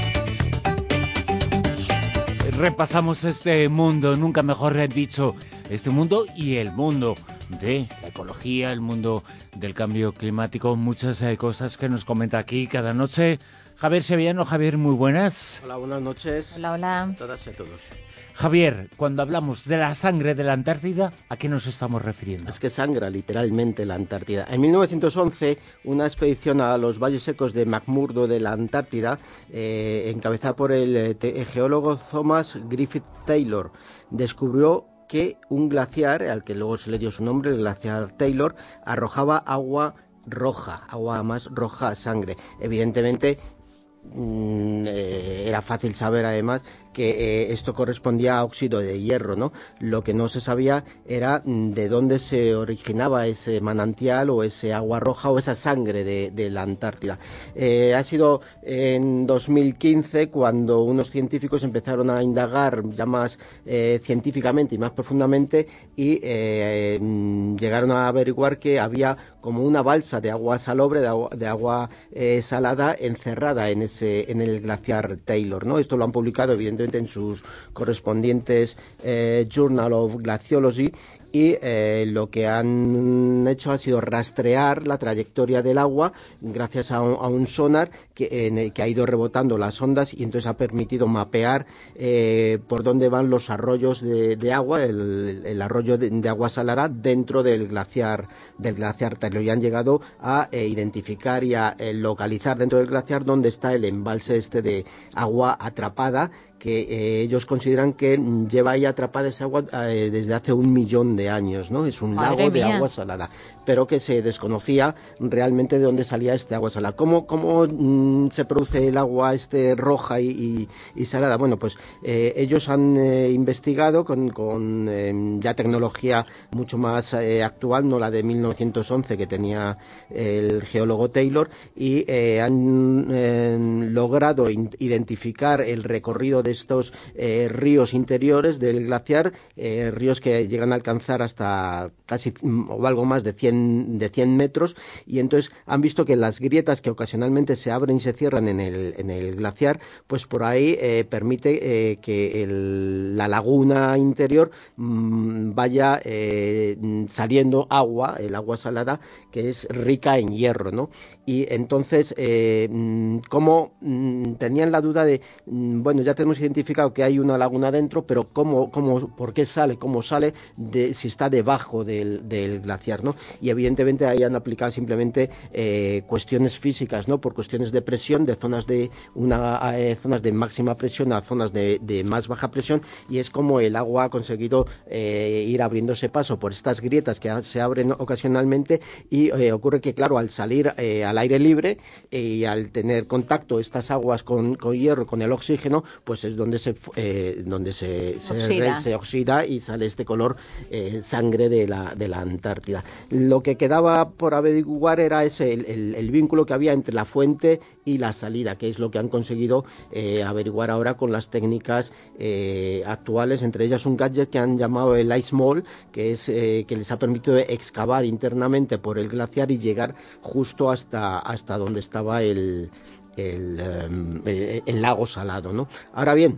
Repasamos este mundo, nunca mejor dicho, este mundo y el mundo de la ecología, el mundo del cambio climático, muchas eh, cosas que nos comenta aquí cada noche Javier Sevillano. Javier, muy buenas. Hola, buenas noches. Hola, hola. A todas y a todos. Javier, cuando hablamos de la sangre de la Antártida, ¿a qué nos estamos refiriendo? Es que sangra literalmente la Antártida. En mil novecientos once, una expedición a los valles secos de McMurdo de la Antártida, eh, encabezada por el eh, geólogo Thomas Griffith Taylor, descubrió que un glaciar, al que luego se le dio su nombre, el glaciar Taylor, arrojaba agua roja, agua más roja a sangre. Evidentemente, mm, eh, era fácil saber además que eh, esto correspondía a óxido de hierro, ¿no? Lo que no se sabía era de dónde se originaba ese manantial o ese agua roja o esa sangre de, de la Antártida. Eh, ha sido en dos mil quince cuando unos científicos empezaron a indagar ya más eh, científicamente y más profundamente y eh, llegaron a averiguar que había como una balsa de agua salobre, de agua, de agua eh, salada encerrada en ese en el glaciar Taylor, ¿no? Esto lo han publicado evidentemente en sus correspondientes eh, Journal of Glaciology y eh, lo que han hecho ha sido rastrear la trayectoria del agua gracias a un, a un sonar que, en el que ha ido rebotando las ondas y entonces ha permitido mapear eh, por dónde van los arroyos de, de agua, el, el arroyo de, de agua salada dentro del glaciar del glaciar Taylor, y han llegado a eh, identificar y a eh, localizar dentro del glaciar dónde está el embalse este de agua atrapada, que eh, ellos consideran que lleva ahí atrapada esa agua eh, desde hace un millón de años, ¿no? Es un Madre lago mía. de agua salada, pero que se desconocía realmente de dónde salía este agua salada. ¿Cómo, cómo mm, se produce el agua este roja y, y, y salada? Bueno, pues eh, ellos han eh, investigado con, con eh, ya tecnología mucho más eh, actual, no la de mil novecientos once que tenía el geólogo Taylor, y eh, han eh, logrado in- identificar el recorrido de estos eh, ríos interiores del glaciar, eh, ríos que llegan a alcanzar hasta casi o algo más de cien, de cien metros, y entonces han visto que las grietas que ocasionalmente se abren y se cierran en el, en el glaciar, pues por ahí eh, permite eh, que el, la laguna interior mmm, vaya eh, saliendo agua, el agua salada, que es rica en hierro, ¿no? Y entonces, eh, como mmm, tenían la duda de, mmm, bueno, ya tenemos identificado que hay una laguna dentro, pero cómo, cómo, por qué sale, cómo sale, de, si está debajo del, del glaciar, ¿no? Y evidentemente ahí han aplicado simplemente eh, cuestiones físicas, ¿no? Por cuestiones de presión, de zonas de una eh, zonas de máxima presión a zonas de, de más baja presión, y es como el agua ha conseguido eh, ir abriéndose paso por estas grietas que se abren ocasionalmente, y eh, ocurre que, claro, al salir eh, al aire libre eh, y al tener contacto estas aguas con, con hierro, con el oxígeno, pues es donde se eh, donde se, se, oxida. se oxida y sale este color eh, sangre de la, de la Antártida. Lo que quedaba por averiguar era ese el, el, el vínculo que había entre la fuente y la salida, que es lo que han conseguido eh, averiguar ahora con las técnicas eh, actuales, entre ellas un gadget que han llamado el Ice Mole, que es eh, que les ha permitido excavar internamente por el glaciar y llegar justo hasta, hasta donde estaba el El, eh, el lago salado, ¿no? Ahora bien,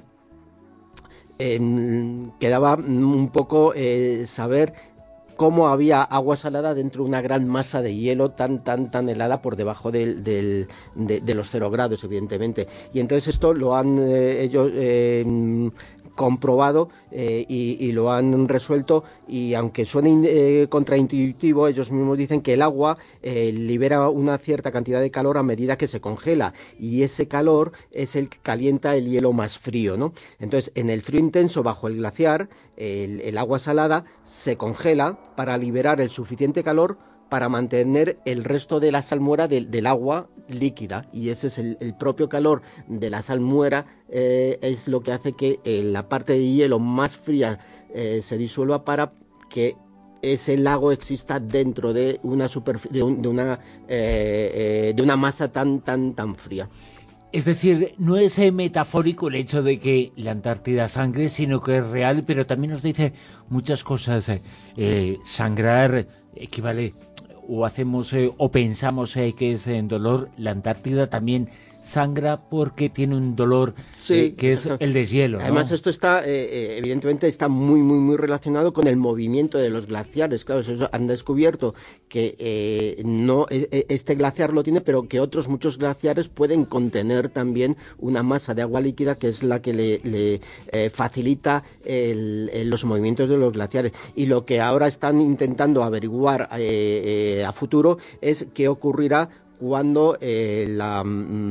eh, quedaba un poco eh, saber cómo había agua salada dentro de una gran masa de hielo tan tan tan helada por debajo del, del, de, de los cero grados, evidentemente. Y entonces esto lo han eh, ellos eh, comprobado eh, y, y lo han resuelto, y aunque suene eh, contraintuitivo, ellos mismos dicen que el agua eh, libera una cierta cantidad de calor a medida que se congela, y ese calor es el que calienta el hielo más frío, ¿no? Entonces, en el frío intenso bajo el glaciar, el, el agua salada se congela para liberar el suficiente calor para mantener el resto de la salmuera del, del agua líquida, y ese es el, el propio calor de la salmuera eh, es lo que hace que eh, la parte de hielo más fría eh, se disuelva para que ese lago exista dentro de una superf- de, un, de una eh, eh, de una masa tan tan tan fría. Es decir, no es eh, metafórico el hecho de que la Antártida sangre, sino que es real, pero también nos dice muchas cosas. Eh, eh, sangrar equivale, o hacemos, eh, o pensamos eh, que es en dolor. La Antártida también sangra porque tiene un dolor sí, eh, que es el deshielo, ¿no? Además, esto está, eh, evidentemente, está muy, muy, muy relacionado con el movimiento de los glaciares. Claro, eso han descubierto que eh, no este glaciar lo tiene, pero que otros muchos glaciares pueden contener también una masa de agua líquida que es la que le, le eh, facilita el, el, los movimientos de los glaciares. Y lo que ahora están intentando averiguar eh, eh, a futuro es qué ocurrirá cuando eh, la,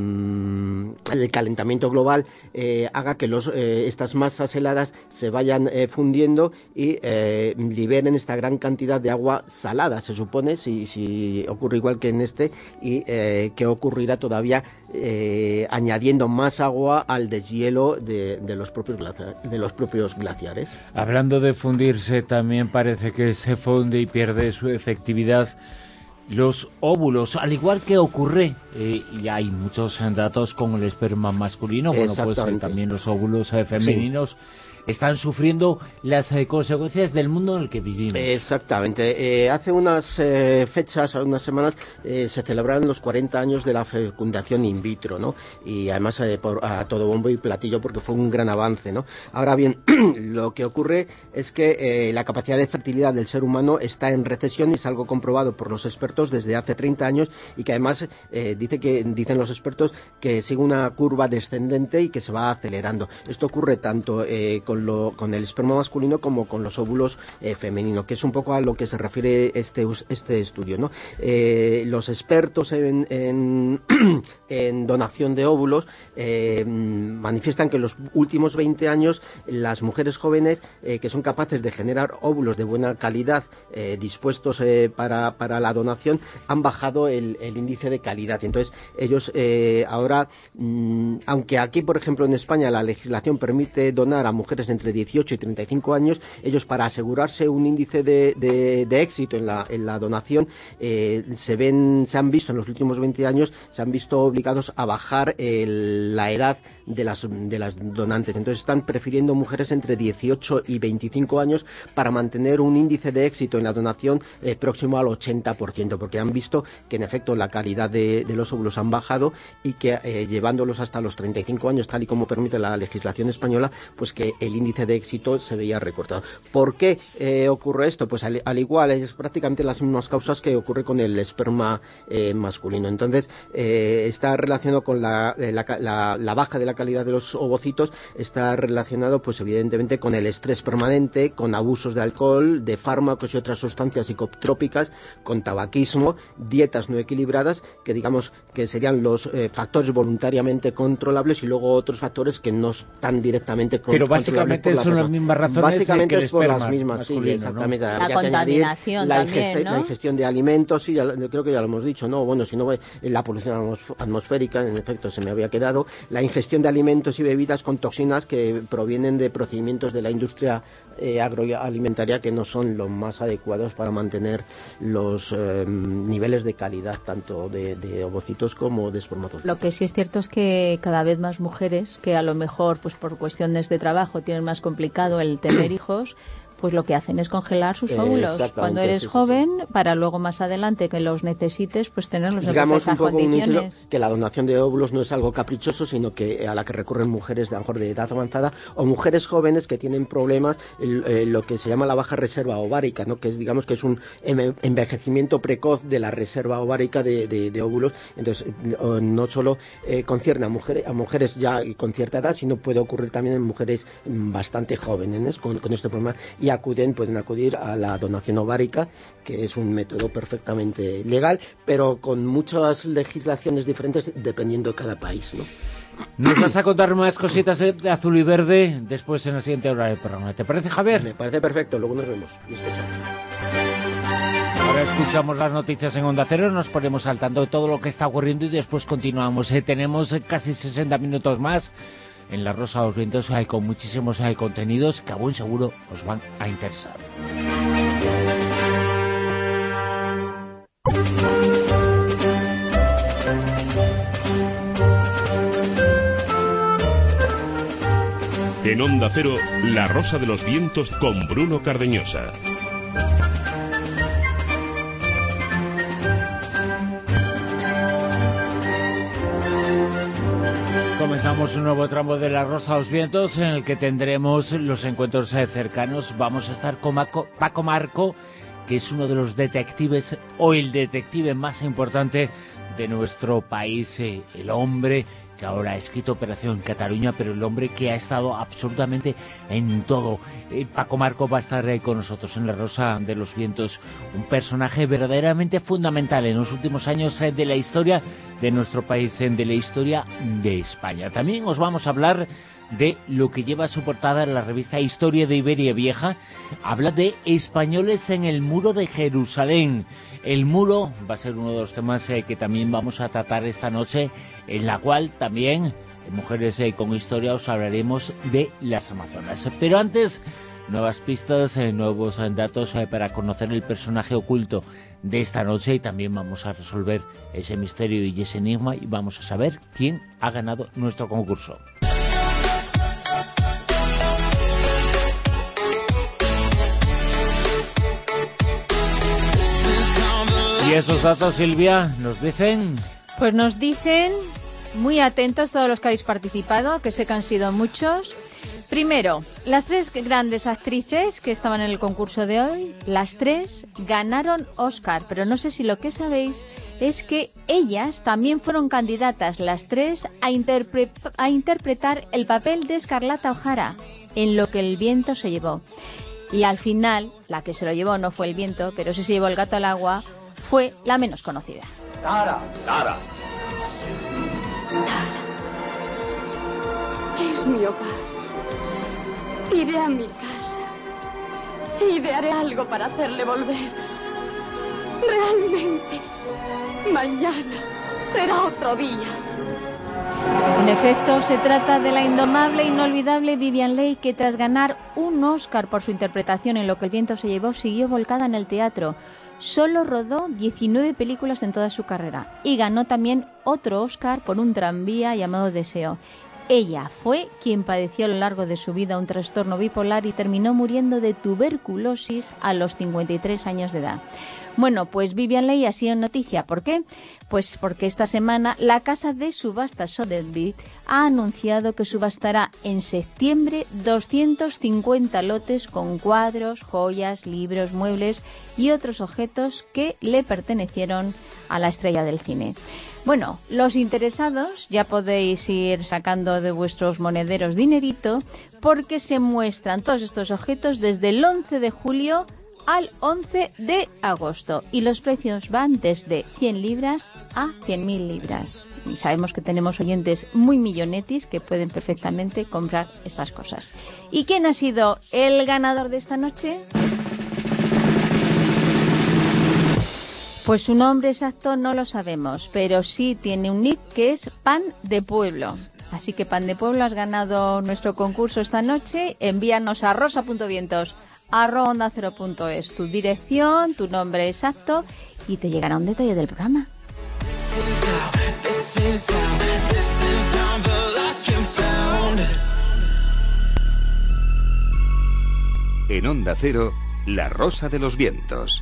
mm, el calentamiento global eh, haga que los, eh, estas masas heladas se vayan eh, fundiendo y eh, liberen esta gran cantidad de agua salada, se supone, si, si ocurre igual que en este, y eh, que ocurrirá todavía eh, añadiendo más agua al deshielo de, de, los propios glaciares, de los propios glaciares. Hablando de fundirse, también parece que se funde y pierde su efectividad los óvulos, al igual que ocurre, eh, y hay muchos datos con el esperma masculino, bueno, pues eh, también los óvulos eh, femeninos, sí, están sufriendo las eh, consecuencias del mundo en el que vivimos. Exactamente. Eh, hace unas eh, fechas, unas semanas, eh, se celebraron los cuarenta años de la fecundación in vitro, ¿no? Y además eh, por, a todo bombo y platillo, porque fue un gran avance, ¿no? Ahora bien, lo que ocurre es que eh, la capacidad de fertilidad del ser humano está en recesión y es algo comprobado por los expertos desde hace treinta años y que además eh, dice que, dicen los expertos que sigue una curva descendente y que se va acelerando. Esto ocurre tanto eh, con Con, lo, con el esperma masculino como con los óvulos eh, femeninos, que es un poco a lo que se refiere este, este estudio, ¿no? Eh, los expertos en, en, en donación de óvulos eh, manifiestan que en los últimos veinte años las mujeres jóvenes eh, que son capaces de generar óvulos de buena calidad eh, dispuestos eh, para, para la donación han bajado el, el índice de calidad. Y entonces ellos eh, ahora, mmm, aunque aquí por ejemplo en España la legislación permite donar a mujeres entre dieciocho y treinta y cinco años, ellos para asegurarse un índice de, de, de éxito en la, en la donación eh, se ven, se han visto en los últimos veinte años, se han visto obligados a bajar el, la edad de las, de las donantes. Entonces están prefiriendo mujeres entre dieciocho y veinticinco años para mantener un índice de éxito en la donación eh, próximo al ochenta por ciento, porque han visto que en efecto la calidad de, de los óvulos han bajado y que eh, llevándolos hasta los treinta y cinco años, tal y como permite la legislación española, pues que el índice de éxito se veía recortado. ¿Por qué eh, ocurre esto? Pues al, al igual es prácticamente las mismas causas que ocurre con el esperma eh, masculino. Entonces eh, está relacionado con la, la, la, la baja de la calidad de los ovocitos, está relacionado pues evidentemente con el estrés permanente, con abusos de alcohol, de fármacos y otras sustancias psicotrópicas, con tabaquismo, dietas no equilibradas, que digamos que serían los eh, factores voluntariamente controlables, y luego otros factores que no están directamente controlables. Pero básicamente son las mismas razones. Básicamente que el es por las mismas, sí, exactamente. ¿no? La contaminación la, también, ingeste, ¿no? La ingestión de alimentos, sí, ya, creo que ya lo hemos dicho, ¿no? Bueno, si no, la polución atmosférica, en efecto, se me había quedado. La ingestión de alimentos y bebidas con toxinas que provienen de procedimientos de la industria eh, agroalimentaria que no son los más adecuados para mantener los eh, niveles de calidad tanto de, de ovocitos como de espermatozoides. Lo que sí es cierto es que cada vez más mujeres que a lo mejor pues por cuestiones de trabajo tienen más complicado el tener hijos, pues lo que hacen es congelar sus óvulos eh, cuando eres sí, joven, sí, sí. para luego más adelante que los necesites, pues tenerlos en perfectas condiciones. Un poco que la donación de óvulos no es algo caprichoso, sino que a la que recurren mujeres de a lo mejor de edad avanzada o mujeres jóvenes que tienen problemas, el, eh, lo que se llama la baja reserva ovárica, ¿no? Que es digamos que es un envejecimiento precoz de la reserva ovárica de, de, de óvulos. Entonces no solo eh, concierne a mujeres, a mujeres ya con cierta edad, sino puede ocurrir también en mujeres bastante jóvenes con, con este problema. Y acuden, pueden acudir a la donación ovárica, que es un método perfectamente legal, pero con muchas legislaciones diferentes dependiendo de cada país, ¿no? Nos vas a contar más cositas de Azul y Verde después en la siguiente hora del programa. ¿Te parece, Javier? Me parece perfecto, luego nos vemos y escuchamos. Ahora escuchamos las noticias en Onda Cero, nos ponemos al tanto de todo lo que está ocurriendo y después continuamos. Eh, tenemos casi sesenta minutos más en La Rosa de los Vientos, hay con muchísimos hay contenidos que a buen seguro os van a interesar. En Onda Cero, La Rosa de los Vientos con Bruno Cardeñosa. Comenzamos un nuevo tramo de La Rosa de los Vientos en el que tendremos los encuentros cercanos. Vamos a estar con Paco, Paco Marco, que es uno de los detectives o el detective más importante de nuestro país, eh, el hombre que ahora ha escrito Operación Cataluña, pero el hombre que ha estado absolutamente en todo. Eh, Paco Marco va a estar eh, con nosotros en La Rosa de los Vientos, un personaje verdaderamente fundamental en los últimos años eh, de la historia de nuestro país, eh, de la historia de España. También os vamos a hablar de lo que lleva a su portada en la revista Historia de Iberia Vieja. Habla de españoles en el muro de Jerusalén. El muro va a ser uno de los temas eh, que también vamos a tratar esta noche, en la cual también, en Mujeres eh, con Historia, os hablaremos de las Amazonas. Pero antes, nuevas pistas, eh, nuevos eh, datos eh, para conocer el personaje oculto de esta noche, y también vamos a resolver ese misterio y ese enigma, y vamos a saber quién ha ganado nuestro concurso. ¿Y esos datos, Silvia, nos dicen? Pues nos dicen, muy atentos todos los que habéis participado, que sé que han sido muchos. Primero, las tres grandes actrices que estaban en el concurso de hoy, las tres ganaron Oscar, pero no sé si lo que sabéis es que ellas también fueron candidatas, las tres, a, interpre- a interpretar el papel de Escarlata O'Hara en Lo que el viento se llevó. Y al final, la que se lo llevó no fue el viento, pero sí se llevó el gato al agua, fue la menos conocida. Tara, Tara. Tara. Es mi hogar. Iré a mi casa. Y haré algo para hacerle volver. Realmente. Mañana será otro día. En efecto, se trata de la indomable e inolvidable Vivien Leigh, que tras ganar un Oscar por su interpretación en Lo que el viento se llevó, siguió volcada en el teatro. Solo rodó diecinueve películas en toda su carrera y ganó también otro Oscar por un tranvía llamado Deseo. Ella fue quien padeció a lo largo de su vida un trastorno bipolar y terminó muriendo de tuberculosis a los cincuenta y tres años de edad. Bueno, pues Vivien Leigh ha sido noticia. ¿Por qué? Pues porque esta semana la casa de subastas Sotheby's ha anunciado que subastará en septiembre doscientos cincuenta lotes con cuadros, joyas, libros, muebles y otros objetos que le pertenecieron a la estrella del cine. Bueno, los interesados ya podéis ir sacando de vuestros monederos dinerito, porque se muestran todos estos objetos desde el once de julio al once de agosto y los precios van desde cien libras a cien mil libras. Y sabemos que tenemos oyentes muy millonetis que pueden perfectamente comprar estas cosas. ¿Y quién ha sido el ganador de esta noche? Pues su nombre exacto no lo sabemos, pero sí tiene un nick que es Pan de Pueblo. Así que, Pan de Pueblo, has ganado nuestro concurso esta noche. Envíanos a rosa.vientos arroba onda cero punto es tu dirección, tu nombre exacto, y te llegará un detalle del programa. En Onda Cero, La Rosa de los Vientos.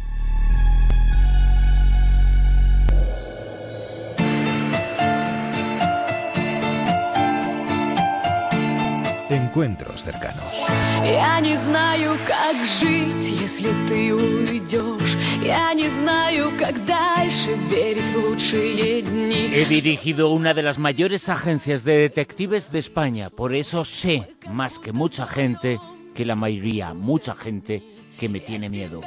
Encuentros cercanos. Я не знаю, как жить, если ты уйдешь. Я не знаю, как дальше верить в лучшие дни. He dirigido una de las mayores agencias de detectives de España, por eso sé, más que mucha gente, que la mayoría, mucha gente, que me tiene miedo.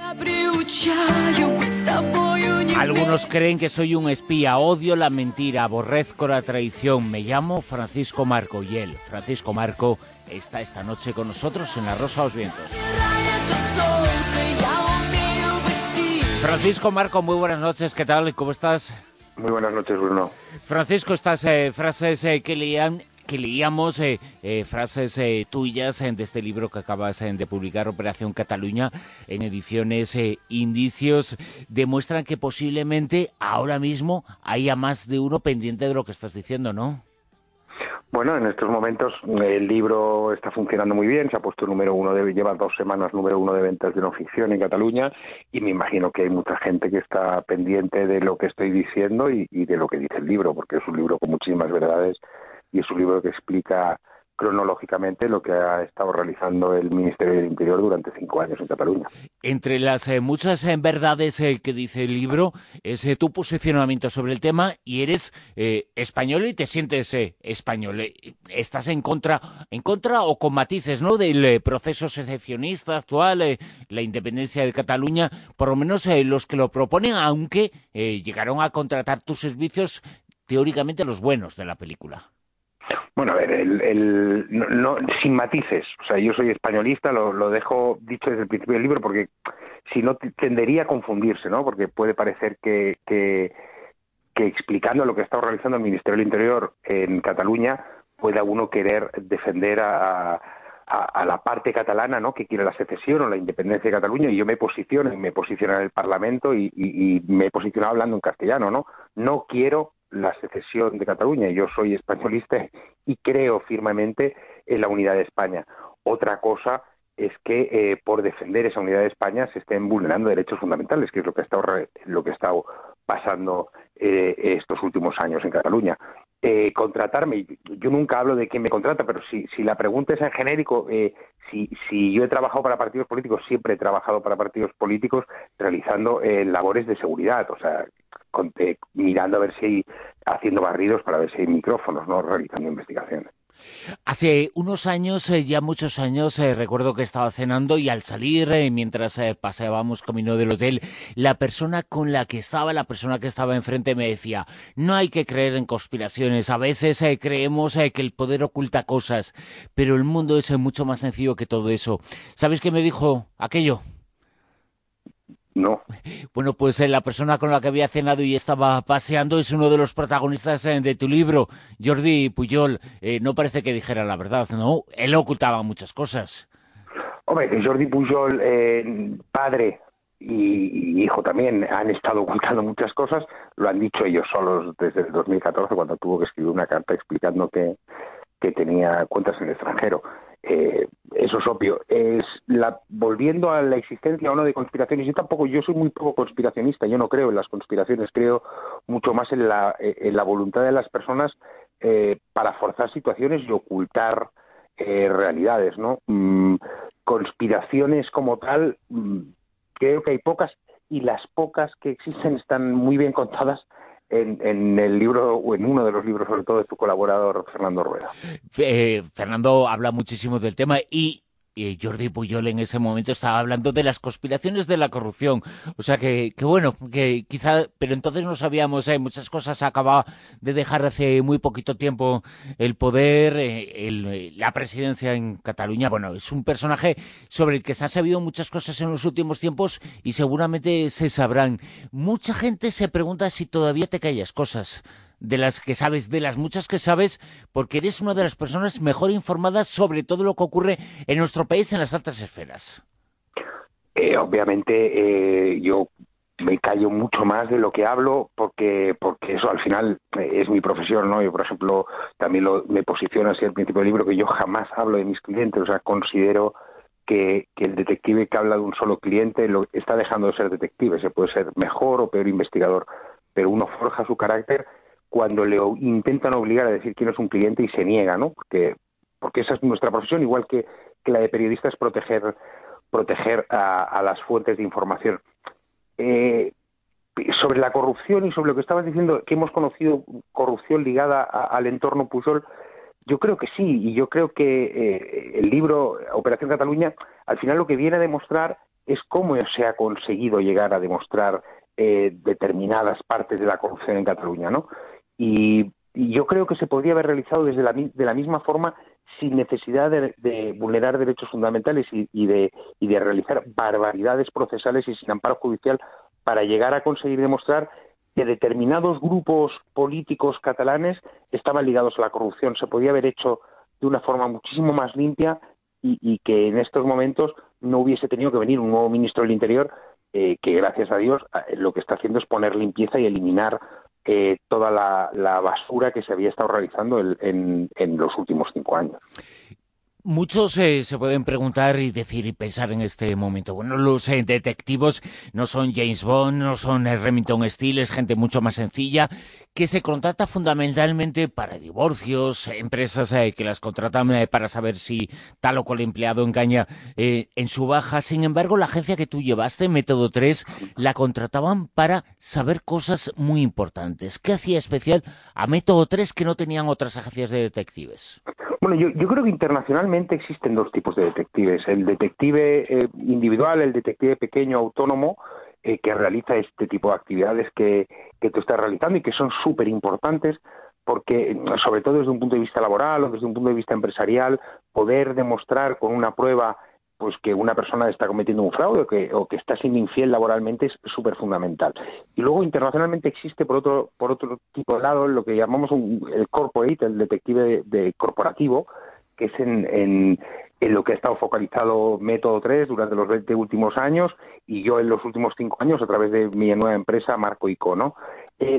Algunos creen que soy un espía, odio la mentira, aborrezco la traición. Me llamo Francisco Marco y él, Francisco Marco, está esta noche con nosotros en La Rosa de los Vientos. Francisco Marco, muy buenas noches, ¿qué tal? ¿Cómo estás? Muy buenas noches, Bruno. Francisco, estas eh, frases eh, que leían... que leíamos eh, eh, frases eh, tuyas eh, de este libro que acabas eh, de publicar, Operación Cataluña, en ediciones eh, Indicios, demuestran que posiblemente ahora mismo haya más de uno pendiente de lo que estás diciendo, ¿no? Bueno, en estos momentos el libro está funcionando muy bien, se ha puesto número uno, de, lleva dos semanas número uno de ventas de no ficción en Cataluña, y me imagino que hay mucha gente que está pendiente de lo que estoy diciendo y, y de lo que dice el libro, porque es un libro con muchísimas verdades y es un libro que explica cronológicamente lo que ha estado realizando el Ministerio del Interior durante cinco años en Cataluña. Entre las eh, muchas eh, verdades eh, que dice el libro es eh, tu posicionamiento sobre el tema, y eres eh, español y te sientes eh, español. Eh, estás en contra, en contra o con matices, ¿no?, del eh, proceso secesionista actual, eh, la independencia de Cataluña, por lo menos eh, los que lo proponen, aunque eh, llegaron a contratar tus servicios teóricamente los buenos de la película. Bueno, a ver, el, el, no, no, sin matices. O sea, yo soy españolista, lo, lo dejo dicho desde el principio del libro, porque si no tendería a confundirse, ¿no? Porque puede parecer que, que, que explicando lo que ha estado realizando el Ministerio del Interior en Cataluña, pueda uno querer defender a, a, a la parte catalana, ¿no?, que quiere la secesión o la independencia de Cataluña, y yo me posiciono, y me posiciono en el Parlamento, y, y, y me he posicionado hablando en castellano, ¿no? No quiero la secesión de Cataluña. Yo soy españolista y creo firmemente en la unidad de España. Otra cosa es que eh, por defender esa unidad de España se estén vulnerando derechos fundamentales, que es lo que ha estado, lo que ha estado pasando eh, estos últimos años en Cataluña. Eh, contratarme, yo nunca hablo de quién me contrata, pero si, si la pregunta es en genérico, eh, si, si yo he trabajado para partidos políticos, siempre he trabajado para partidos políticos realizando eh, labores de seguridad, o sea, con, eh, mirando a ver si hay, haciendo barridos para ver si hay micrófonos, no realizando investigaciones. Hace unos años, eh, ya muchos años, eh, recuerdo que estaba cenando y al salir, eh, mientras eh, paseábamos camino del hotel, la persona con la que estaba, la persona que estaba enfrente me decía: no hay que creer en conspiraciones, a veces eh, creemos eh, que el poder oculta cosas, pero el mundo es eh, mucho más sencillo que todo eso. ¿Sabes qué me dijo aquello? No. Bueno, pues eh, la persona con la que había cenado y estaba paseando es uno de los protagonistas eh, de tu libro, Jordi Pujol. Eh, no parece que dijera la verdad, ¿no? Él ocultaba muchas cosas. Hombre, que Jordi Pujol, eh, padre y, y hijo también, han estado ocultando muchas cosas. Lo han dicho ellos solos desde el dos mil catorce, cuando tuvo que escribir una carta explicando que, que tenía cuentas en el extranjero. Eh, eso es obvio. Es la, volviendo a la existencia o no de conspiraciones, yo tampoco, yo soy muy poco conspiracionista, yo no creo en las conspiraciones, creo mucho más en la, en la voluntad de las personas eh, para forzar situaciones y ocultar eh, realidades, ¿no? Mm, conspiraciones como tal, mm, creo que hay pocas, y las pocas que existen están muy bien contadas En, en el libro, o en uno de los libros, sobre todo, de tu colaborador, Fernando Rueda. Eh, Fernando habla muchísimo del tema y, y Jordi Pujol en ese momento estaba hablando de las conspiraciones de la corrupción. O sea que, que bueno, que quizá, pero entonces no sabíamos, eh, muchas cosas. Acaba de dejar hace muy poquito tiempo el poder, eh, el, la presidencia en Cataluña. Bueno, es un personaje sobre el que se han sabido muchas cosas en los últimos tiempos y seguramente se sabrán. Mucha gente se pregunta si todavía te callas cosas de las que sabes, de las muchas que sabes, porque eres una de las personas mejor informadas sobre todo lo que ocurre en nuestro país en las altas esferas. Eh, obviamente eh, yo me callo mucho más de lo que hablo, porque porque eso al final eh, es mi profesión, ¿no? Yo, por ejemplo, también lo, me posiciono así al principio del libro, que yo jamás hablo de mis clientes, o sea, considero que, que el detective que habla de un solo cliente lo, está dejando de ser detective. Se puede ser mejor o peor investigador, pero uno forja su carácter cuando le intentan obligar a decir quién es un cliente y se niega, ¿no? Porque, porque esa es nuestra profesión, igual que, que la de periodista, es proteger, proteger a, a las fuentes de información. Eh, sobre la corrupción y sobre lo que estabas diciendo, que hemos conocido corrupción ligada a, al entorno Pujol, yo creo que sí, y yo creo que eh, el libro Operación Cataluña, al final lo que viene a demostrar es cómo se ha conseguido llegar a demostrar eh, determinadas partes de la corrupción en Cataluña, ¿no? Y, y yo creo que se podría haber realizado desde la, de la misma forma, sin necesidad de, de vulnerar derechos fundamentales y, y, de, y de realizar barbaridades procesales y sin amparo judicial, para llegar a conseguir demostrar que determinados grupos políticos catalanes estaban ligados a la corrupción. Se podía haber hecho de una forma muchísimo más limpia y, y que en estos momentos no hubiese tenido que venir un nuevo ministro del Interior eh, que, gracias a Dios, lo que está haciendo es poner limpieza y eliminar Eh, toda la, la basura que se había estado realizando el, en, en los últimos cinco años. Muchos eh, se pueden preguntar y decir y pensar en este momento, bueno, los eh, detectivos no son James Bond, no son eh, Remington Steele, es gente mucho más sencilla, que se contrata fundamentalmente para divorcios, eh, empresas eh, que las contratan eh, para saber si tal o cual empleado engaña eh, en su baja. Sin embargo, la agencia que tú llevaste, Método tres, la contrataban para saber cosas muy importantes. ¿Qué hacía especial a Método tres que no tenían otras agencias de detectives? Bueno, yo, yo creo que internacionalmente existen dos tipos de detectives. El detective eh, individual, el detective pequeño, autónomo, eh, que realiza este tipo de actividades que, que tú estás realizando y que son súper importantes porque, sobre todo desde un punto de vista laboral o desde un punto de vista empresarial, poder demostrar con una prueba pues que una persona está cometiendo un fraude o que, o que está siendo infiel laboralmente es súper fundamental. Y luego internacionalmente existe por otro por otro tipo de lado lo que llamamos un, el corporate, el detective de, de corporativo, que es en, en, en lo que ha estado focalizado Método tres durante los veinte últimos años y yo en los últimos cinco años a través de mi nueva empresa Marco y Co, ¿no? Eh,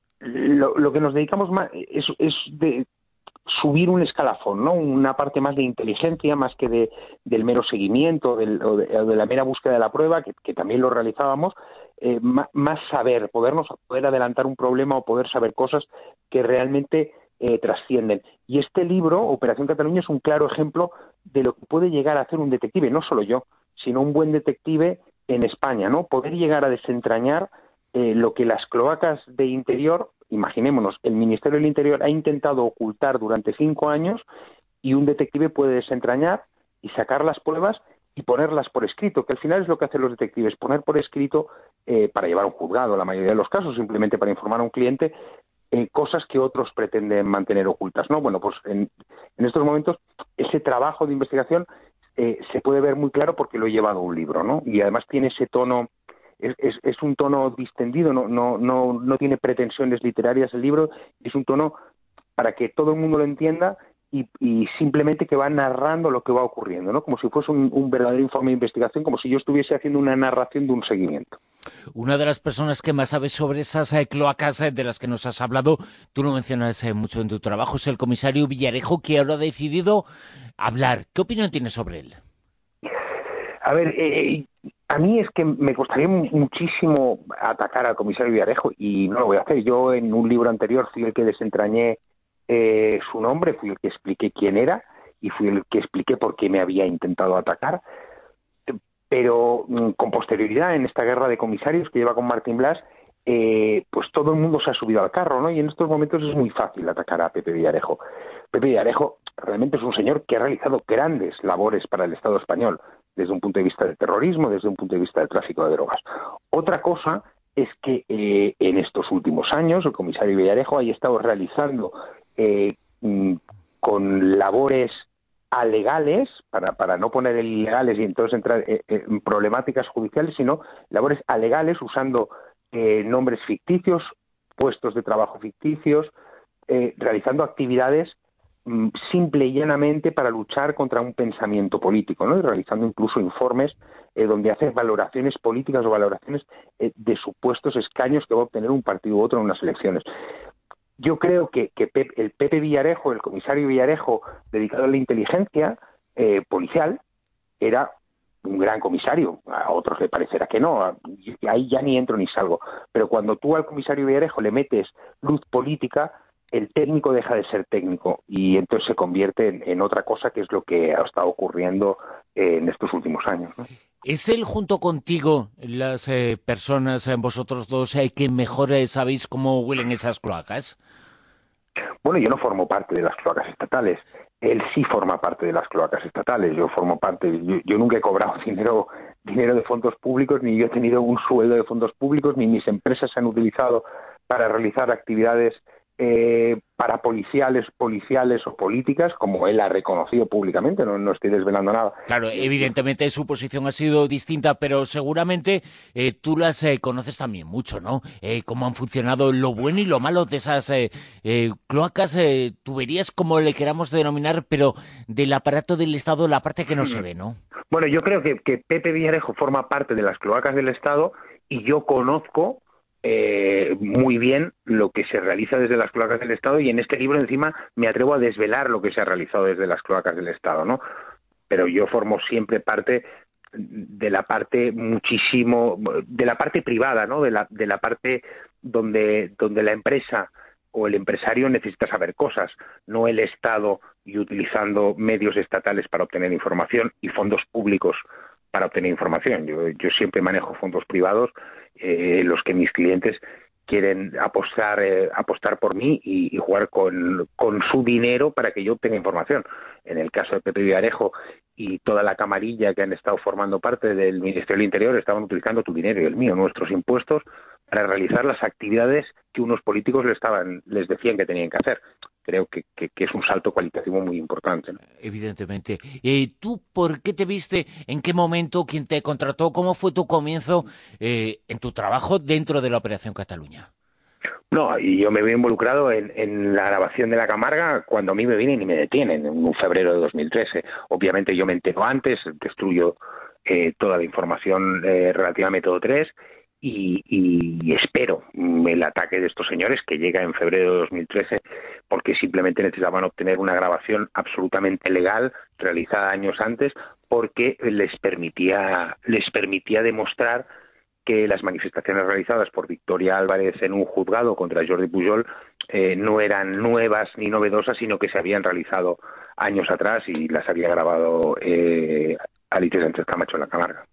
lo, lo que nos dedicamos más es, es de subir un escalafón, ¿no? Una parte más de inteligencia, más que de, del mero seguimiento del, o, de, o de la mera búsqueda de la prueba, que, que también lo realizábamos, eh, más, más saber, podernos poder adelantar un problema o poder saber cosas que realmente eh, trascienden. Y este libro, Operación Cataluña, es un claro ejemplo de lo que puede llegar a hacer un detective, no solo yo, sino un buen detective en España, ¿no? Poder llegar a desentrañar eh, lo que las cloacas de Interior, imaginémonos, el Ministerio del Interior ha intentado ocultar durante cinco años y un detective puede desentrañar y sacar las pruebas y ponerlas por escrito, que al final es lo que hacen los detectives, poner por escrito eh, para llevar a un juzgado, la mayoría de los casos, simplemente para informar a un cliente, eh, cosas que otros pretenden mantener ocultas, ¿no? Bueno, pues en, en estos momentos ese trabajo de investigación eh, se puede ver muy claro porque lo he llevado a un libro, ¿no? Y además tiene ese tono. Es, es, es un tono distendido, no, no, no, no tiene pretensiones literarias el libro, es un tono para que todo el mundo lo entienda y, y simplemente que va narrando lo que va ocurriendo, ¿no? Como si fuese un, un verdadero informe de investigación, como si yo estuviese haciendo una narración de un seguimiento. Una de las personas que más sabe sobre esas eh, cloacas eh, de las que nos has hablado, tú lo mencionas eh, mucho en tu trabajo, es el comisario Villarejo, que ahora ha decidido hablar. ¿Qué opinión tienes sobre él? A ver, eh, a mí es que me costaría muchísimo atacar al comisario Villarejo y no lo voy a hacer. Yo en un libro anterior fui el que desentrañé eh, su nombre, fui el que expliqué quién era y fui el que expliqué por qué me había intentado atacar. Pero con posterioridad, en esta guerra de comisarios que lleva con Martín Blas, eh, pues todo el mundo se ha subido al carro, ¿no? Y en estos momentos es muy fácil atacar a Pepe Villarejo. Pepe Villarejo realmente es un señor que ha realizado grandes labores para el Estado español, desde un punto de vista del terrorismo, desde un punto de vista del tráfico de drogas. Otra cosa es que eh, en estos últimos años el comisario Villarejo haya estado realizando eh, con labores alegales, para, para no poner el ilegales y entonces entrar eh, en problemáticas judiciales, sino labores alegales usando eh, nombres ficticios, puestos de trabajo ficticios, eh, realizando actividades mm, simple y llanamente para luchar contra un pensamiento político, ¿no? Y realizando incluso informes eh, donde hace valoraciones políticas o valoraciones eh, de supuestos escaños que va a obtener un partido u otro en unas elecciones. Yo creo que, que Pep, el Pepe Villarejo, el comisario Villarejo, dedicado a la inteligencia eh, policial, era un gran comisario. A otros le parecerá que no, ahí ya ni entro ni salgo. Pero cuando tú al comisario Villarejo le metes luz política, el técnico deja de ser técnico y entonces se convierte en, en otra cosa, que es lo que ha estado ocurriendo eh, en estos últimos años, ¿no? ¿Es él junto contigo, las eh, personas, eh, vosotros dos, eh, que mejor eh, sabéis cómo huelen esas cloacas? Bueno, yo no formo parte de las cloacas estatales. Él sí forma parte de las cloacas estatales. Yo formo parte. Yo, yo nunca he cobrado dinero, dinero de fondos públicos, ni yo he tenido un sueldo de fondos públicos, ni mis empresas se han utilizado para realizar actividades eh, parapoliciales, policiales o políticas, como él ha reconocido públicamente, no, no estoy desvelando nada. Claro, evidentemente su posición ha sido distinta, pero seguramente eh, tú las eh, conoces también mucho, ¿no? Eh, cómo han funcionado lo bueno y lo malo de esas eh, eh, cloacas, eh, tuberías, como le queramos denominar, pero del aparato del Estado, la parte que no se ve, ¿no? Bueno, yo creo que, que Pepe Villarejo forma parte de las cloacas del Estado y yo conozco eh, muy bien lo que se realiza desde las cloacas del Estado, y en este libro encima me atrevo a desvelar lo que se ha realizado desde las cloacas del Estado, ¿no? Pero yo formo siempre parte de la parte muchísimo, de la parte privada, ¿no? De la, de la parte donde, donde la empresa o el empresario necesita saber cosas, no el Estado y utilizando medios estatales para obtener información y fondos públicos para obtener información. Yo, yo siempre manejo fondos privados, eh, los que mis clientes quieren apostar eh, apostar por mí y, y jugar con, con su dinero para que yo obtenga información. En el caso de Pepe Villarejo y toda la camarilla que han estado formando parte del Ministerio del Interior, estaban utilizando tu dinero y el mío, nuestros impuestos, para realizar las actividades que unos políticos les, estaban, les decían que tenían que hacer. Creo que, que, que es un salto cualitativo muy importante, ¿no? Evidentemente. Eh, ¿Tú por qué te viste? ¿En qué momento? ¿Quién te contrató? ¿Cómo fue tu comienzo eh, en tu trabajo dentro de la Operación Cataluña? No, y yo me veo involucrado en, en la grabación de La Camarga cuando a mí me vienen y me detienen, en un febrero de dos mil trece. Obviamente yo me entero antes, destruyo eh, toda la información eh, relativa a Método tres y, y espero el ataque de estos señores que llega en febrero de dos mil trece, porque simplemente necesitaban obtener una grabación absolutamente legal realizada años antes, porque les permitía les permitía demostrar que las manifestaciones realizadas por Victoria Álvarez en un juzgado contra Jordi Pujol eh, no eran nuevas ni novedosas, sino que se habían realizado años atrás y las había grabado eh, Alicia Sánchez Camacho en La Camarga.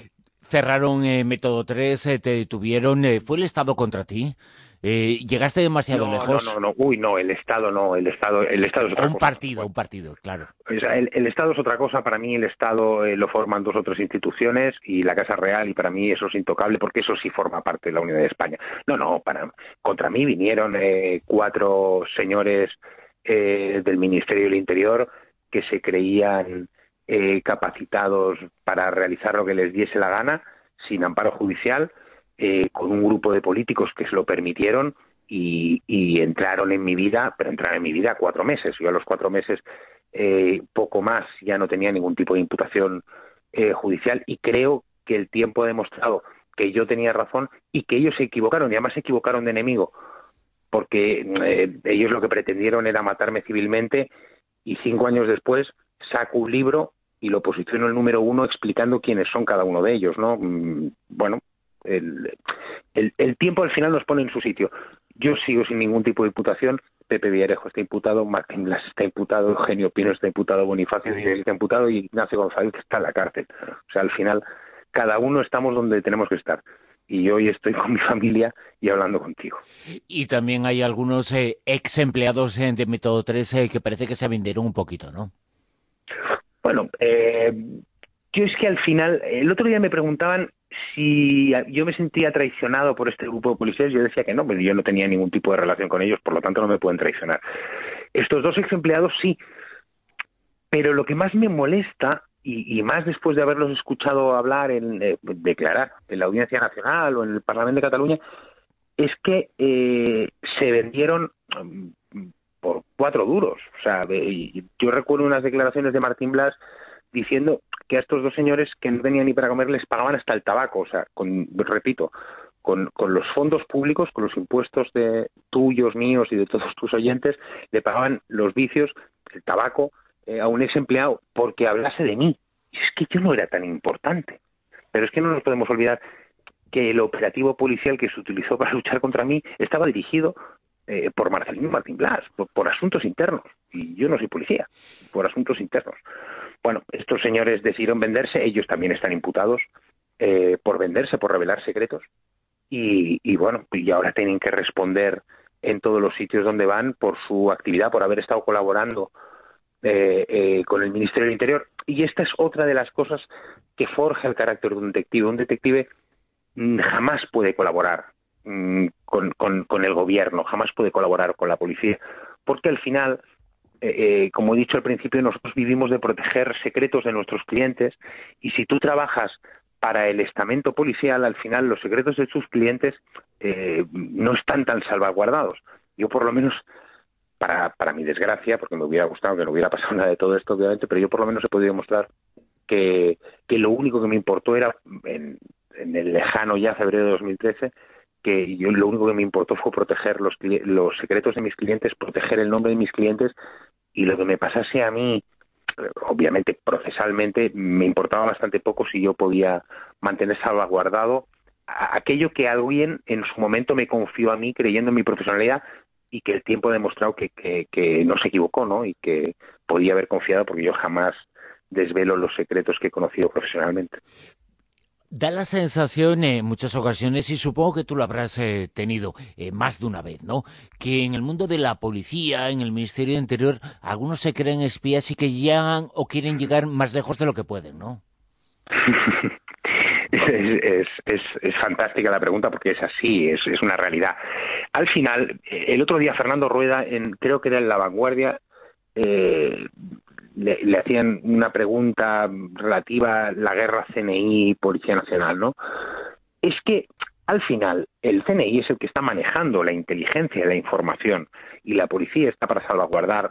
Cerraron eh, Método tres, eh, te detuvieron, eh, ¿fue el Estado contra ti? Eh, ¿Llegaste demasiado no, lejos? No, no, no, uy, no, el Estado no, el Estado, el Estado es otra un cosa. partido, un partido, claro. O sea, el, el Estado es otra cosa, para mí el Estado eh, lo forman dos o tres instituciones y la Casa Real, y para mí eso es intocable porque eso sí forma parte de la Unidad de España. No, no, para contra mí vinieron eh, cuatro señores eh, del Ministerio del Interior que se creían eh, capacitados para realizar lo que les diese la gana, sin amparo judicial, Eh, con un grupo de políticos que se lo permitieron y, y entraron en mi vida, pero entraron en mi vida cuatro meses. Yo a los cuatro meses, eh, poco más, ya no tenía ningún tipo de imputación eh, judicial, y creo que el tiempo ha demostrado que yo tenía razón y que ellos se equivocaron, y además se equivocaron de enemigo, porque eh, ellos lo que pretendieron era matarme civilmente, y cinco años después saco un libro y lo posiciono el número uno explicando quiénes son cada uno de ellos, ¿no? Bueno, El, el, el tiempo al final nos pone en su sitio. Yo sigo sin ningún tipo de imputación. Pepe Villarejo está imputado, Martín Blas está imputado, Eugenio Pino está imputado, Bonifacio Díaz está imputado y Ignacio González está en la cárcel. O sea, al final cada uno estamos donde tenemos que estar. Y yo hoy estoy con mi familia y hablando contigo. Y también hay algunos eh, ex empleados eh, de Método tres eh, que parece que se vendieron un poquito, ¿no? Bueno, eh, yo es que al final, el otro día me preguntaban si yo me sentía traicionado por este grupo de policías. Yo decía que no, pero yo no tenía ningún tipo de relación con ellos, por lo tanto no me pueden traicionar. Estos dos ex empleados sí, pero lo que más me molesta, y, y más después de haberlos escuchado hablar, en eh, declarar en la Audiencia Nacional o en el Parlamento de Cataluña, es que eh, se vendieron por cuatro duros. O sea, yo recuerdo unas declaraciones de Martín Blas diciendo que a estos dos señores que no tenían ni para comer les pagaban hasta el tabaco. O sea, con, repito, con, con los fondos públicos, con los impuestos de tuyos, míos y de todos tus oyentes, le pagaban los vicios, el tabaco, eh, a un ex empleado porque hablase de mí. Y es que yo no era tan importante. Pero es que no nos podemos olvidar que el operativo policial que se utilizó para luchar contra mí estaba dirigido eh, por Marcelino Martín Blas, por, por asuntos internos. Y yo no soy policía, por asuntos internos. Bueno, estos señores decidieron venderse, ellos también están imputados eh, por venderse, por revelar secretos, y, y bueno, y ahora tienen que responder en todos los sitios donde van por su actividad, por haber estado colaborando eh, eh, con el Ministerio del Interior. Y esta es otra de las cosas que forja el carácter de un detective. Un detective mmm, jamás puede colaborar mmm, con, con, con el gobierno, jamás puede colaborar con la policía, porque al final, Eh, como he dicho al principio, nosotros vivimos de proteger secretos de nuestros clientes, y si tú trabajas para el estamento policial, al final los secretos de tus clientes eh, no están tan salvaguardados. Yo por lo menos, para, para mi desgracia, porque me hubiera gustado que no hubiera pasado nada de todo esto, obviamente, pero yo por lo menos he podido demostrar que, que lo único que me importó era, en, en el lejano ya febrero de dos mil trece, que yo lo único que me importó fue proteger los, los secretos de mis clientes, proteger el nombre de mis clientes, y lo que me pasase a mí, obviamente procesalmente, me importaba bastante poco si yo podía mantener salvaguardado aquello que alguien en su momento me confió a mí creyendo en mi profesionalidad y que el tiempo ha demostrado que, que, que no se equivocó, ¿no? Y que podía haber confiado, porque yo jamás desvelo los secretos que he conocido profesionalmente. Da la sensación en muchas ocasiones, y supongo que tú lo habrás eh, tenido eh, más de una vez, ¿no?, que en el mundo de la policía, en el Ministerio de Interior, algunos se creen espías y que llegan o quieren llegar más lejos de lo que pueden, ¿no? Es, es, es, es fantástica la pregunta, porque es así, es, es una realidad. Al final, el otro día Fernando Rueda, en, creo que era en La Vanguardia, eh, le, le hacían una pregunta relativa a la guerra C N I Policía Nacional, ¿no? Es que al final el C N I es el que está manejando la inteligencia y la información, y la policía está para salvaguardar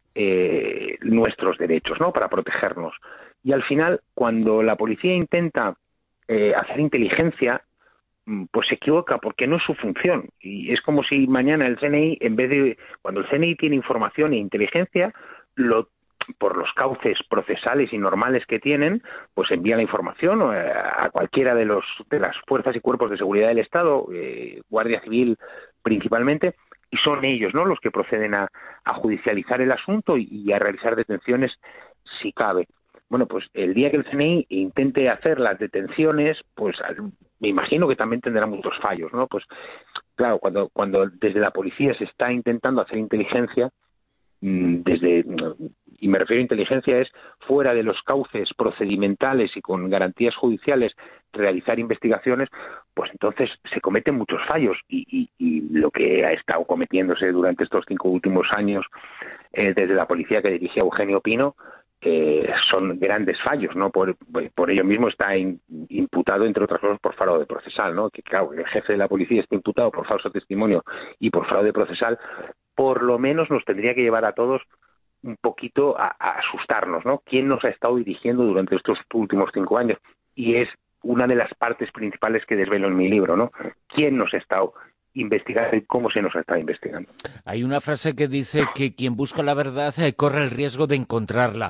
eh, nuestros derechos, ¿no?, para protegernos. Y al final, cuando la policía intenta eh, hacer inteligencia, pues se equivoca, porque no es su función. Y es como si mañana el C N I, en vez de, cuando el C N I tiene información e inteligencia, lo por los cauces procesales y normales que tienen, pues envía la información a cualquiera de los de las fuerzas y cuerpos de seguridad del Estado, eh, Guardia Civil principalmente, y son ellos, ¿no?, los que proceden a, a judicializar el asunto y, y a realizar detenciones si cabe. Bueno, pues el día que el C N I intente hacer las detenciones, pues me imagino que también tendrá muchos fallos, ¿no? Pues claro, cuando cuando desde la policía se está intentando hacer inteligencia, desde, y me refiero a inteligencia, es fuera de los cauces procedimentales y con garantías judiciales realizar investigaciones, pues entonces se cometen muchos fallos, y, y, y lo que ha estado cometiéndose durante estos cinco últimos años eh, desde la policía que dirigía Eugenio Pino, Eh, son grandes fallos, ¿no? Por, por ello mismo está in, imputado, entre otras cosas, por fraude procesal, ¿no? Que claro, el jefe de la policía está imputado por falso testimonio y por fraude procesal, por lo menos nos tendría que llevar a todos un poquito a, a asustarnos, ¿no? ¿Quién nos ha estado dirigiendo durante estos últimos cinco años? Y es una de las partes principales que desvelo en mi libro, ¿no? ¿Quién nos ha estado investigando y cómo se nos está investigando? Hay una frase que dice que quien busca la verdad eh, corre el riesgo de encontrarla.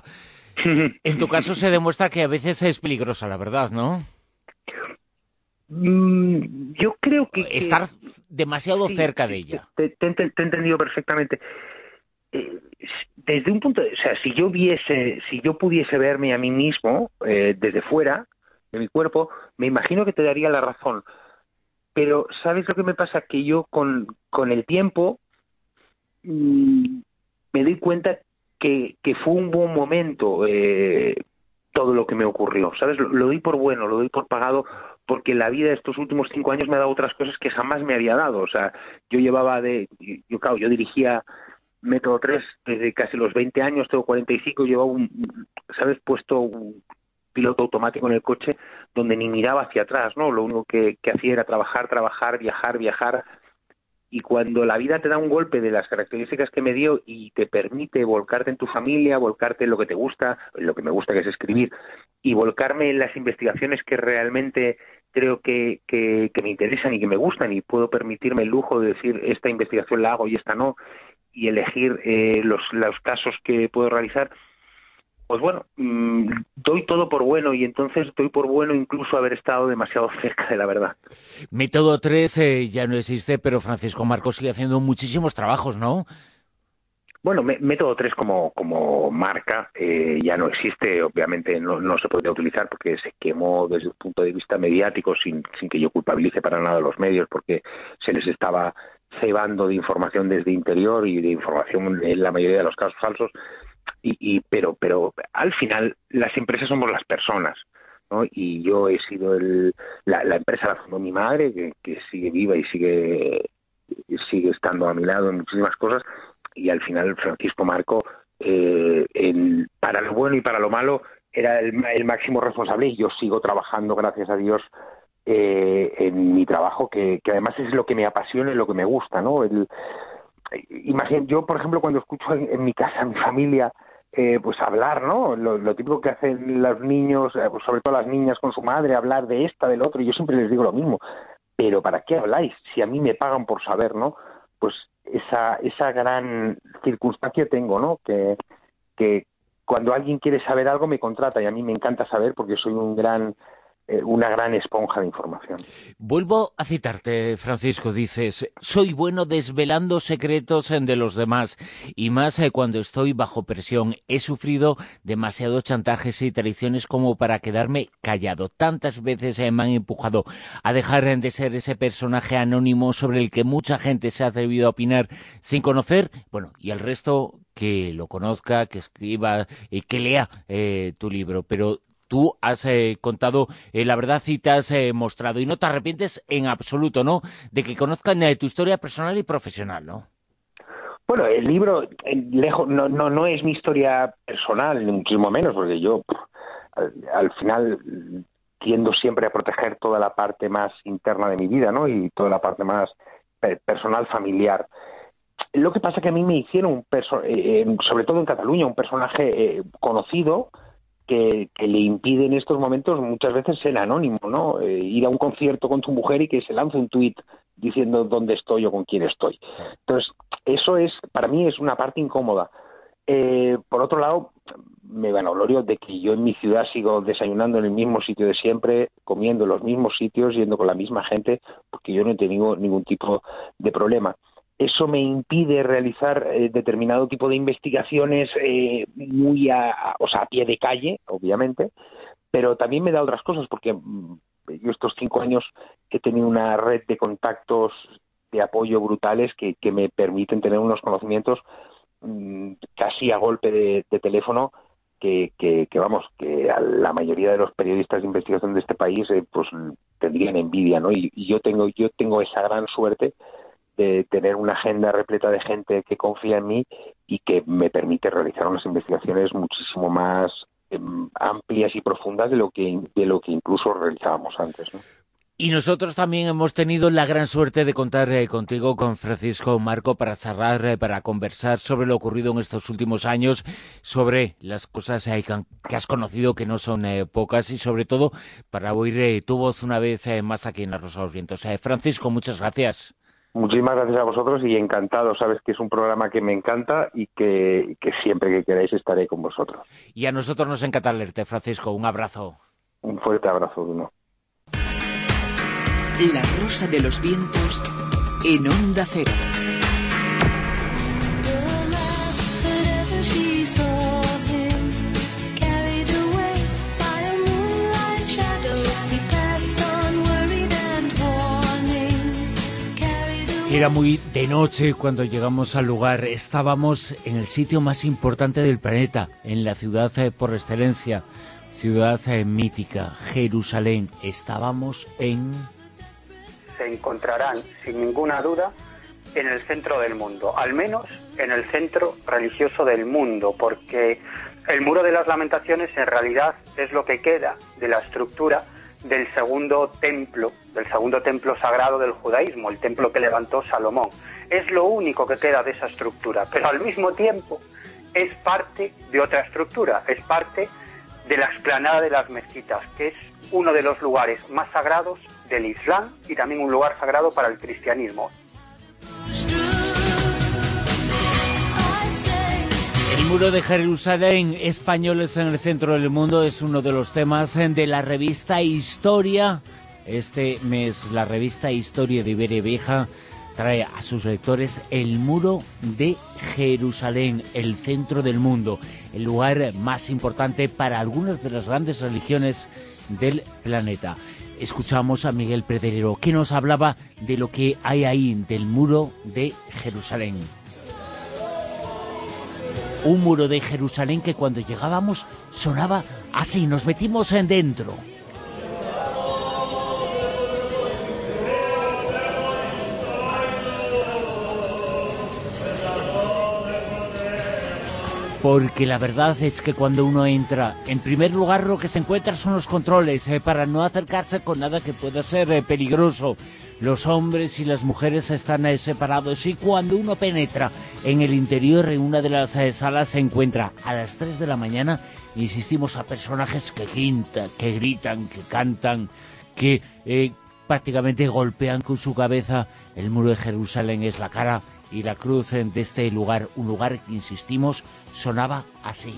En tu caso se demuestra que a veces es peligrosa la verdad, ¿no? Mm, yo creo que... Estar que, demasiado sí, cerca de ella. Te, te, te, te he entendido perfectamente. Eh, desde un punto de... O sea, si yo viese, si yo pudiese verme a mí mismo eh, desde fuera de mi cuerpo, me imagino que te daría la razón. Pero, ¿sabes lo que me pasa? Que yo con, con el tiempo mmm, me doy cuenta que, que fue un buen momento eh, todo lo que me ocurrió, ¿sabes? Lo, lo doy por bueno, lo doy por pagado, porque la vida de estos últimos cinco años me ha dado otras cosas que jamás me había dado. O sea, yo llevaba de... Yo, claro, yo dirigía Método tres desde casi los veinte años, tengo cuarenta y cinco, llevaba un... ¿Sabes? Puesto un piloto automático en el coche donde ni miraba hacia atrás, ¿no? Lo único que, que hacía era trabajar, trabajar, viajar, viajar. Y cuando la vida te da un golpe de las características que me dio y te permite volcarte en tu familia, volcarte en lo que te gusta, en lo que me gusta, que es escribir, y volcarme en las investigaciones que realmente creo que, que, que me interesan y que me gustan, y puedo permitirme el lujo de decir esta investigación la hago y esta no, y elegir eh, los, los casos que puedo realizar, pues bueno, mmm, doy todo por bueno, y entonces doy por bueno incluso haber estado demasiado cerca de la verdad. Método tres eh, ya no existe, pero Francisco Marcos sigue haciendo muchísimos trabajos, ¿no? Bueno, Método tres como, como marca eh, ya no existe, obviamente no, no se podría utilizar porque se quemó desde un punto de vista mediático, sin, sin que yo culpabilice para nada a los medios, porque se les estaba cebando de información desde interior y de información en la mayoría de los casos falsos. Y, y pero pero al final las empresas somos las personas, ¿no? Y yo he sido el la, la empresa la fundó mi madre, que, que sigue viva y sigue sigue estando a mi lado en muchísimas cosas, y al final Francisco Marco eh, en, para lo bueno y para lo malo era el, el máximo responsable, y yo sigo trabajando, gracias a Dios, eh, en mi trabajo, que, que además es lo que me apasiona y lo que me gusta, ¿no? El, imagínate, yo por ejemplo cuando escucho en, en mi casa a mi familia Eh, pues hablar, ¿no? Lo, lo típico que hacen los niños, eh, pues sobre todo las niñas con su madre, hablar de esta, del otro, y yo siempre les digo lo mismo. pero ¿para qué habláis? Si a mí me pagan por saber, ¿no? Pues esa esa gran circunstancia tengo, ¿no? Que, que cuando alguien quiere saber algo me contrata y a mí me encanta saber porque soy un gran... una gran esponja de información. Vuelvo a citarte, Francisco, dices, soy bueno desvelando secretos de los demás, y más cuando estoy bajo presión. He sufrido demasiados chantajes y traiciones como para quedarme callado. Tantas veces me han empujado a dejar de ser ese personaje anónimo sobre el que mucha gente se ha atrevido a opinar sin conocer, bueno, y el resto que lo conozca, que escriba, y que lea eh, tu libro, pero tú has eh, contado eh, la verdad y te has eh, mostrado, y no te arrepientes en absoluto, ¿no?, de que conozcan eh, tu historia personal y profesional, ¿no? Bueno, el libro eh, lejos no, no no es mi historia personal, ni muchísimo menos, porque yo al, al final tiendo siempre a proteger toda la parte más interna de mi vida, ¿no?, y toda la parte más per personal, familiar. Lo que pasa es que a mí me hicieron, un perso eh, sobre todo en Cataluña, un personaje eh, conocido, Que, que le impide en estos momentos muchas veces ser anónimo, ¿no? Eh, ir a un concierto con tu mujer y que se lance un tuit diciendo dónde estoy o con quién estoy. Entonces, eso es, para mí es una parte incómoda. Eh, por otro lado, me vanaglorio de que yo en mi ciudad sigo desayunando en el mismo sitio de siempre, comiendo en los mismos sitios, yendo con la misma gente, porque yo no he tenido ningún tipo de problema. Eso me impide realizar eh, determinado tipo de investigaciones eh, muy a, a, o sea, a pie de calle, obviamente, pero también me da otras cosas, porque mmm, yo estos cinco años he tenido una red de contactos de apoyo brutales que, que me permiten tener unos conocimientos mmm, casi a golpe de, de teléfono que, que, que, vamos, que a la mayoría de los periodistas de investigación de este país eh, pues tendrían envidia, ¿no? Y, y yo tengo yo tengo esa gran suerte de tener una agenda repleta de gente que confía en mí y que me permite realizar unas investigaciones muchísimo más eh, amplias y profundas de lo que de lo que incluso realizábamos antes, ¿no? Y nosotros también hemos tenido la gran suerte de contar eh, contigo, con Francisco Marco, para charlar, eh, para conversar sobre lo ocurrido en estos últimos años, sobre las cosas eh, que has conocido, que no son eh, pocas, y sobre todo para oír eh, tu voz una vez eh, más aquí en La Rosa de los Vientos. Eh, Francisco, muchas gracias. Muchísimas gracias a vosotros y encantado. Sabes que es un programa que me encanta y que, que siempre que queráis estaré con vosotros. Y a nosotros nos encanta leerte, Francisco. Un abrazo. Un fuerte abrazo, Bruno. La Rosa de los Vientos en Onda Cero. Era muy de noche cuando llegamos al lugar. Estábamos en el sitio más importante del planeta, en la ciudad eh, por excelencia, ciudad eh, mítica, Jerusalén. Estábamos en... Se encontrarán, sin ninguna duda, en el centro del mundo, al menos en el centro religioso del mundo, porque el Muro de las Lamentaciones en realidad es lo que queda de la estructura del segundo templo, del segundo templo sagrado del judaísmo, el templo que levantó Salomón. Es lo único que queda de esa estructura, pero al mismo tiempo es parte de otra estructura, es parte de la explanada de las mezquitas, que es uno de los lugares más sagrados del Islam y también un lugar sagrado para el cristianismo. El muro de Jerusalén, españoles en el centro del mundo, es uno de los temas de la revista Historia. Este mes la revista Historia de Iberia Vieja trae a sus lectores el muro de Jerusalén, el centro del mundo, el lugar más importante para algunas de las grandes religiones del planeta. Escuchamos a Miguel Pedrero, que nos hablaba de lo que hay ahí, del muro de Jerusalén. Un muro de Jerusalén que cuando llegábamos sonaba así, nos metimos en dentro. Porque la verdad es que cuando uno entra, en primer lugar lo que se encuentra son los controles, eh, para no acercarse con nada que pueda ser eh, peligroso. Los hombres y las mujeres están eh, separados, y cuando uno penetra en el interior, en una de las eh, salas, se encuentra a las tres de la mañana, insistimos, a personajes que gritan, que gritan, que cantan, que... Eh, prácticamente golpean con su cabeza el muro de Jerusalén. Es la cara y la cruz de este lugar, un lugar que, insistimos, sonaba así.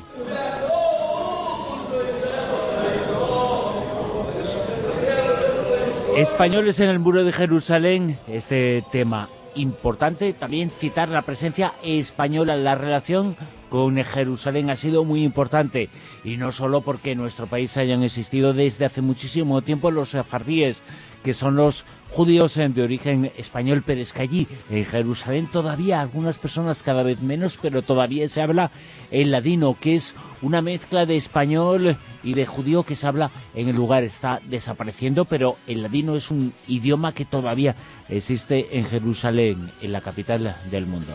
Españoles en el muro de Jerusalén, este tema importante. También citar la presencia española. La relación con Jerusalén ha sido muy importante, y no solo porque en nuestro país hayan existido desde hace muchísimo tiempo los sefardíes, que son los judíos de origen español, pero es que allí en Jerusalén todavía algunas personas, cada vez menos, pero todavía se habla el ladino, que es una mezcla de español y de judío que se habla en el lugar. Está desapareciendo, pero el ladino es un idioma que todavía existe en Jerusalén, en la capital del mundo.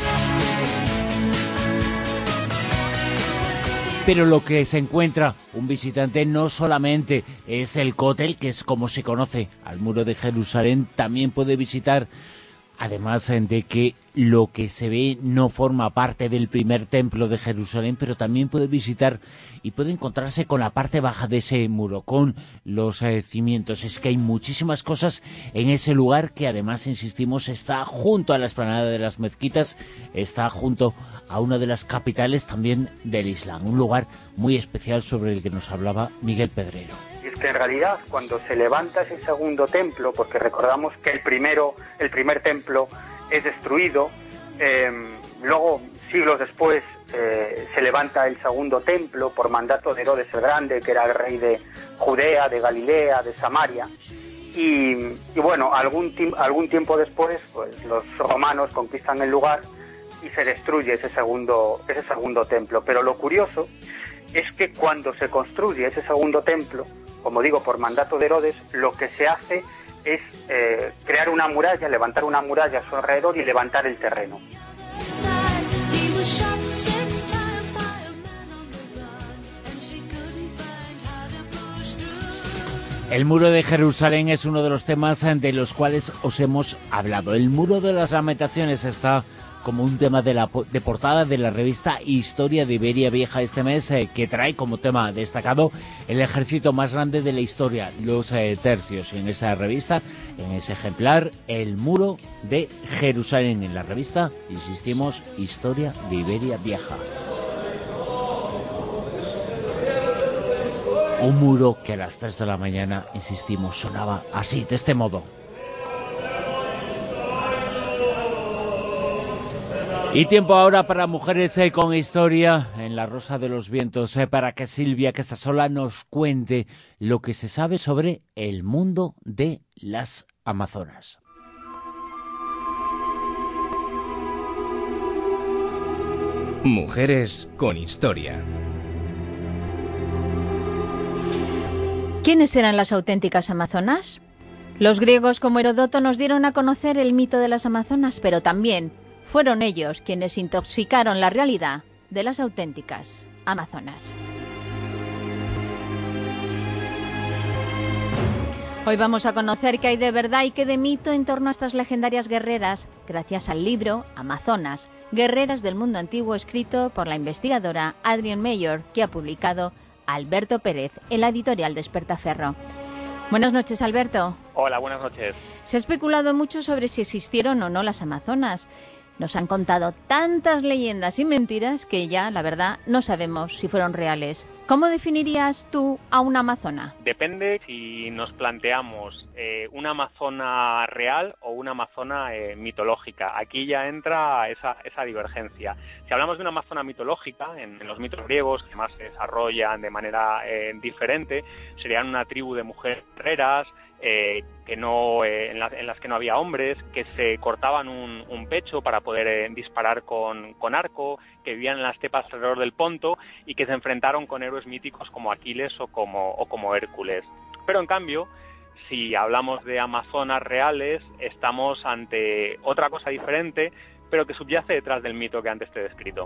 Pero lo que se encuentra un visitante no solamente es el cótel, que es como se conoce al muro de Jerusalén, también puede visitar, además de que lo que se ve no forma parte del primer templo de Jerusalén, pero también puede visitar y puede encontrarse con la parte baja de ese muro, con los eh, cimientos. Es que hay muchísimas cosas en ese lugar que, además, insistimos, está junto a la explanada de las mezquitas, está junto a una de las capitales también del Islam, un lugar muy especial sobre el que nos hablaba Miguel Pedrero. Y es que en realidad, cuando se levanta ese segundo templo, porque recordamos que el primero, el primer templo es destruido, eh, luego, siglos después, eh, se levanta el segundo templo por mandato de Herodes el Grande, que era el rey de Judea, de Galilea, de Samaria, y, y bueno, algún, algún tiempo después, pues los romanos conquistan el lugar y se destruye ese segundo, ese segundo templo. Pero lo curioso es que cuando se construye ese segundo templo, como digo, por mandato de Herodes, lo que se hace es eh, crear una muralla, levantar una muralla a su alrededor y levantar el terreno. El muro de Jerusalén es uno de los temas de los cuales os hemos hablado. El muro de las lamentaciones está como un tema de la de portada de la revista Historia de Iberia Vieja este mes, eh, que trae como tema destacado el ejército más grande de la historia, los eh, tercios. Y en esa revista, en ese ejemplar, el muro de Jerusalén. En la revista, insistimos, Historia de Iberia Vieja. Un muro que a las tres de la mañana, insistimos, sonaba así, de este modo. Y tiempo ahora para Mujeres eh, con Historia en La Rosa de los Vientos, eh, para que Silvia Casasola nos cuente lo que se sabe sobre el mundo de las Amazonas. Mujeres con Historia. ¿Quiénes eran las auténticas Amazonas? Los griegos, como Heródoto, nos dieron a conocer el mito de las Amazonas, pero también fueron ellos quienes intoxicaron la realidad de las auténticas Amazonas. Hoy vamos a conocer qué hay de verdad y qué de mito en torno a estas legendarias guerreras, gracias al libro Amazonas, Guerreras del Mundo Antiguo, escrito por la investigadora Adrienne Mayor, que ha publicado Alberto Pérez en la editorial Despertaferro. Buenas noches, Alberto. Hola, buenas noches. Se ha especulado mucho sobre si existieron o no las Amazonas. Nos han contado tantas leyendas y mentiras que ya, la verdad, no sabemos si fueron reales. ¿Cómo definirías tú a una amazona? Depende si nos planteamos eh, una amazona real o una amazona eh, mitológica. Aquí ya entra esa, esa divergencia. Si hablamos de una amazona mitológica, en, en los mitos griegos, que más se desarrollan de manera eh, diferente, serían una tribu de mujeres guerreras, Eh, que no eh, en, la, en las que no había hombres, que se cortaban un, un pecho para poder eh, disparar con, con arco, que vivían en las estepas alrededor del Ponto y que se enfrentaron con héroes míticos como Aquiles o como, o como Hércules. Pero en cambio, si hablamos de amazonas reales, estamos ante otra cosa diferente, pero que subyace detrás del mito que antes te he descrito.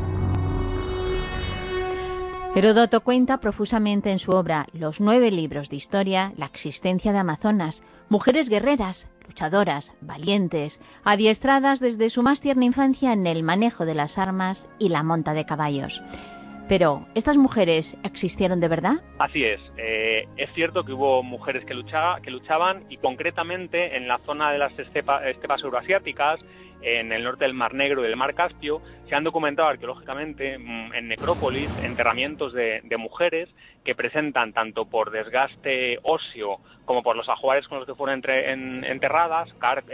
Heródoto cuenta profusamente en su obra Los nueve libros de historia la existencia de amazonas, mujeres guerreras, luchadoras, valientes, adiestradas desde su más tierna infancia en el manejo de las armas y la monta de caballos. Pero, ¿estas mujeres existieron de verdad? Así es. Eh, es cierto que hubo mujeres que, luchaba, que luchaban y concretamente en la zona de las estepa, estepas euroasiáticas, en el norte del Mar Negro y del Mar Caspio, se han documentado arqueológicamente en necrópolis enterramientos de, de mujeres que presentan, tanto por desgaste óseo como por los ajuares con los que fueron entre, en, enterradas, car,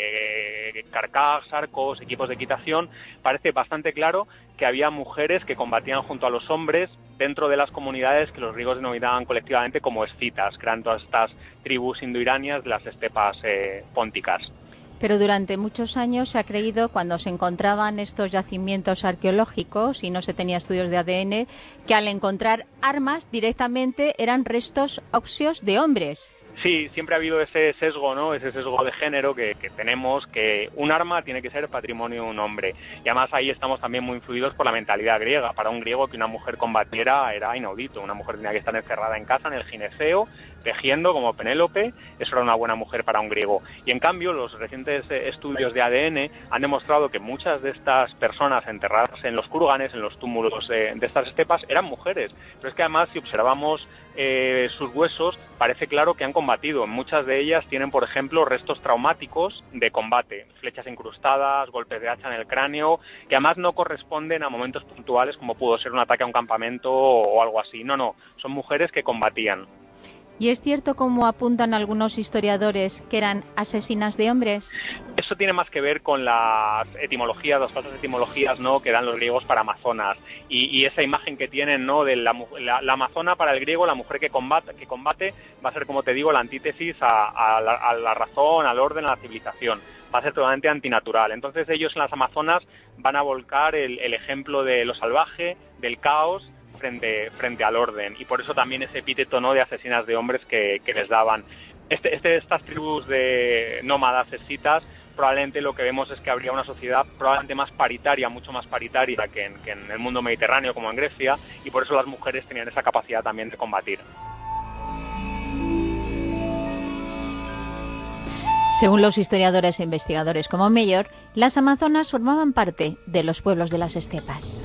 eh, carcaj, arcos, equipos de equitación. Parece bastante claro que había mujeres que combatían junto a los hombres dentro de las comunidades que los griegos denominaban colectivamente como escitas, que eran todas estas tribus indoiranias de las estepas eh, pónticas. Pero durante muchos años se ha creído, cuando se encontraban estos yacimientos arqueológicos y no se tenía estudios de A D N, que al encontrar armas directamente eran restos óseos de hombres. Sí, siempre ha habido ese sesgo, ¿no? Ese sesgo de género que, que tenemos, que un arma tiene que ser patrimonio de un hombre. Y además ahí estamos también muy influidos por la mentalidad griega. Para un griego que una mujer combatiera era inaudito. Una mujer tenía que estar encerrada en casa, en el gineceo, tejiendo como Penélope. Eso era una buena mujer para un griego. Y en cambio los recientes estudios de A D N han demostrado que muchas de estas personas enterradas en los kurganes, en los túmulos de, de estas estepas, eran mujeres. Pero es que además, si observamos eh, sus huesos, parece claro que han combatido. Muchas de ellas tienen, por ejemplo, restos traumáticos de combate, flechas incrustadas, golpes de hacha en el cráneo, que además no corresponden a momentos puntuales como pudo ser un ataque a un campamento o algo así. No, no, son mujeres que combatían. ¿Y es cierto, como apuntan algunos historiadores, que eran asesinas de hombres? Eso tiene más que ver con las etimologías, las falsas etimologías, ¿no?, que dan los griegos para amazonas. Y, y esa imagen que tienen, ¿no?, de la, la, la amazona para el griego, la mujer que combate, que combate, va a ser, como te digo, la antítesis a, a, la, a la razón, al orden, a la civilización. Va a ser totalmente antinatural. Entonces ellos en las amazonas van a volcar el, el ejemplo de lo salvaje, del caos, Frente, frente al orden, y por eso también ese epíteto, ¿no?, de asesinas de hombres que, que les daban. Este, este, estas tribus de nómadas escitas, probablemente lo que vemos es que habría una sociedad probablemente más paritaria, mucho más paritaria que en, que en el mundo mediterráneo, como en Grecia, y por eso las mujeres tenían esa capacidad también de combatir. Según los historiadores e investigadores como Meyer, las amazonas formaban parte de los pueblos de las estepas.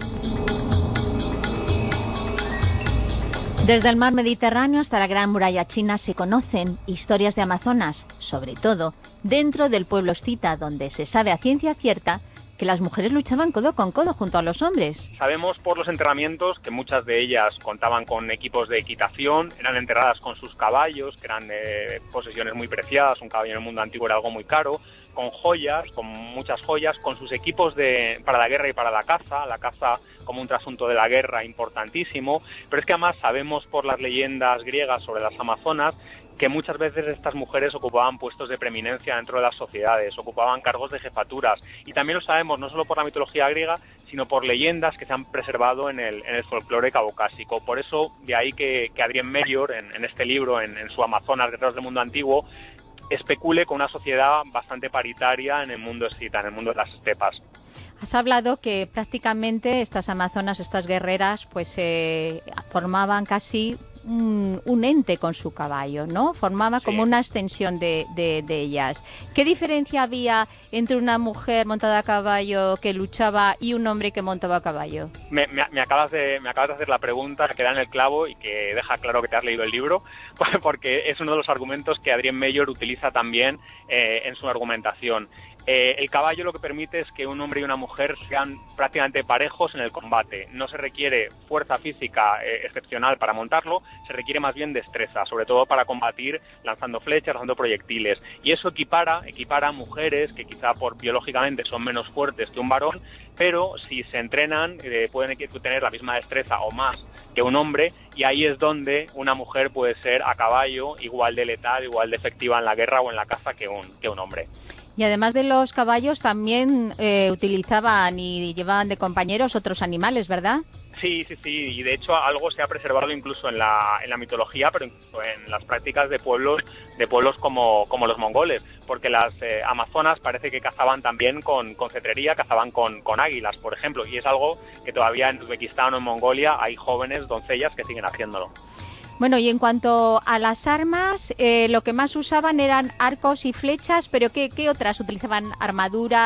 Desde el mar Mediterráneo hasta la Gran Muralla China se conocen historias de amazonas, sobre todo dentro del pueblo escita, donde se sabe a ciencia cierta que las mujeres luchaban codo con codo junto a los hombres. Sabemos por los enterramientos que muchas de ellas contaban con equipos de equitación, eran enterradas con sus caballos, que eran eh, posesiones muy preciadas, un caballo en el mundo antiguo era algo muy caro, con joyas, con muchas joyas, con sus equipos de, para la guerra y para la caza, la caza como un trasunto de la guerra importantísimo, pero es que además sabemos por las leyendas griegas sobre las amazonas que muchas veces estas mujeres ocupaban puestos de preeminencia dentro de las sociedades, ocupaban cargos de jefaturas, y también lo sabemos no solo por la mitología griega, sino por leyendas que se han preservado en el, en el folclore caucásico. Por eso, de ahí que, que Adrien Meilleur, en, en este libro, en, en su Amazonas, Guerreros del Mundo Antiguo, especule con una sociedad bastante paritaria en el mundo escita, en el mundo de las estepas. Has hablado que prácticamente estas amazonas, estas guerreras, pues eh, formaban casi un, un ente con su caballo, ¿no? Formaba como sí. una extensión de, de, de ellas. ¿Qué diferencia había entre una mujer montada a caballo que luchaba y un hombre que montaba a caballo? Me, me, me, acabas de, me acabas de hacer la pregunta que da en el clavo y que deja claro que te has leído el libro, porque es uno de los argumentos que Adrien Meilleur utiliza también eh, en su argumentación. Eh, el caballo lo que permite es que un hombre y una mujer sean prácticamente parejos en el combate. No se requiere fuerza física eh, excepcional para montarlo, se requiere más bien destreza, sobre todo para combatir lanzando flechas, lanzando proyectiles. Y eso equipara, equipara a mujeres que quizá por biológicamente son menos fuertes que un varón, pero si se entrenan eh, pueden tener la misma destreza o más que un hombre, y ahí es donde una mujer puede ser a caballo igual de letal, igual de efectiva en la guerra o en la caza que un, que un hombre. Y además de los caballos también eh, utilizaban y llevaban de compañeros otros animales, ¿verdad? Sí, sí, sí, y de hecho algo se ha preservado incluso en la, en la mitología, pero incluso en las prácticas de pueblos de pueblos como, como los mongoles, porque las eh, amazonas parece que cazaban también con, con cetrería, cazaban con, con águilas, por ejemplo, y es algo que todavía en Uzbekistán o en Mongolia hay jóvenes doncellas que siguen haciéndolo. Bueno, y en cuanto a las armas, eh, lo que más usaban eran arcos y flechas, pero ¿qué, qué otras? ¿Utilizaban armaduras?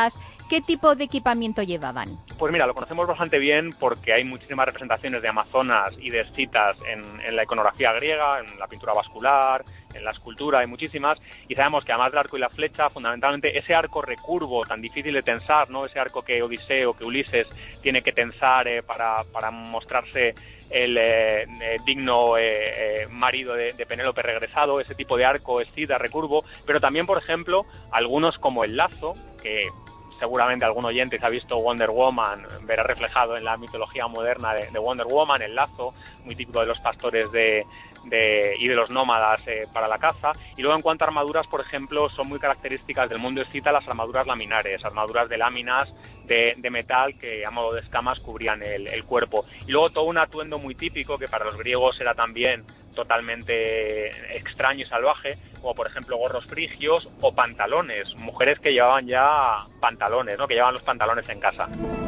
¿qué tipo de equipamiento llevaban? Pues mira, lo conocemos bastante bien porque hay muchísimas representaciones de amazonas y de escitas en, en la iconografía griega, en la pintura vascular, en la escultura, hay muchísimas, y sabemos que además del arco y la flecha, fundamentalmente ese arco recurvo tan difícil de tensar, ¿no? Ese arco que Odiseo, que Ulises tiene que tensar eh, para, para mostrarse el eh, eh, digno eh, eh, marido de, de Penélope regresado, ese tipo de arco, escita, recurvo, pero también, por ejemplo, algunos como el lazo, que seguramente algún oyente que ha visto Wonder Woman verá reflejado en la mitología moderna de, de Wonder Woman, el lazo, muy típico de los pastores de, de, y de los nómadas eh, para la caza. Y luego en cuanto a armaduras, por ejemplo, son muy características del mundo escita las armaduras laminares, armaduras de láminas de, de metal que a modo de escamas cubrían el, el cuerpo. Y luego todo un atuendo muy típico que para los griegos era también totalmente extraño y salvaje, como por ejemplo gorros frigios o pantalones, mujeres que llevaban ya pantalones, ¿no? Que llevaban los pantalones en casa.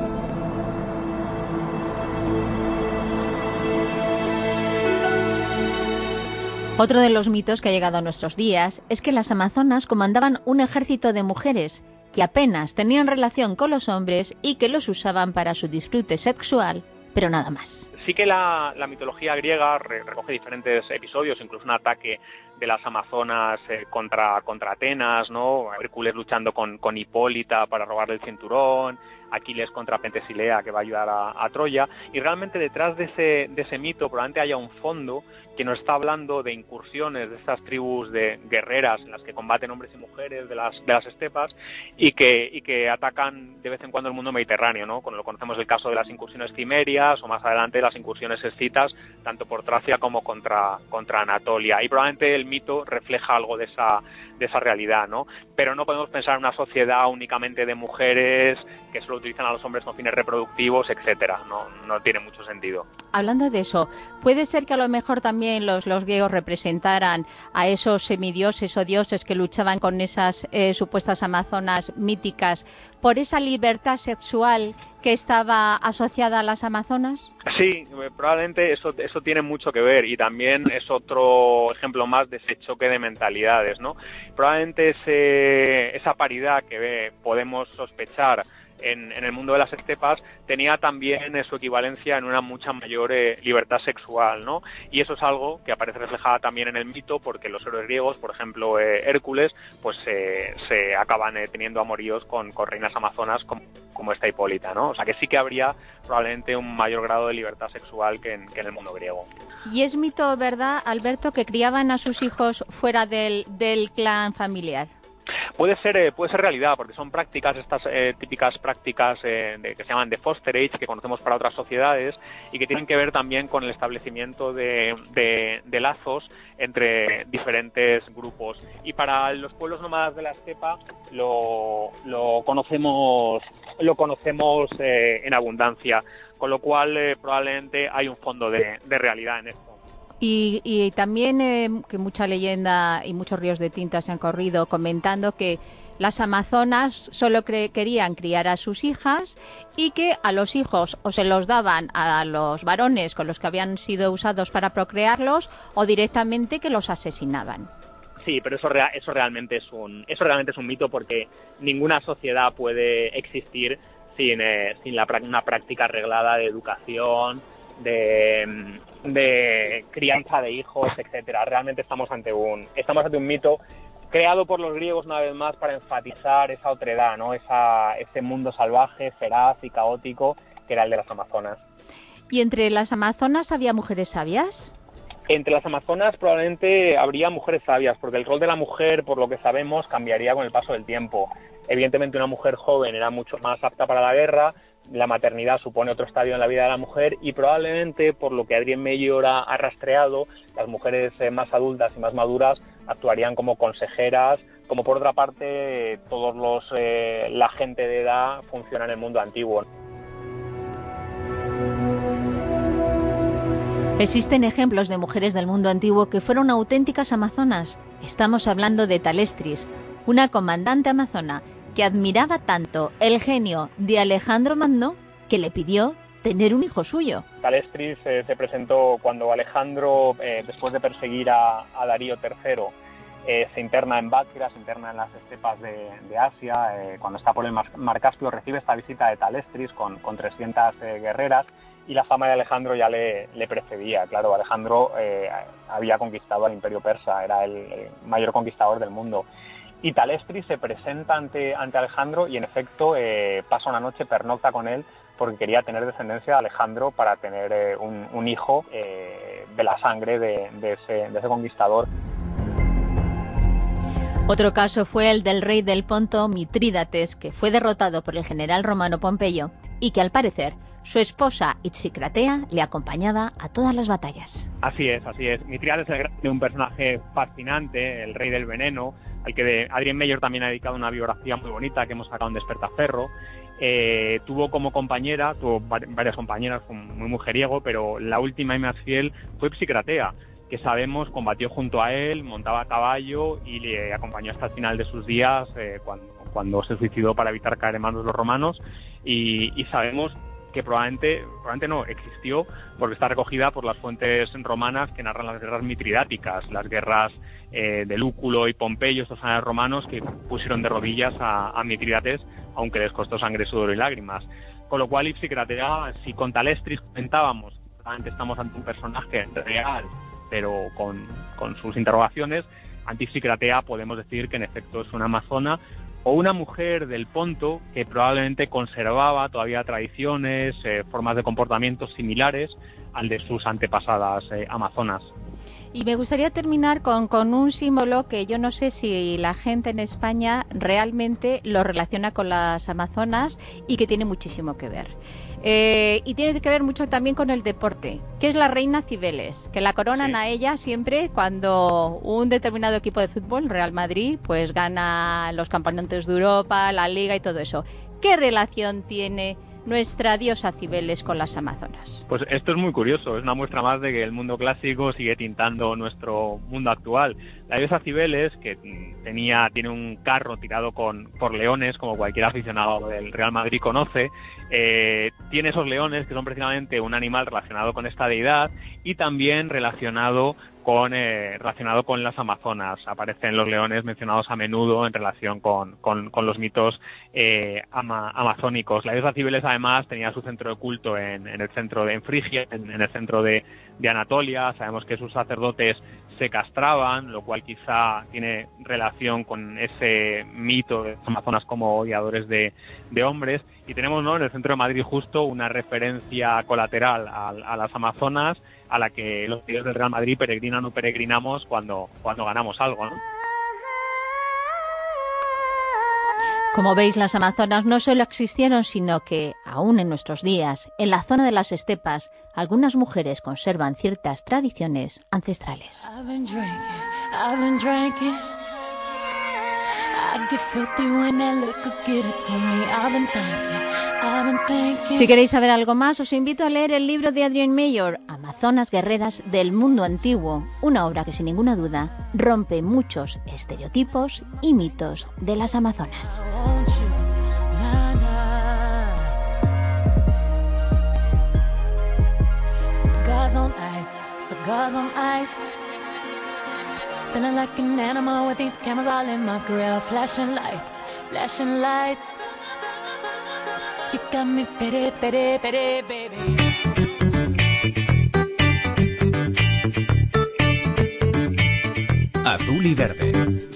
Otro de los mitos que ha llegado a nuestros días es que las amazonas comandaban un ejército de mujeres que apenas tenían relación con los hombres y que los usaban para su disfrute sexual, pero nada más. Sí que la, la mitología griega re, recoge diferentes episodios, incluso un ataque de las amazonas eh, contra, contra Atenas, ¿no? Hércules luchando con, con Hipólita para robarle el cinturón, Aquiles contra Pentesilea que va a ayudar a, a Troya, y realmente detrás de ese, de ese mito probablemente haya un fondo que nos está hablando de incursiones de estas tribus de guerreras en las que combaten hombres y mujeres de las de las estepas y que y que atacan de vez en cuando el mundo mediterráneo, ¿no? Cuando lo conocemos el caso de las incursiones cimerias o más adelante las incursiones escitas tanto por Tracia como contra contra Anatolia, y probablemente el mito refleja algo de esa de esa realidad, ¿no? Pero no podemos pensar en una sociedad únicamente de mujeres que solo utilizan a los hombres con fines reproductivos, etcétera. No no tiene mucho sentido. Hablando de eso, puede ser que a lo mejor también los, los griegos representaran a esos semidioses o dioses que luchaban con esas eh, supuestas amazonas míticas por esa libertad sexual que estaba asociada a las amazonas. Sí, probablemente eso eso tiene mucho que ver, y también es otro ejemplo más de ese choque de mentalidades, ¿no? Probablemente ese, esa paridad que ve, podemos sospechar En, en el mundo de las estepas tenía también eh, su equivalencia en una mucha mayor eh, libertad sexual, ¿no? Y eso es algo que aparece reflejada también en el mito, porque los héroes griegos, por ejemplo eh, Hércules, pues eh, se acaban eh, teniendo amoríos con, con reinas amazonas como, como esta Hipólita, ¿no? O sea que sí que habría probablemente un mayor grado de libertad sexual que en, que en el mundo griego. Y es mito, ¿verdad, Alberto, que criaban a sus hijos fuera del, del clan familiar? Puede ser eh, puede ser realidad, porque son prácticas, estas eh, típicas prácticas eh, de, que se llaman de fosterage, que conocemos para otras sociedades y que tienen que ver también con el establecimiento de, de, de lazos entre diferentes grupos. Y para los pueblos nómadas de la estepa lo, lo conocemos lo conocemos eh, en abundancia, con lo cual eh, probablemente hay un fondo de, de realidad en esto. Y, y también eh, que mucha leyenda y muchos ríos de tinta se han corrido comentando que las amazonas solo cre- querían criar a sus hijas y que a los hijos o se los daban a los varones con los que habían sido usados para procrearlos o directamente que los asesinaban. Sí, pero eso, rea- eso realmente es un eso realmente es un mito, porque ninguna sociedad puede existir sin, eh, sin la, una práctica reglada de educación, de, de crianza de hijos, etcétera. Realmente estamos ante un estamos ante un mito creado por los griegos una vez más para enfatizar esa otredad, ¿no? Esa, ese mundo salvaje, feraz y caótico que era el de las amazonas. ¿Y entre las amazonas había mujeres sabias? Entre las amazonas probablemente habría mujeres sabias, porque el rol de la mujer, por lo que sabemos, cambiaría con el paso del tiempo. Evidentemente una mujer joven era mucho más apta para la guerra, la maternidad supone otro estadio en la vida de la mujer y probablemente, por lo que Adrien Meilleur ha, ha rastreado, las mujeres eh, más adultas y más maduras actuarían como consejeras, como por otra parte todos los eh, la gente de edad funciona en el mundo antiguo. Existen ejemplos de mujeres del mundo antiguo que fueron auténticas amazonas. Estamos hablando de Talestris, una comandante amazona que admiraba tanto el genio de Alejandro Magno que le pidió tener un hijo suyo. Talestris eh, se presentó cuando Alejandro, eh, después de perseguir a, a Darío tercero eh, se interna en Bátira, se interna en las estepas de, de Asia, eh, cuando está por el Mar, Mar Caspio recibe esta visita de Talestris con, con trescientas eh, guerreras, y la fama de Alejandro ya le, le precedía. Claro, Alejandro eh, había conquistado al Imperio Persa, era el, el mayor conquistador del mundo. Y Talestris se presenta ante, ante Alejandro y en efecto eh, pasa una noche, pernocta con él, porque quería tener descendencia de Alejandro para tener eh, un, un hijo eh, de la sangre de, de, ese, de ese conquistador. Otro caso fue el del rey del Ponto, Mitrídates, que fue derrotado por el general romano Pompeyo y que al parecer su esposa Ipsicratea le acompañaba a todas las batallas. Así es, así es. Mitrídates es un personaje fascinante, el rey del veneno, al que de Adrien Meyer también ha dedicado una biografía muy bonita que hemos sacado en Despertaferro. Eh, tuvo como compañera, tuvo varias compañeras, fue muy mujeriego, pero la última y más fiel fue Ipsicratea, que sabemos combatió junto a él, montaba a caballo y le acompañó hasta el final de sus días, eh, cuando, cuando se suicidó para evitar caer en manos de los romanos, y, y sabemos que probablemente, probablemente no, existió porque está recogida por las fuentes romanas que narran las guerras mitridáticas, las guerras eh, de Lúculo y Pompeyo, estos generales romanos que pusieron de rodillas a, a Mitrídates, aunque les costó sangre, sudor y lágrimas. Con lo cual, Ipsicratea, si con Talestris comentábamos, probablemente estamos ante un personaje real, pero con, con sus interrogaciones, ante Ipsicratea podemos decir que en efecto es una amazona, o una mujer del Ponto que probablemente conservaba todavía tradiciones, eh, formas de comportamiento similares al de sus antepasadas eh, amazonas. Y me gustaría terminar con, con un símbolo que yo no sé si la gente en España realmente lo relaciona con las amazonas y que tiene muchísimo que ver. Eh, y tiene que ver mucho también con el deporte, que es la reina Cibeles, que la coronan sí. a ella siempre cuando un determinado equipo de fútbol, Real Madrid, pues gana los campeonatos de Europa, la Liga y todo eso. ¿Qué relación tiene nuestra diosa Cibeles con las amazonas? Pues esto es muy curioso, es una muestra más de que el mundo clásico sigue tintando nuestro mundo actual. La diosa Cibeles, que tenía tiene un carro tirado con por leones, como cualquier aficionado del Real Madrid conoce, eh, tiene esos leones que son precisamente un animal relacionado con esta deidad y también relacionado con eh, relacionado con las amazonas. Aparecen los leones mencionados a menudo en relación con, con, con los mitos eh, ama, amazónicos. La diosa Cibeles además tenía su centro de culto en, en el centro de en Frigia, en, en el centro de, de Anatolia. Sabemos que sus sacerdotes se castraban, lo cual quizá tiene relación con ese mito de las amazonas como odiadores de, de hombres. Y tenemos, ¿no?, en el centro de Madrid justo una referencia colateral a, a las amazonas, a la que los tíos del Real Madrid peregrinan o peregrinamos cuando, cuando ganamos algo, ¿no? Como veis, las amazonas no solo existieron, sino que, aún en nuestros días, en la zona de las estepas, algunas mujeres conservan ciertas tradiciones ancestrales. Si queréis saber algo más, os invito a leer el libro de Adrien Meyer, Amazonas Guerreras del Mundo Antiguo, una obra que sin ninguna duda rompe muchos estereotipos y mitos de las amazonas. Feeling like an animal with these cameras all in my grill. Flashing lights, flashing lights. You got me pity, pity, pity, baby. Azul y verde.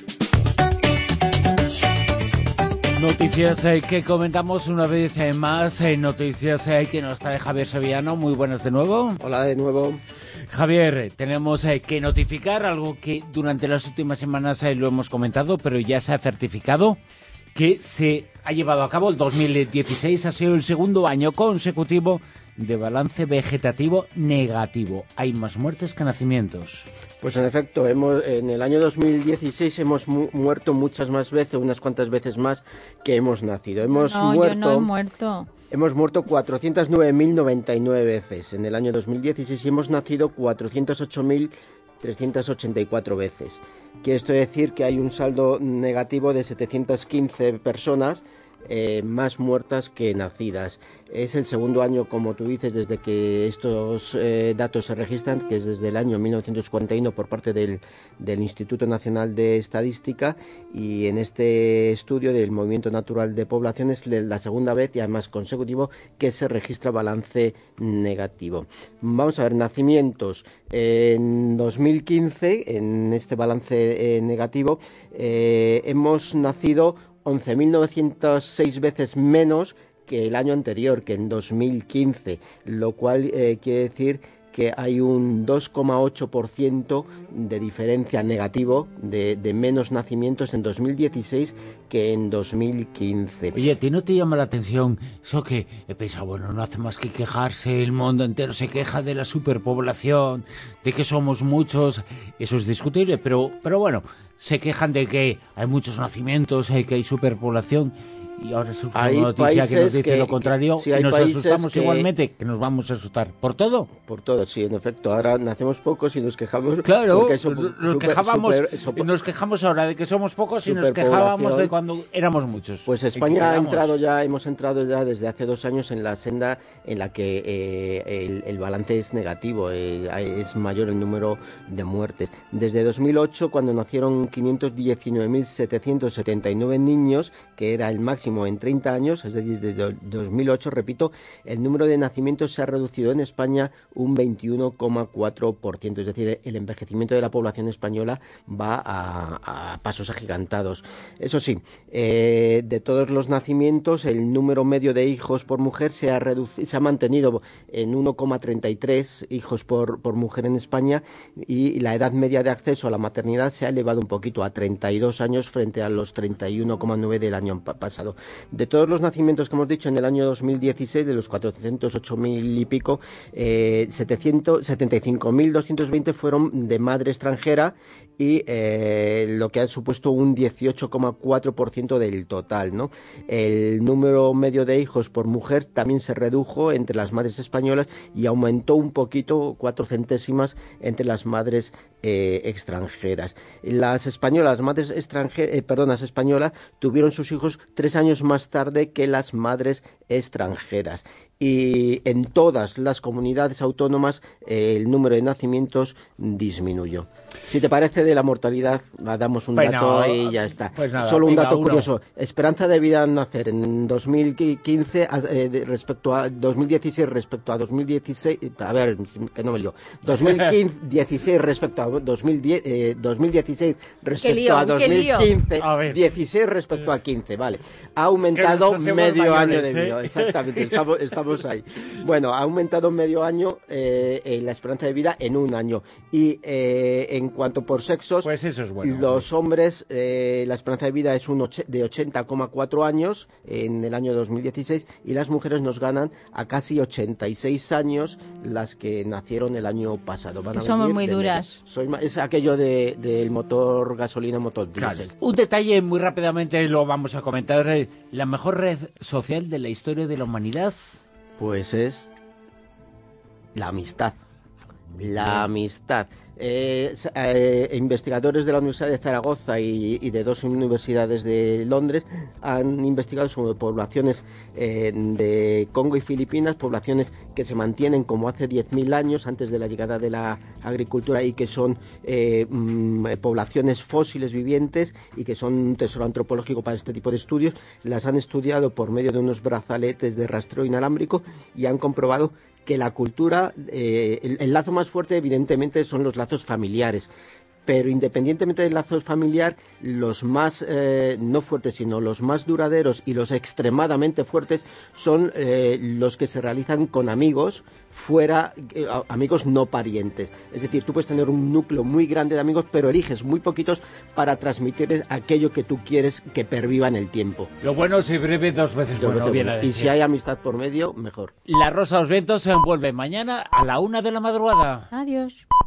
Noticias eh, que comentamos una vez eh, más, eh, noticias eh, que nos trae Javier Sevillano. Muy buenas de nuevo. Hola de nuevo. Javier, tenemos eh, que notificar algo que durante las últimas semanas eh, lo hemos comentado, pero ya se ha certificado, que se ha llevado a cabo el dos mil dieciséis, ha sido el segundo año consecutivo de balance vegetativo negativo. Hay más muertes que nacimientos. Pues en efecto, hemos, en el año dos mil dieciséis hemos mu muerto muchas más veces, unas cuantas veces más que hemos nacido. Hemos no, muerto, yo no he muerto. Hemos muerto cuatrocientas nueve mil noventa y nueve veces en el año dos mil dieciséis y hemos nacido cuatrocientas ocho mil trescientas ochenta y cuatro veces. Quiere esto decir que hay un saldo negativo de setecientas quince personas eh, más muertas que nacidas. Es el segundo año, como tú dices, desde que estos eh, datos se registran, que es desde el año mil novecientos cuarenta y uno por parte del, del Instituto Nacional de Estadística, y en este estudio del Movimiento Natural de Poblaciones la segunda vez y además consecutivo que se registra balance negativo. Vamos a ver, nacimientos. En dos mil quince, en este balance eh, negativo, eh, hemos nacido once mil novecientas seis veces menos que el año anterior, que en dos mil quince, lo cual eh, quiere decir que hay un dos coma ocho por ciento de diferencia negativo de, de menos nacimientos en dos mil dieciséis que en dos mil quince. Oye, ¿a ti no te llama la atención eso que he pensado, bueno, no hace más que quejarse, el mundo entero se queja de la superpoblación, de que somos muchos, eso es discutible, pero, pero bueno, se quejan de que hay muchos nacimientos, hay que hay superpoblación, y ahora surge una noticia que nos dice que, lo contrario, que, sí, y nos asustamos que... igualmente, que nos vamos a asustar. ¿Por todo? Por todo, sí, en efecto. Ahora nacemos pocos y nos quejamos. Claro, porque nos, super, quejábamos, super, super, nos quejamos ahora de que somos pocos y nos quejábamos de cuando éramos muchos. Pues España ha entrado ya, hemos entrado ya desde hace dos años en la senda en la que eh, el, el balance es negativo, eh, es mayor el número de muertes. Desde dos mil ocho, cuando nacieron quinientos diecinueve mil setecientos setenta y nueve niños, que era el máximo en treinta años, es decir, desde dos mil ocho, repito, el número de nacimientos se ha reducido en España un veintiuno coma cuatro por ciento, es decir, el envejecimiento de la población española va a, a pasos agigantados. Eso sí, eh, de todos los nacimientos, el número medio de hijos por mujer se ha, reducido, se ha mantenido en uno coma treinta y tres hijos por, por mujer en España, y la edad media de acceso a la maternidad se ha elevado un poquito a treinta y dos años frente a los treinta y uno coma nueve del año pasado. De todos los nacimientos que hemos dicho en el año dos mil dieciséis, de los cuatrocientos ocho mil y pico, eh, setenta y cinco mil doscientos veinte fueron de madre extranjera, y eh, lo que ha supuesto un dieciocho coma cuatro por ciento del total, ¿no? El número medio de hijos por mujer también se redujo entre las madres españolas y aumentó un poquito, cuatro centésimas, entre las madres eh, extranjeras. Las españolas, las madres extranjeras, eh, perdón, las españolas tuvieron sus hijos tres años más tarde que las madres extranjeras, y en todas las comunidades autónomas eh, el número de nacimientos disminuyó. Si te parece, de la mortalidad damos un pues dato no, y ya está. Pues nada, solo un dato uno. curioso: esperanza de vida al nacer en dos mil quince eh, respecto a dos mil dieciséis respecto a dos mil dieciséis, a ver, que no me lío, dos mil dieciséis respecto a dos mil diez, eh, dos mil dieciséis respecto lío, a dos mil quince, dieciséis respecto a quince, vale. Ha aumentado medio año de vida, ¿eh? Exactamente, estamos, estamos ahí. Bueno, ha aumentado medio año eh, eh, la esperanza de vida en un año, y eh, en cuanto por sexos, pues eso es bueno. Los hombres, eh, la esperanza de vida es un och- de ochenta coma cuatro años en el año dos mil dieciséis, y las mujeres nos ganan a casi ochenta y seis años las que nacieron el año pasado. Van a somos muy duras. Soy, es aquello de, del motor gasolina, motor diésel. Claro. Un detalle muy rápidamente lo vamos a comentar. La mejor red social de la historia de la humanidad, pues es la amistad. La amistad. Eh, eh, investigadores de la Universidad de Zaragoza y, y de dos universidades de Londres han investigado sobre poblaciones eh, de Congo y Filipinas, poblaciones que se mantienen como hace diez mil años antes de la llegada de la agricultura, y que son eh, mm, poblaciones fósiles vivientes y que son un tesoro antropológico para este tipo de estudios. Las han estudiado por medio de unos brazaletes de rastreo inalámbrico y han comprobado que la cultura, eh, el, el lazo más fuerte evidentemente son los lazos familiares, pero independientemente del lazo familiar, los más, eh, no fuertes, sino los más duraderos y los extremadamente fuertes son eh, los que se realizan con amigos fuera, eh, amigos no parientes. Es decir, tú puedes tener un núcleo muy grande de amigos, pero eliges muy poquitos para transmitirles aquello que tú quieres que perviva en el tiempo. Lo bueno se breve dos veces bueno, veces bien bueno. Y si hay amistad por medio, mejor. La Rosa de los Vientos se envuelve mañana a la una de la madrugada. Adiós.